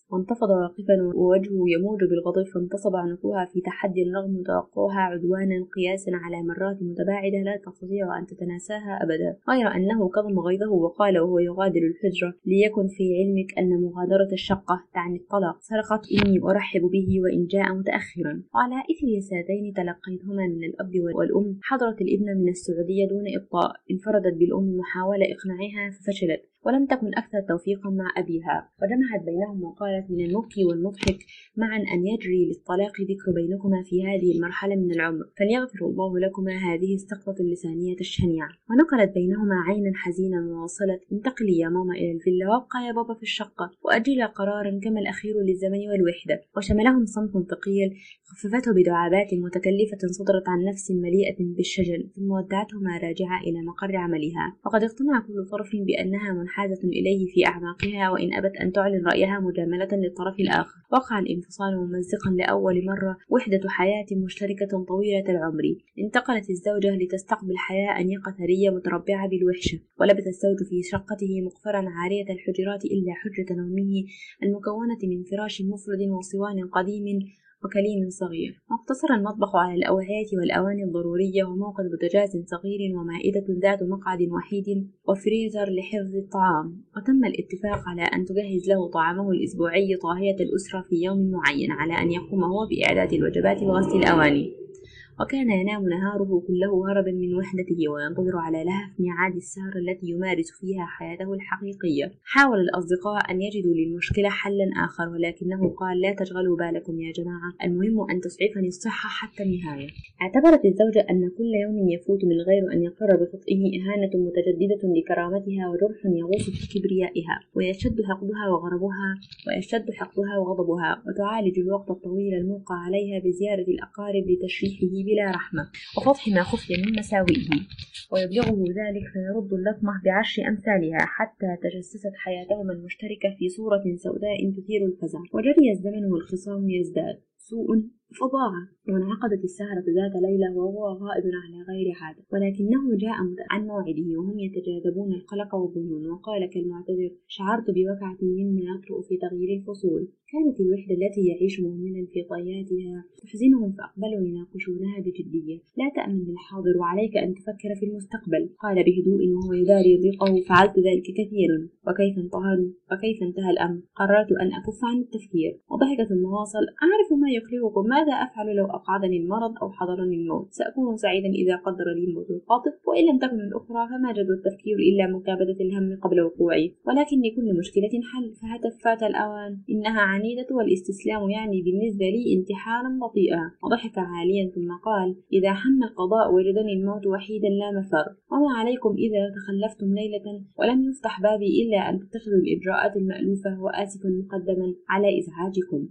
وانتفض واقفا ووجهه يموج بالغضب، فانتصب عنقها في تحدي رغم توقعها عدوانا قياسا على مرات متباعدة لا تستطيع أن تتناساها أبدا، غير أنه كظم غيظه وقال وهو يغادر الحجرة: ليكن في علمك أن مغادرة الشقة تعني الطلاق، سرقت إني أرحب به وإن جاء متأخرا. وعلى إثر رسالتين تلقيتهما من الأب والأم، حضرت الابن من السعودية دون إبطاء. انفردت بالأم محاولة إقناعها ففشلت، ولم تكن أكثر توفيقا مع أبيها، وجمعت بينهم وقالت: من المبكي والمضحك معا أن يجري للطلاق ذكر بينكما في هذه المرحلة من العمر، فليغفر الله لكما هذه السقطة اللسانية الشنيعة. ونقلت بينهما عينا حزينا وواصلت: انتقلي يا ماما إلى الفيلا، وابقى يا بابا في الشقة، وأجل قرارا كما الأخير للزمن والوحدة. وشملهم صمت ثقيل خففته بدعابات متكلفة صدرت عن نفس مليئة بالشجن، ثم ودعتهما راجعة إلى مقر عملها. وقد اقتنع كل طرف بأنها منحازة إليه في أعماقها، وإن أبت أن تعلن رأيها مجاملة للطرف الآخر. وقع الانفصال ممزقا لأول مرة وحدة حياة مشتركة طويلة العمر. انتقلت الزوجة لتستقبل حياة أنيقة ثرية متربعة بالوحشة، ولبث الزوج في شقته مقفرا عارية الحجرات إلا حجرة نومه المكونة من فراش مفرد وصوان قديم وكليم صغير، واقتصر المطبخ على الأوعية والأواني الضرورية وموقد بوتاجاز صغير ومائدة ذات مقعد وحيد وفريزر لحفظ الطعام. وتم الاتفاق على أن تجهز له طعامه الأسبوعي طاهية الأسرة في يوم معين، على أن يقوم هو بإعداد الوجبات وغسل الأواني. وكان ينام نهاره كله هربا من وحدته، وينتظر على لهف ميعاد السهر التي يمارس فيها حياته الحقيقية. حاول الأصدقاء أن يجدوا للمشكلة حلا آخر، ولكنه قال: لا تشغلوا بالكم يا جماعة، المهم أن تسعفني الصحة حتى النهاية. اعتبرت الزوجة أن كل يوم يفوت من غير أن يقر بخطئه إهانة متجددة لكرامتها وجرح يغوص في كبريائها، ويشتد حقدها وغضبها ويشتد حقدها وغضبها وتعالج الوقت الطويل الملقى عليها بزيارة الأقارب لتشريحه بلا رحمة وفضح ما خفي من مساوئه، ويبلغه ذلك فيرد اللطمة بعشر أمثالها، حتى تجسست حياتهما المشتركة في صورة سوداء تثير الفزع. وجري الزمن والخصام يزداد سوء فضاعة، وانعقدت السهرة ذات ليلة وهو غائب على غير عادة، ولكنه جاء عن موعده وهم يتجاذبون القلق والظنون. وقال كالمعتذر: شعرت بوقعة مما يطرأ في تغيير الفصول. كانت الوحدة التي يعيش مهملا في طياتها تحزنهم، فأقبلوا يناقشونها بجدية. لا تأمن بالحاضر وعليك أن تفكر في المستقبل، قال بهدوء وهو يداري ضيقه: فعلت ذلك كثيرا. وكيف انتهى وكيف انتهى الأمر؟ قررت أن أكف عن التفكير. وضحك ثم واصل: أعرف ما يقلقكم، ماذا أفعل لو أقعدني المرض أو حضرني الموت؟ سأكون سعيدا إذا قدر لي الموت القاطب، وإن لم تكن الأخرى فما جدوى التفكير إلا مكابدة الهم قبل وقوعه. ولكن لكل مشكلة حل، فهتف فات الأوان، إنها عنيدة والاستسلام يعني بالنسبة لي انتحارا بطيئا. وضحك عاليا ثم قال: إذا حن القضاء وجدني الموت وحيدا لا مفر، وما عليكم إذا تخلفتم ليلة ولم يفتح بابي إلا أن تتخذوا الإجراءات المألوفة، وآسف مقدما على إزعاجكم.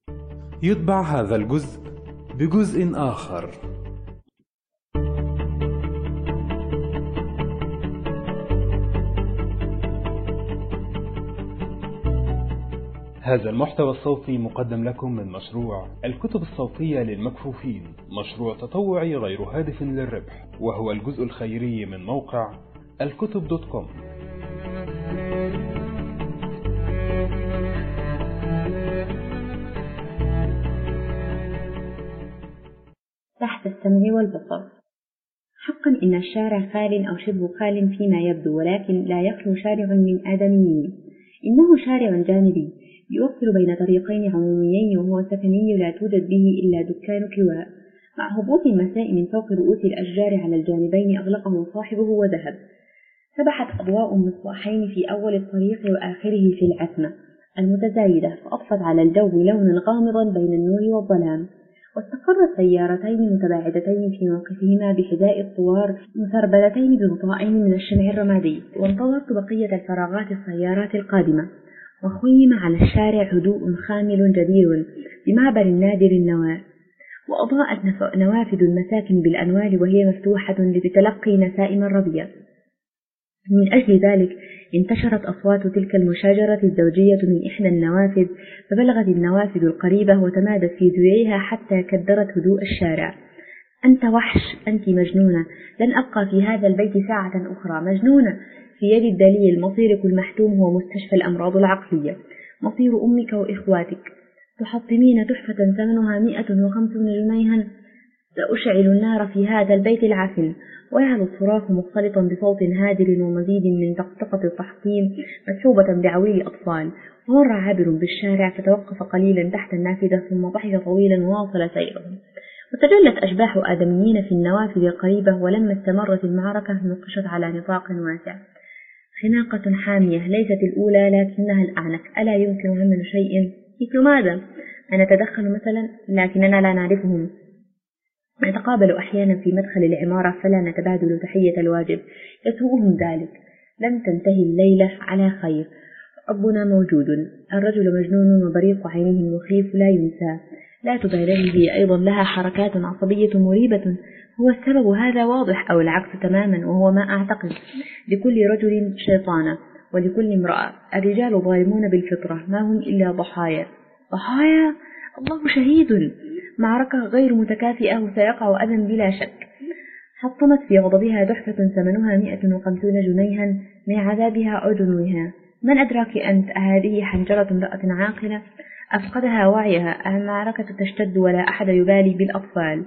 يتبع هذا الجزء بجزء آخر. هذا المحتوى الصوتي مقدم لكم من مشروع الكتب الصوتية للمكفوفين، مشروع تطوعي غير هادف للربح، وهو الجزء الخيري من موقع الكتب دوت كوم. تحت السمع والبصر. حقا إن الشارع خال أو شبه خال فيما يبدو، ولكن لا يخلو شارع من آدميين. إنه شارع جانبي يوصل بين طريقين عموميين، وهو سكني لا توجد به إلا دكان كواء. مع هبوط المساء من فوق رؤوس الأشجار على الجانبين أغلقه صاحبه وذهب. سبحت أضواء مصباحين في أول الطريق وآخره في العتمة المتزايدة، فأضفت على الجو لونا غامضا بين النور والظلام. واستقرت سيارتين متباعدتين في موقفهما بحذاء الطوار مثربلتين بغطائين من الشمع الرمادي. وانتظرت بقية الفراغات السيارات القادمة، وخيم على الشارع هدوء خامل جدير بمعبر نادر النواة. وأضاءت نوافذ المساكن بالأنوار وهي مفتوحة لتتلقي نسائم الربيع. من أجل ذلك انتشرت أصوات تلك المشاجرة الزوجية من إحدى النوافذ، فبلغت النوافذ القريبة وتمادت في ذيوعها حتى كدرت هدوء الشارع. أنت وحش، أنت مجنونة، لن أبقى في هذا البيت ساعة أخرى. مجنونة. في يد الدليل، مصيرك المحتوم هو مستشفى الأمراض العقلية. مصير أمك وإخواتك. تحطمين تحفة ثمنها مئة وخمسون جنيها، سأشعل النار في هذا البيت العفن. ويعلو الصراخ مختلطا بصوت هادر ومزيد من طقطقة التحطيم مسحوبة بعويل أطفال. مر عابر بالشارع فتوقف قليلا تحت النافذة ثم ضحك طويلا وواصل سيره. وتجلت أشباح آدميين في النوافذ القريبة، ولما استمرت المعركة نقشت على نطاق واسع. خناقة حامية ليست الأولى لكنها الأعنف. ألا يمكن عمل شيء؟ مثل ماذا؟ أن نتدخل مثلا، لكننا لا نعرفهم. نتقابل أحيانا في مدخل العمارة فلا نتبادل تحية الواجب، يسوءهم ذلك. لم تنتهي الليلة على خير. ربنا موجود. الرجل مجنون وبريق عينه المخيف لا ينسى. لا تبالغه أيضا لها حركات عصبية مريبة. هو السبب هذا واضح أو العكس تماما، وهو ما أعتقد. لكل رجل شيطانة ولكل امرأة. الرجال ظالمون بالفطرة، ما هم إلا ضحايا. ضحايا؟ الله شهيد. معركة غير متكافئة وسيقع أذى بلا شك. حطمت في غضبها تحفة ثمنها مئة وخمسون جنيها من عذابها أذنها. من أدراك أنت هذه حنجرة امرأة عاقلة أفقدها وعيها. المعركة تشتد ولا أحد يبالي بالأطفال.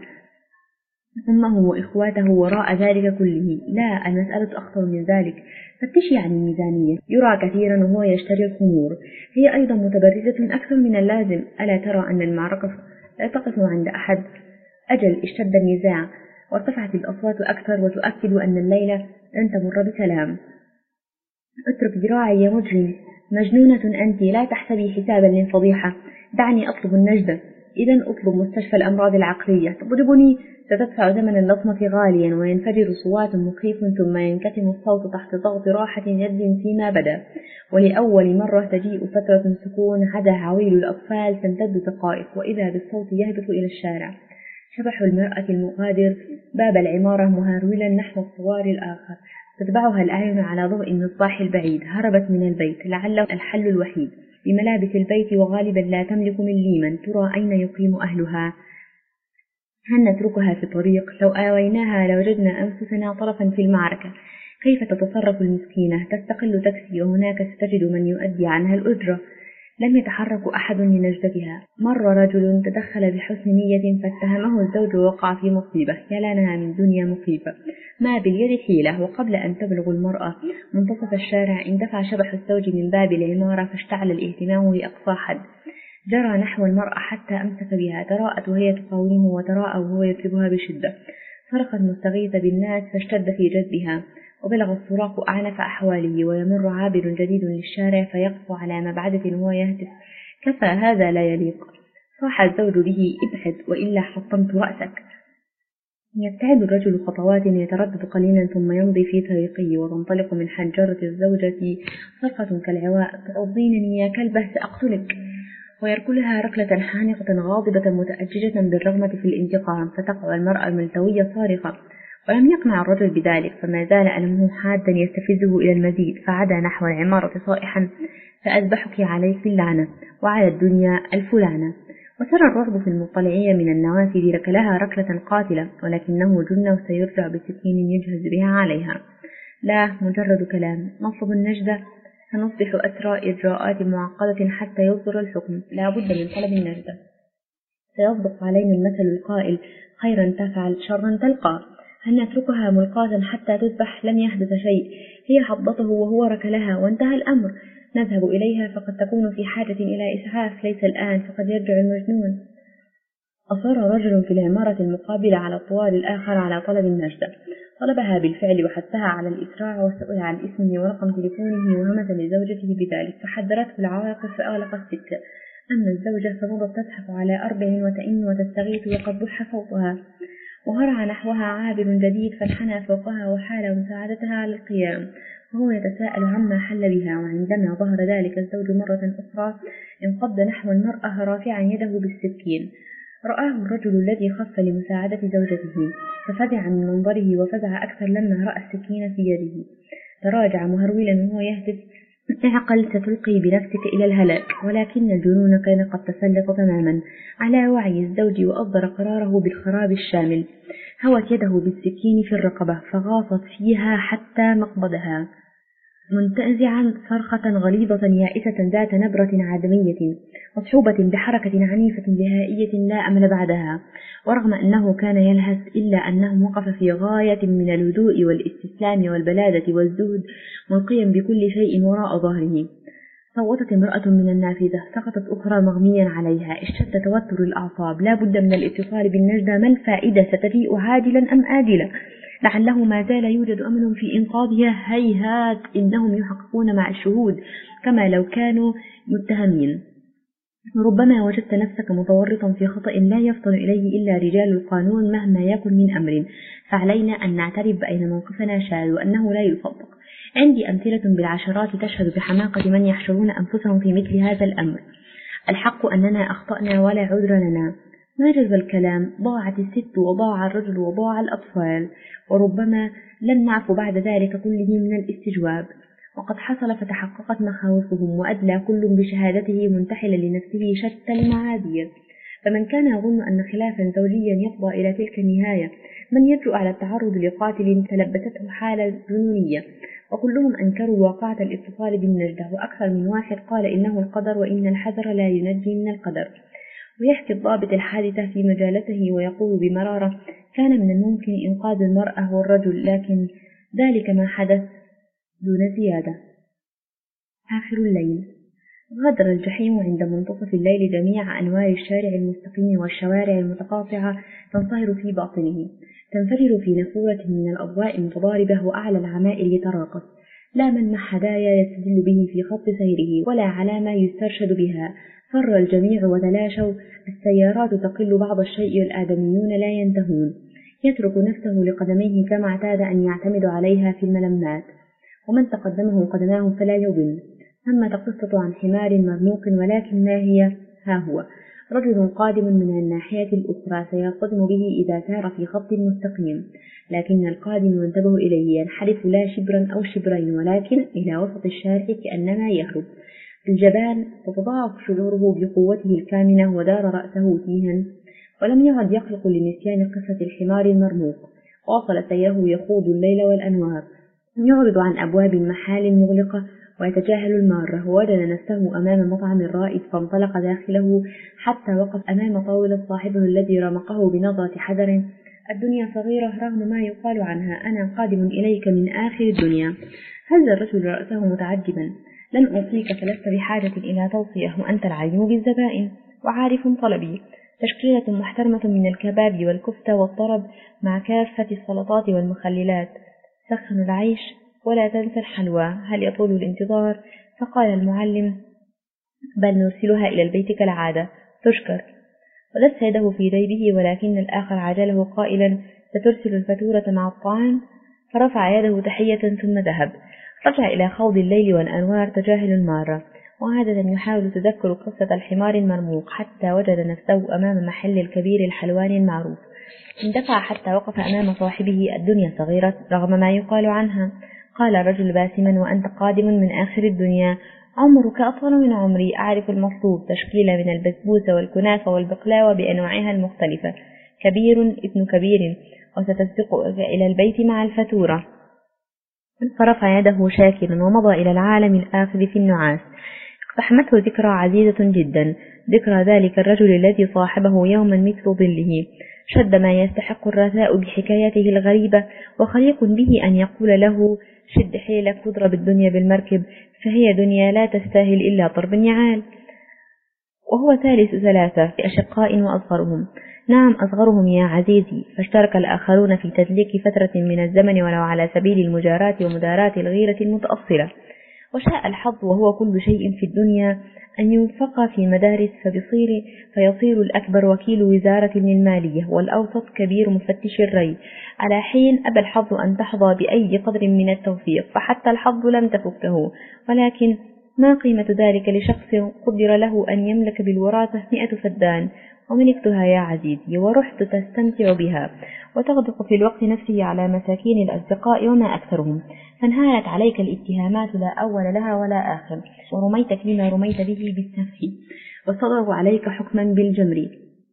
أمه وإخواته وراء ذلك كله. لا، المسألة أخطر من ذلك. فتشي عن الميزانية. يرى كثيرا وهو يشتري الخمور. هي أيضا متبرزة أكثر من اللازم. ألا ترى أن المعركة لا تقف عند أحد؟ أجل اشتد النزاع وارتفعت الأصوات أكثر وتؤكد أن الليلة لن تمر بسلام. اترك ذراعي يا مجرم. مجنونة أنت، لا تحسبي حسابا للفضيحة. دعني أطلب النجدة. إذن أطلب مستشفى الأمراض العقلية. تضربني، ستدفع ثمن اللطمة غاليا وينفجر صوات مخيف ثم ينكتم الصوت تحت ضغط راحة يد فيما بدا. ولأول مرة تجيء فترة سكون عدا عويل الأطفال تمتد دقائق، وإذا بالصوت يهبط إلى الشارع. شبح المرأة المغادر باب العمارة مهرولا نحو الطوار الآخر. تتبعها الأعين على ضوء المصباح البعيد. هربت من البيت، لعله الحل الوحيد. بملابس البيت وغالبا لا تملك مليما. ترى أين يقيم أهلها؟ هل نتركها في طريق؟ لو آويناها لوجدنا أنفسنا طرفا في المعركة. كيف تتصرف المسكينة؟ تستقل تاكسي وهناك ستجد من يؤدي عنها الأجرة. لم يتحرك أحد لنجدتها. مر رجل تدخل بحسن نية فاتهمه الزوج ووقع في مصيبة. يا لها من دنيا مخيفة. ما باليد حيلة. وقبل أن تبلغ المرأة منتصف الشارع اندفع شبح الزوج من باب العمارة فاشتعل الاهتمام لأقصى حد. جرى نحو المرأة حتى أمسك بها. تراءت وهي تقاومه وتراءى وهو يطلبها بشدة. صرخت مستغيثة بالناس فاشتد في جذبها. وبلغ الصراخ أعنف أحواله. ويمر عابر جديد للشارع فيقف على مبعدة وهو يهتف: كفى، هذا لا يليق. صاح الزوج به: ابعد وإلا حطمت رأسك. يبتعد الرجل خطوات يتردد قليلا ثم يمضي في طريقه، وتنطلق من حنجرة الزوجة صرخة كالعواء: تعضينني يا كلبة، سأقتلك. ويركلها ركلة حانقة غاضبة متأججة بالرغبة في الانتقام، فتقع المرأة الملتوية صارخة. ولم يقنع الرجل بذلك، فما زال ألمه حادا يستفزه إلى المزيد، فعدا نحو العمارة صائحا: فأذبحك عليك اللعنة وعلى الدنيا ألف لعنة. وسرى الرعب في المطلعية من النوافذ. ركلها ركلة قاتلة، ولكنه جن وسيرجع بسكين يجهز بها عليها. لا، مجرد كلام. نطلب النجدة. سنصبح أسرى إجراءات معقدة حتى يصدر الحكم. لا بد من طلب النجدة. سيصدق علينا المثل القائل: خيرا تفعل شرا تلقى. هل نتركها ملقاة حتى تذبح؟ لن يحدث شيء. هي حضته وهو ركلها وانتهى الأمر. نذهب إليها فقد تكون في حاجة إلى إسعاف، ليس الآن، فقد يرجع المجنون. أصر رجل في العمارة المقابلة على الطوال الآخر على طلب النجدة. طلبها بالفعل وحثها على الإسراع، وسئل عن اسمه ورقم تليفونه وهمس لزوجته بذلك، فحذرته العواقب فأغلق السكة. أما الزوجة فمضت تزحف على أربع وتئن وتستغيث وقد ضح صوتها. وهرع نحوها عابر جديد فانحنى فوقها وحال مساعدتها على القيام، وهو يتساءل عما حل بها. وعندما ظهر ذلك الزوج مرة أخرى انقض نحو المرأة رافعا يده بالسكين. رآه الرجل الذي خف لمساعدة زوجته، ففزع من منظره وفزع أكثر لما رأى السكين في يده. تراجع مهرولا وهو يهتف: اعقل، ستلقي بنفسك إلى الهلاك. ولكن الجنون كان قد تسلط تماما على وعي الزوج وأصدر قراره بالخراب الشامل. هوت يده بالسكين في الرقبة فغاصت فيها حتى مقبضها. منتزعا صرخة غليظة يائسة ذات نبرة عدمية مصحوبة بحركة عنيفة بهائية لا أمل بعدها. ورغم أنه كان يلهث إلا أنه وقف في غاية من الهدوء والاستسلام والبلادة والزهد، ملقيا بكل شيء وراء ظهره. صوتت امرأة من النافذة، سقطت أخرى مغميا عليها. اشتد توتر الأعصاب. لا بد من الاتصال بالنجدة. ما الفائدة؟ ستفيء عاجلا أم آجلا؟ لعله ما زال يوجد أمل في إنقاذها. هيهات، إنهم يحققون مع الشهود كما لو كانوا متهمين. ربما وجدت نفسك متورطا في خطأ لا يفطن إليه إلا رجال القانون مهما يكن من أمر، فعلينا أن نعترف بأن موقفنا شاذ وأنه لا يصدق. عندي أمثلة بالعشرات تشهد بحماقة من يحشرون أنفسهم في مثل هذا الأمر. الحق أننا أخطأنا ولا عذر لنا. ما جزى الكلام؟ ضاعت الست وضاع الرجل وضاع الأطفال، وربما لم نعف بعد ذلك كله من الاستجواب. وقد حصل فتحققت مخاوفهم، وأدلى كل بشهادته منتحلا لنفسه شتى المعاذير. فمن كان يظن أن خلافا زوجيا يفضى إلى تلك النهاية، من يجرؤ على التعرض لقاتل تلبسته حالة جنونية؟ وكلهم أنكروا واقعة الاتصال بالنجدة، وأكثر من واحد قال إنه القدر وإن الحذر لا ينجي من القدر. ويحكي الضابط الحادثة في مجالته ويقول بمرارة: كان من الممكن إنقاذ المرأة والرجل، لكن ذلك ما حدث دون زيادة. آخر الليل. غادر الجحيم عند منتصف الليل جميع أنوار الشارع المستقيم والشوارع المتقاطعة تنصهر في باطنه، تنفجر في نافورة من الأضواء المتضاربة، وأعلى العمائل يتراقص. لا ملمح هدايا يستدل به في خط سيره، ولا علامة يسترشد بها. فر الجميع وتلاشوا. السيارات تقل بعض الشيء، والآدميون لا ينتهون. يترك نفسه لقدميه كما اعتاد أن يعتمد عليها في الملمات، ومن تقدمه قدماه فلا يضل. ثمة قصة عن حمار مرموق، ولكن ما هي؟ ها هو رجل قادم من الناحية الأخرى سيصطدم به إذا سار في خط مستقيم، لكن القادم ينتبه إليه ينحرف لا شبرا أو شبرين، ولكن إلى وسط الشارع كأنما يهرب. الجبان تتضاعف شعوره بقوته الكامنة، ودار رأسه تيها، ولم يعد يقلق لنسيان قصة الحمار المرموق. واصل سيره يخوض الليل والأنوار، يعرض عن أبواب المحال مغلقة ويتجاهل المارة. ووجد نفسه أمام مطعم رائد، فانطلق داخله حتى وقف أمام طاولة صاحبه الذي رمقه بنظرة حذر: الدنيا صغيرة رغم ما يقال عنها، أنا قادم إليك من آخر الدنيا. هز الرجل رأسه متعجبا: لن أعطيك، فلست بحاجة إلى توصية، وأنت العليم بالزبائن وعارف طلبي. تشكيلة محترمة من الكباب والكفتة والطرب مع كافة السلطات والمخللات. سخن العيش ولا تنسى الحلوى. هل يطول الانتظار؟ فقال المعلم: بل نرسلها إلى البيت كالعادة، تشكر. ودس يده في جيبه، ولكن الآخر عجله قائلا: سترسل الفاتورة مع الطعام؟ فرفع يده تحية ثم ذهب. رجع إلى خوض الليل والأنوار تجاهل المارة، وعادة يحاول تذكر قصة الحمار المرموق، حتى وجد نفسه أمام محل الكبير الحلواني المعروف. اندفع حتى وقف أمام صاحبه: الدنيا صغيرة رغم ما يقال عنها. قال الرجل باسما: وأنت قادم من آخر الدنيا، عمرك أطول من عمري، أعرف المطلوب، تشكيلة من البسبوسة والكنافة والبقلاوة بأنواعها المختلفة، كبير ابن كبير، وستسبقك إلى البيت مع الفاتورة. فرفع يده شاكرا ومضى إلى العالم الآخر في النعاس. اقتحمته ذكرى عزيزة جدا، ذكرى ذلك الرجل الذي صاحبه يوما مثل ظله. شد ما يستحق الرثاء بحكايته الغريبة، وخليق به أن يقول له: شد حيلك تضرب الدنيا بالمركب، فهي دنيا لا تستاهل إلا ضرب النعال. وهو ثالث ثلاثة أشقاء وأصغرهم. نعم أصغرهم يا عزيزي، فاشترك الآخرون في تدليك فترة من الزمن ولو على سبيل المجاراة ومداراة الغيرة المتأصلة. وشاء الحظ وهو كل شيء في الدنيا أن ينفق في مدارس فبصير فيصير الأكبر وكيل وزارة للمالية، والأوسط كبير مفتش الري. على حين أبى الحظ أن تحظى بأي قدر من التوفيق، فحتى الحظ لم تفكه. ولكن ما قيمة ذلك لشخص قدر له أن يملك بالوراثة مئة فدان، وملكتها يا عزيزي ورحت تستمتع بها، وتغدق في الوقت نفسه على مساكين الأصدقاء وما أكثرهم، فانهالت عليك الاتهامات لا أول لها ولا آخر، ورميت فيما رميت به بالسفه، وصدروا عليك حكما بالجمر،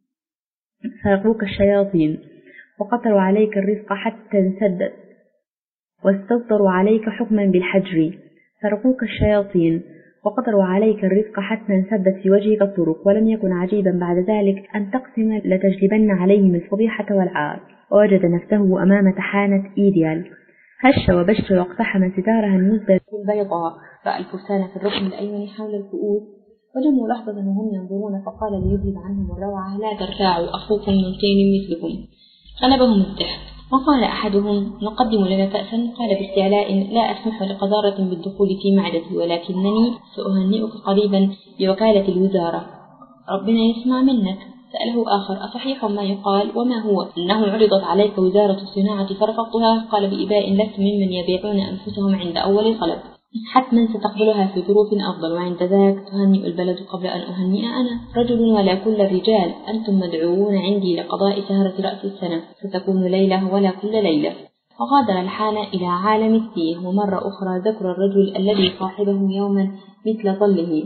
سرقوك الشياطين، وقطروا عليك الرزق حتى انسدت، واستصدروا عليك حكما بالحجر، سرقوك الشياطين وقدروا عليك الرزق حتى انسدت في وجهك الطرق، ولم يكن عجيبا بعد ذلك أن تقسم لتجلبن عليهم الفضيحة والعار. ووجد نفسه أمام تحانة إيديال، هش وبش واقتحم ستارها المزدج البيضاء، رأى الفرسان في الركن الأيمن حول الكؤوس، وجموا لحظة وهم ينظرون، فقال ليذهب عنهم الروعة: لا ترتاعوا، أخوكم من طين مثلكم. غلبهم الضحك، وقال أحدهم: نقدم لنا كأسا. قال باستعلاء: لا أسمح لقذارة بالدخول في معدتي، ولكنني سأهنئك قريبا بوكالة الوزارة، ربنا يسمع منك. سأله آخر: أصحيح ما يقال؟ وما هو؟ أنه عرضت عليك وزارة الصناعة فرفضتها. قال بإباء: لست ممن يبيعون أنفسهم عند أول طلب، حتما ستقبلها في ظروف أفضل، وعند ذاك تهنئ البلد قبل أن أهنئ أنا. رجل ولا كل الرجال، أنتم مدعوون عندي لقضاء سهرة رأس السنة، ستكون ليلة ولا كل ليلة. وغادر الحان إلى عالم التيه. ومرة أخرى ذكر الرجل الذي صاحبه يوما مثل ظله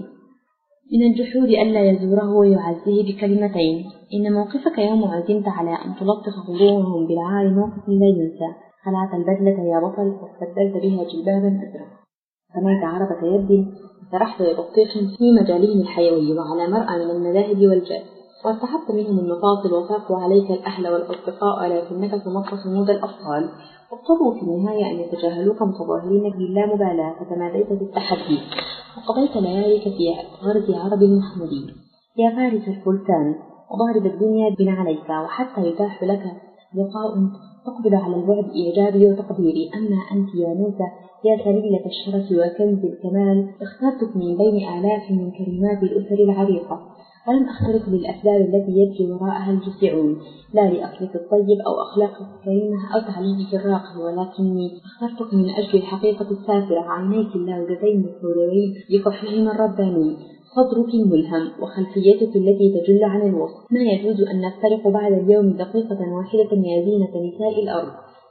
من الجحود ألا يزوره ويعزيه بكلمتين: إن موقفك يوم عزمت على أن تلطخ غرورهم بالعار موقف لا ينسى. خلعت البدلة يا بطل واستبدلت بها جلبابا أزرق، صنعت عربة يد وسرحت بطيخ في مجالهم الحيوي وعلى مرأى من المذاهب والجاد، واستحبت منهم المفاصل وساقوا عليك الأهل والأصدقاء، ولكنك صمت صمود الأبطال، واضطروا في النهاية أن يتجاهلوك متظاهرين باللامبالاة، فتماديت في التحدي وقضيت لياليك في غرز عرب المحمودي يا فارس الفرسان، وضارب الدنيا بن عليك، وحتى يتاح لك لقاء تقبل على البعد إعجابي وتقديري. أما أنت يا موسى يا سليلة الشرف وكنز الكمال، اخترتك من بين آلاف من كلمات الأسر العريقة، ولم أخترق للأسباب التي يجري وراءها الجسعون، لا لأصلك الطيب أو أخلاقك الكريمة أو تعليمك الراقي، ولكني اخترتك من أجل الحقيقة السافرة. عينيك اللوجتين الثوريين بكحلهما الرباني، صدرك الملهم، وخلفيتك التي تجل عن الوصف. ما يجوز أن نفترق بعد اليوم دقيقة واحدة يا زينة نساء الأرض.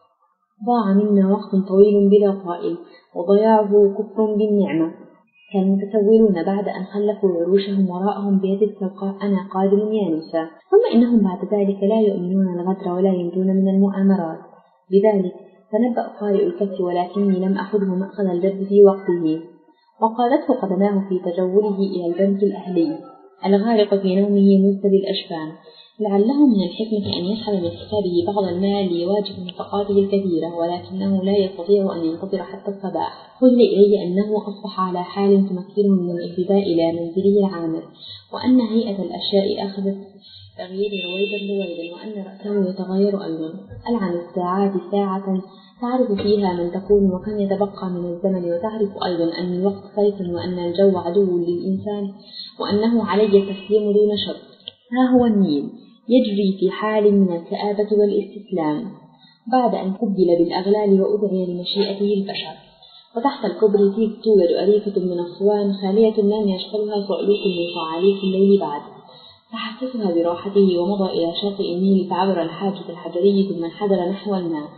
ضاع منا وقت طويل بلا طائل، وضياعه كفر بالنعمة. كانوا متسولون بعد أن خلفوا عروشهم وراءهم بيد السلقاء: أنا قادم يا نوسى. ثم إنهم بعد ذلك لا يؤمنون الغدر ولا ينجون من المؤامرات. بذلك تنبأ قارئ الكف، ولكني لم أخذه مأخذ الجد في وقته. وقالته قدماه في تجوله إلى البنك الأهلي الغارق في نومه مزدل الأشفان: لعله من الحكمة أن يسحب من حسابه بعض المال ليواجه نفقاته الكثيرة، ولكنه لا يستطيع أن ينتظر حتى الصباح. قل إلي أنه أصبح على حال تمكنه من الاهتداء إلى منزله العامر، وأن هيئة الأشياء أخذت تغيير رويدا رويدا، وأن رأسه يتغير أيضا. ألعن الساعات ساعة تعرف فيها من تكون وكم يتبقى من الزمن، وتعرف أيضا أن الوقت فيصل، وأن الجو عدو للإنسان، وأنه علي التسليم دون شرط. ها هو النيل يجري في حال من الكآبة والاستسلام بعد أن قبل بالأغلال وأدعي لمشيئته البشر. وتحت الكوبري توجد أريكة من الصوان خالية لم يشغلها صعلوك من صعاليك الليل بعد، فحسسها براحته ومضى إلى شاطئ النيل فعبر الحاجز الحجري ثم انحدر نحو الماء.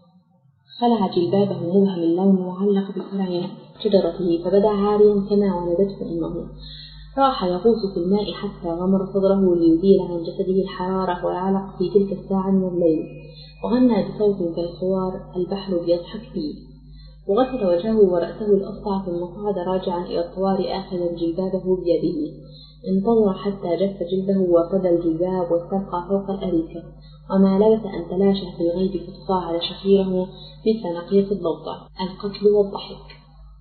خلع جلبابه مبهم اللون وعلق بفرع شجرته فبدا عاريا كما ولدته أمه. راح يغوص في الماء حتى غمر صدره ليزيل عن جسده الحرارة والعلق في تلك الساعة من الليل، وغنى بصوت كالخوار: البحر بيضحك فيه. وغسل وجهه ورأسه الأصفع ثم قعد راجعا إلى الطوارئ آخذا جلبابه بيده. انتظر حتى جف جلده وارتدى الجلباب واستبقى فوق الأريكة، وما لبث أن تلاشى في الغيب فتصاعد شفيره مثل نقيق الضوضاء: القتل والضحك.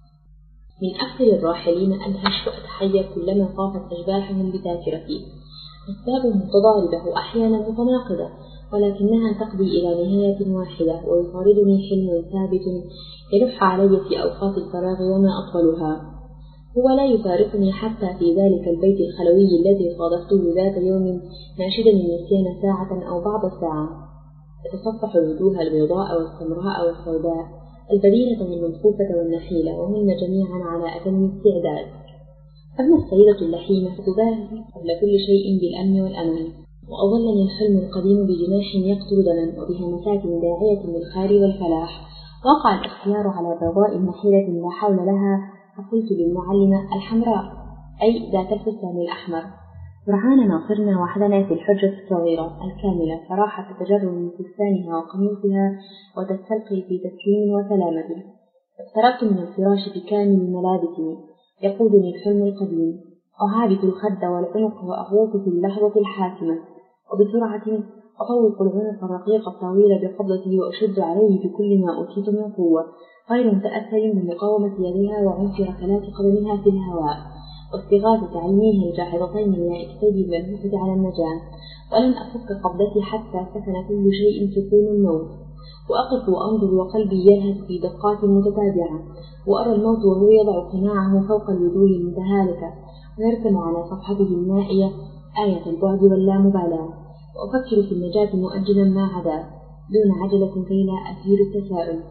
من أكثر الراحلين أدهش وأتحير كلما طافت أشباحهم بذاكرتي، أسباب متضاربة وأحيانا متناقضة، ولكنها تقضي إلى نهاية واحدة، ويطاردني حلم ثابت يلح علي في أوقات الفراغ وما أطولها. هو لا يفارقني حتى في ذلك البيت الخلوي الذي صادفته ذات يوم ناشدا النسيان ساعة أو بعض ساعة، يتصفح الوجوه البيضاء والسمراء والسوداء، البدينة والمنفوفة والنحيلة، وهن جميعا على أتم استعداد. أما السيدة اللحيمة فتباهي قبل كل شيء بالأمن والأمان، وأظلني الحلم القديم بجناح يقتل دما وبهمسات داعية للخير والفلاح. وقع الاختيار على بيضاء نحيلة لا حول لها، فقلت للمعلمة: الحمراء، أي ذات الفستان الأحمر. فرعان ناصرنا وحدنا في الحجة الصغيرة الكاملة، فراحت تتجر من فستانها وقميصها وتستلقي في تسليم وسلامة. اقتربت من الفراش بكامل ملابسي، يقودني الحلم القديم، أعابث الخد والعنق وأغوص في اللحظة الحاسمة، وبسرعة أطوق العنق الرقيق الطويل بقبضتي وأشد عليه بكل ما أوتيت من قوة، غير متأثر بمقاومة يدها وعنف ركلات قدمها في الهواء واستغاثة عينيها الجاحظتين اليائستين الملهوفة على النجاة. ولم أفك قبضتي حتى سكن كل شيء سكون الموت، وأقف وأنظر وقلبي يلهث في دقات متتابعة، وأرى الموت وهو يضع قناعه فوق الوجوه المتهالكة ويرسم على صفحته النائية آية البعد واللامبالاة، وأفكر في النجاة مؤجلا ما عدا دون عجلة كي لا أثير التساؤل.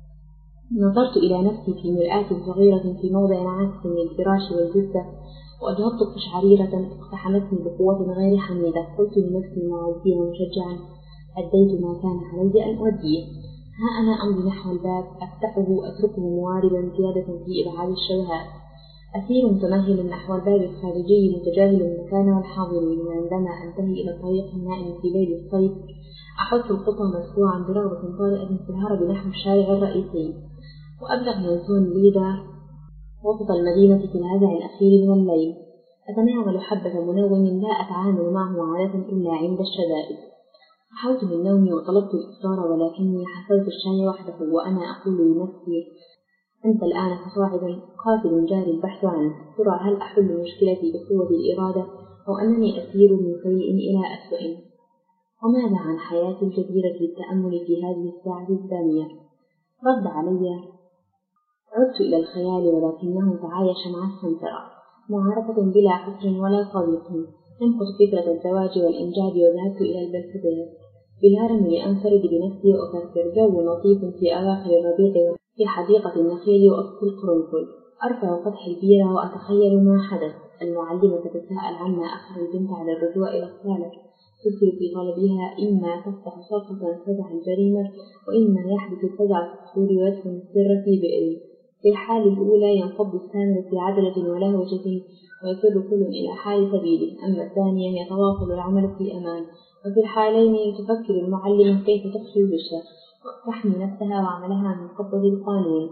نظرت إلى نفسي في مرآة صغيرة في موضع عاكس للفراش والجثة، وأجهضت قشعريرة اقتحمتني بقوة غير حميدة. قلت لنفسي معزيا مشجعا: أديت ما كان علي أن أؤديه، ها أنا أمضي نحو الباب أفتحه أتركه مواربا زيادة في إبعاد الشبهات، أسير متمهل نحو الباب الخارجي متجاهل المكان والحاضرين. وعندما أنتهي إلى الطريق النائم في ليل الصيف أحط الخطى مدفوعا برغبة طارئة في الهرب نحو الشارع الرئيسي، وأبلغ ينسون ليدا وسط المدينة في الهزع الأخير من الليل. أتناول حبة منوم لا أتعامل معه عادة إلا عند الشدائد. صحوت من نومي وطلبت الإفطار، ولكني حصلت الشاي وحده وأنا أقول لنفسي: أنت الآن فصاعدا قاتل جاري البحث عنه، ترى هل أحل مشكلتي بقوة الإرادة أو أنني أسير من سيء إلى أسوأ؟ وماذا عن حياتي الجديرة بالتأمل في هذه الساعة الدامية؟ رد علي: عدت إلى الخيال، ولكنه تعايش مع السنترة، معارضة بلا حصر ولا صديق. انقض فكرة الزواج والإنجاب وذهبت إلى البلفدير بالهرم لأنفرد بنفسي وأفكر. جو لطيف في أواخر الربيع في حديقة النخيل وأسقي القرنفل، أرفع فتح البيرة وأتخيل ما حدث. المعلمة تتساءل عما أخر البنت على الرجوع إلى الصالة، تسر في طلبها إما تفتح صرخة فزع الجريمة، وإما يحدث الفزع في الصور ويدفن السر في بئر. في الحال الأولى ينفض السامر في عدلة ولهوجة ويفر كل إلى حال سبيله، أما الثانية يتواصل العمل في أمان. وفي الحالين تفكر المعلمة كيف تخشي الوشة وتحمي نفسها وعملها من قبضة القانون.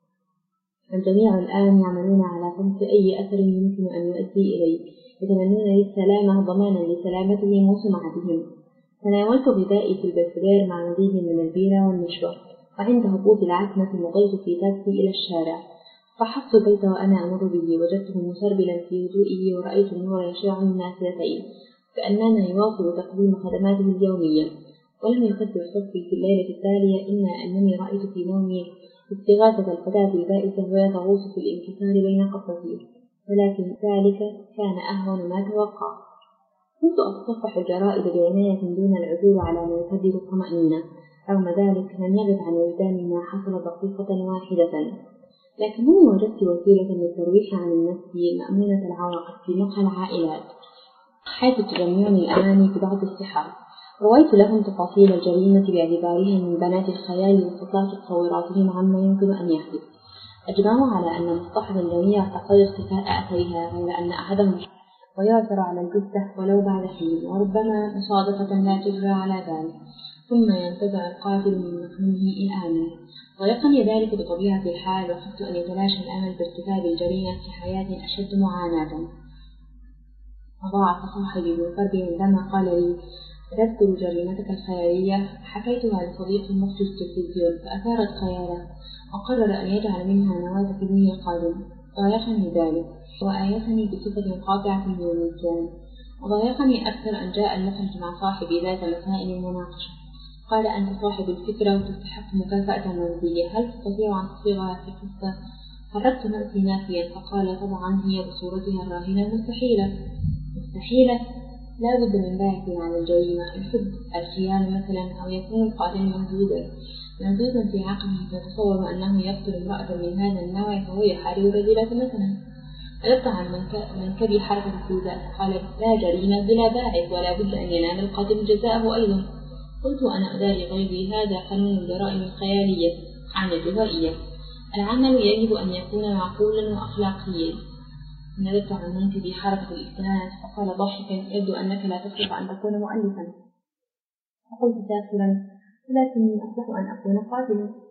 الجميع الآن يعملون على فهد أي أثر يمكن أن يؤدي إليه، يتمنون للسلامة ضمانا لسلامتهم وسمعتهم. تناولت غذائي في البلفدير مع مزيد من البيرة والنشوة، وعند هبوط العتمة مضيت في تاكسي إلى الشارع. فحصت البيت وأنا أمر به، وجدته مسربلا في هدوئه، ورأيت النور يشع من نافذتين كأنما يواصل تقديم خدماته اليومية. ولم يكثر صفي في الليلة التالية إلا أنني رأيت في نومي استغاثة الفتاة البائسة وهي تغوص في الانكسار بين قصتي، ولكن ذلك كان أهون ما توقعت. كنت أتصفح الجرائد بعناية دون العثور على ما يكدر الطمأنينة. رغم ذلك لم يغب عن وجداني ما حصل دقيقة واحدة، لكنني وجدت وسيلة للترويح عن النفس مأمونة العواقب في مقهى العائلات، حيث تجمعني الأماني في بعض الصحات. رويت لهم تفاصيل الجريمة باعتبارهم من بنات الخيال واستطلعت تصوراتهم عما يمكن أن يحدث. أجمعوا على أن مصلحة الجميع تقتضي اختفاء أثرها، غير أن أحدهم ويعثر على الجثة ولو بعد حين، وربما مصادفة لا تجرى على ذلك، ثم ينتزع القاتل من مكانه الآمن. ويقني ذلك بطبيعة الحال، وخفت أن يتلاشى الأمل بارتكاب الجريمة في حياة أشد معاناة. وضاعف صاحبي من قربي عندما قال لي: تذكر جريمتك الخيالية؟ حكيتها لصديق مخرج التلفزيون فأثارت خياله، وقرر أن يجعل منها نواة ابنه القادم. ضايقني ذلك، وآيتني بصفة قاطعة من النسيان. وضايقني أكثر أن جاء المخرج مع صاحبي ذات مساء للمناقشة. قال: أنت صاحب الفكرة وتستحق مكافأة منزلية، هل تستطيع أن تصيغها في قصة؟ حركت نفسي نافيا، فقال: طبعا هي بصورتها الراهنة مستحيلة. مستحيلة؟ لا بد من باعث على الجريمة، الحب، الخيانة مثلا، أو يكون القاتل ممدودا ممدودا في عقله، فتصور أنه يقتل امرأة من هذا النوع فهو يحارب رجلة مثلا. ردت عن منكبي حركة السوداء، قال: لا جريمة بلا باعث، ولا بد أن ينال القاتل جزاءه أيضا. قلت: أنا أداري غيري، هذا قانون الجرائم الخيالية عن الجزائية، العمل يجب أن يكون معقولا وأخلاقيا. ندبت عن منكبي حركة الاجتهاد، فقال ضاحكا: يبدو أنك لا تستطيع أن تكون مؤلفا. فقلت ساخرا: ولكني أصلح أن أكون قاتلا.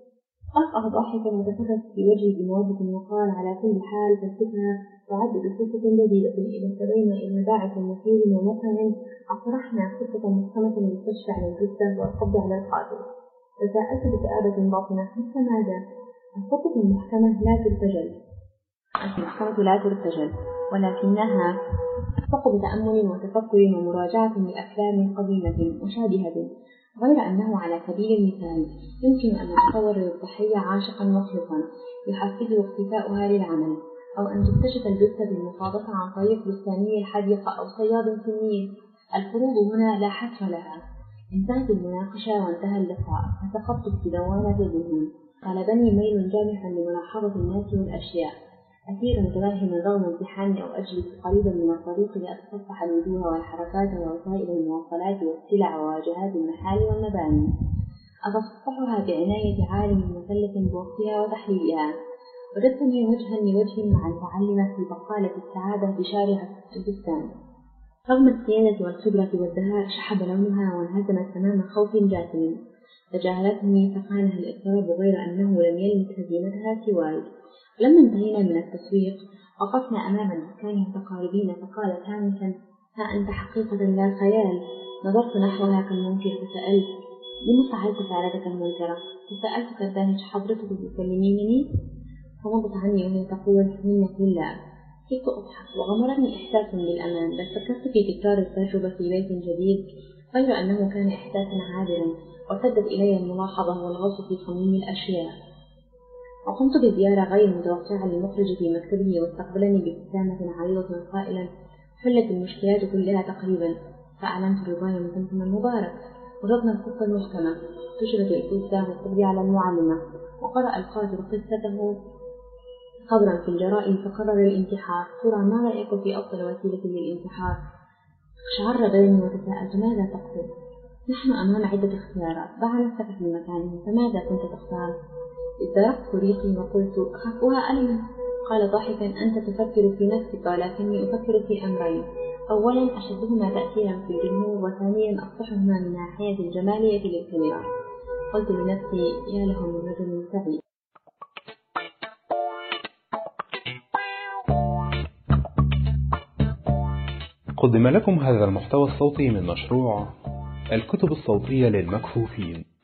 قطع ضاحكا وتفرس في وجهي بموجة وقال: على كل حال فالفتنة تعد بفرصة جديدة إذا استبينا إلى باعث مثير ومقنع أطرحنا خطة محكمة للكشف عن الجثة والقبض على القاتل. تساءلت بكآبة باطنة: مثل ماذا؟ الخطة المحكمة لا ترتجل المحكمة لا ترتجل ولكنها تقضي تأمل وتفكر ومراجعة لأفلام قديمة مشابهة، غير أنه على سبيل المثال يمكن أن نتصور للضحية عاشقا مخلصا يحفزه اختفاؤها للعمل، أو أن تكتشف الجثة بالمصادفة عن طريق بستاني الحديقة أو صياد في النيل. الفروض هنا لا حصر لها. انتهت المناقشة وانتهى اللقاء، فسقطت في دوامة الذهن. غلبني ميل جامح لملاحظة الناس والأشياء، أثير انتباهي من رغم امتحاني أو أجلس قريبا من الطريق لأتصفح الوجوه والحركات ووسائل المواصلات والسلع وواجهات المحال والمباني، أتصفحها بعناية عالم مثلث بوقتها وتحليلها. وجدتني وجها لوجه مع المعلمة في بقالة السعادة بشارع البستان. رغم السيادة والخبرة والدهاء شحب لونها وانهزمت أمام خوف جاثم. تجاهلتني فخانها الاضطراب، غير أنه لم يلمس هزيمتها سواي. لما انتهينا من التسويق وقفنا أمام الدكان متقاربين، فقالت هامسا: ها أنت حقيقة لا خيال. نظرت نحوها كالمنكر فسألت: لم فعلت فعلتك المنكرة؟ فسألت تندهش: حضرتك تكلمينني؟ فمضت عني وهي تقول: منك لله. كنت أضحك وغمرني إحساس بالأمان، بل فكرت في تكرار التجربة في بيت جديد، غير أنه كان إحساسا عابرا، وسدت إلي الملاحظة والغوص في صميم الأشياء. وقمت بزيارة غير متوقعة للمخرج في مكتبه، واستقبلني بابتسامة عريضة قائلا: حلت المشكلات كلها تقريبا. فأعلنت رضاي من تمتم المبارك. وجدنا الخطة المحكمة، كشفت القصة والقبض على المعلمة، وقرأ القاضي قصته خبرا في الجرائم فقرر الانتحار. ترى ما رأيك في أفضل وسيلة للانتحار؟ شعر بيني وتساءلت: ماذا تقصد؟ نحن أمام عدة اختيارات، ضع نفسك في مكانه، فماذا كنت تختار؟ ازدرقت ريقي وقلت: أخافها ألما. قال ضاحكا: أنت تفكر في نفسك ولكني أفكر في أمرين، أولا أشدهما تأثيرا في الجمهور، وثانيا أقصحهما من ناحية الجمالية للكاميرا. قلت لنفسي: يا له من رجل سعيد. قدم لكم هذا المحتوى الصوتي من مشروع الكتب الصوتية للمكفوفين.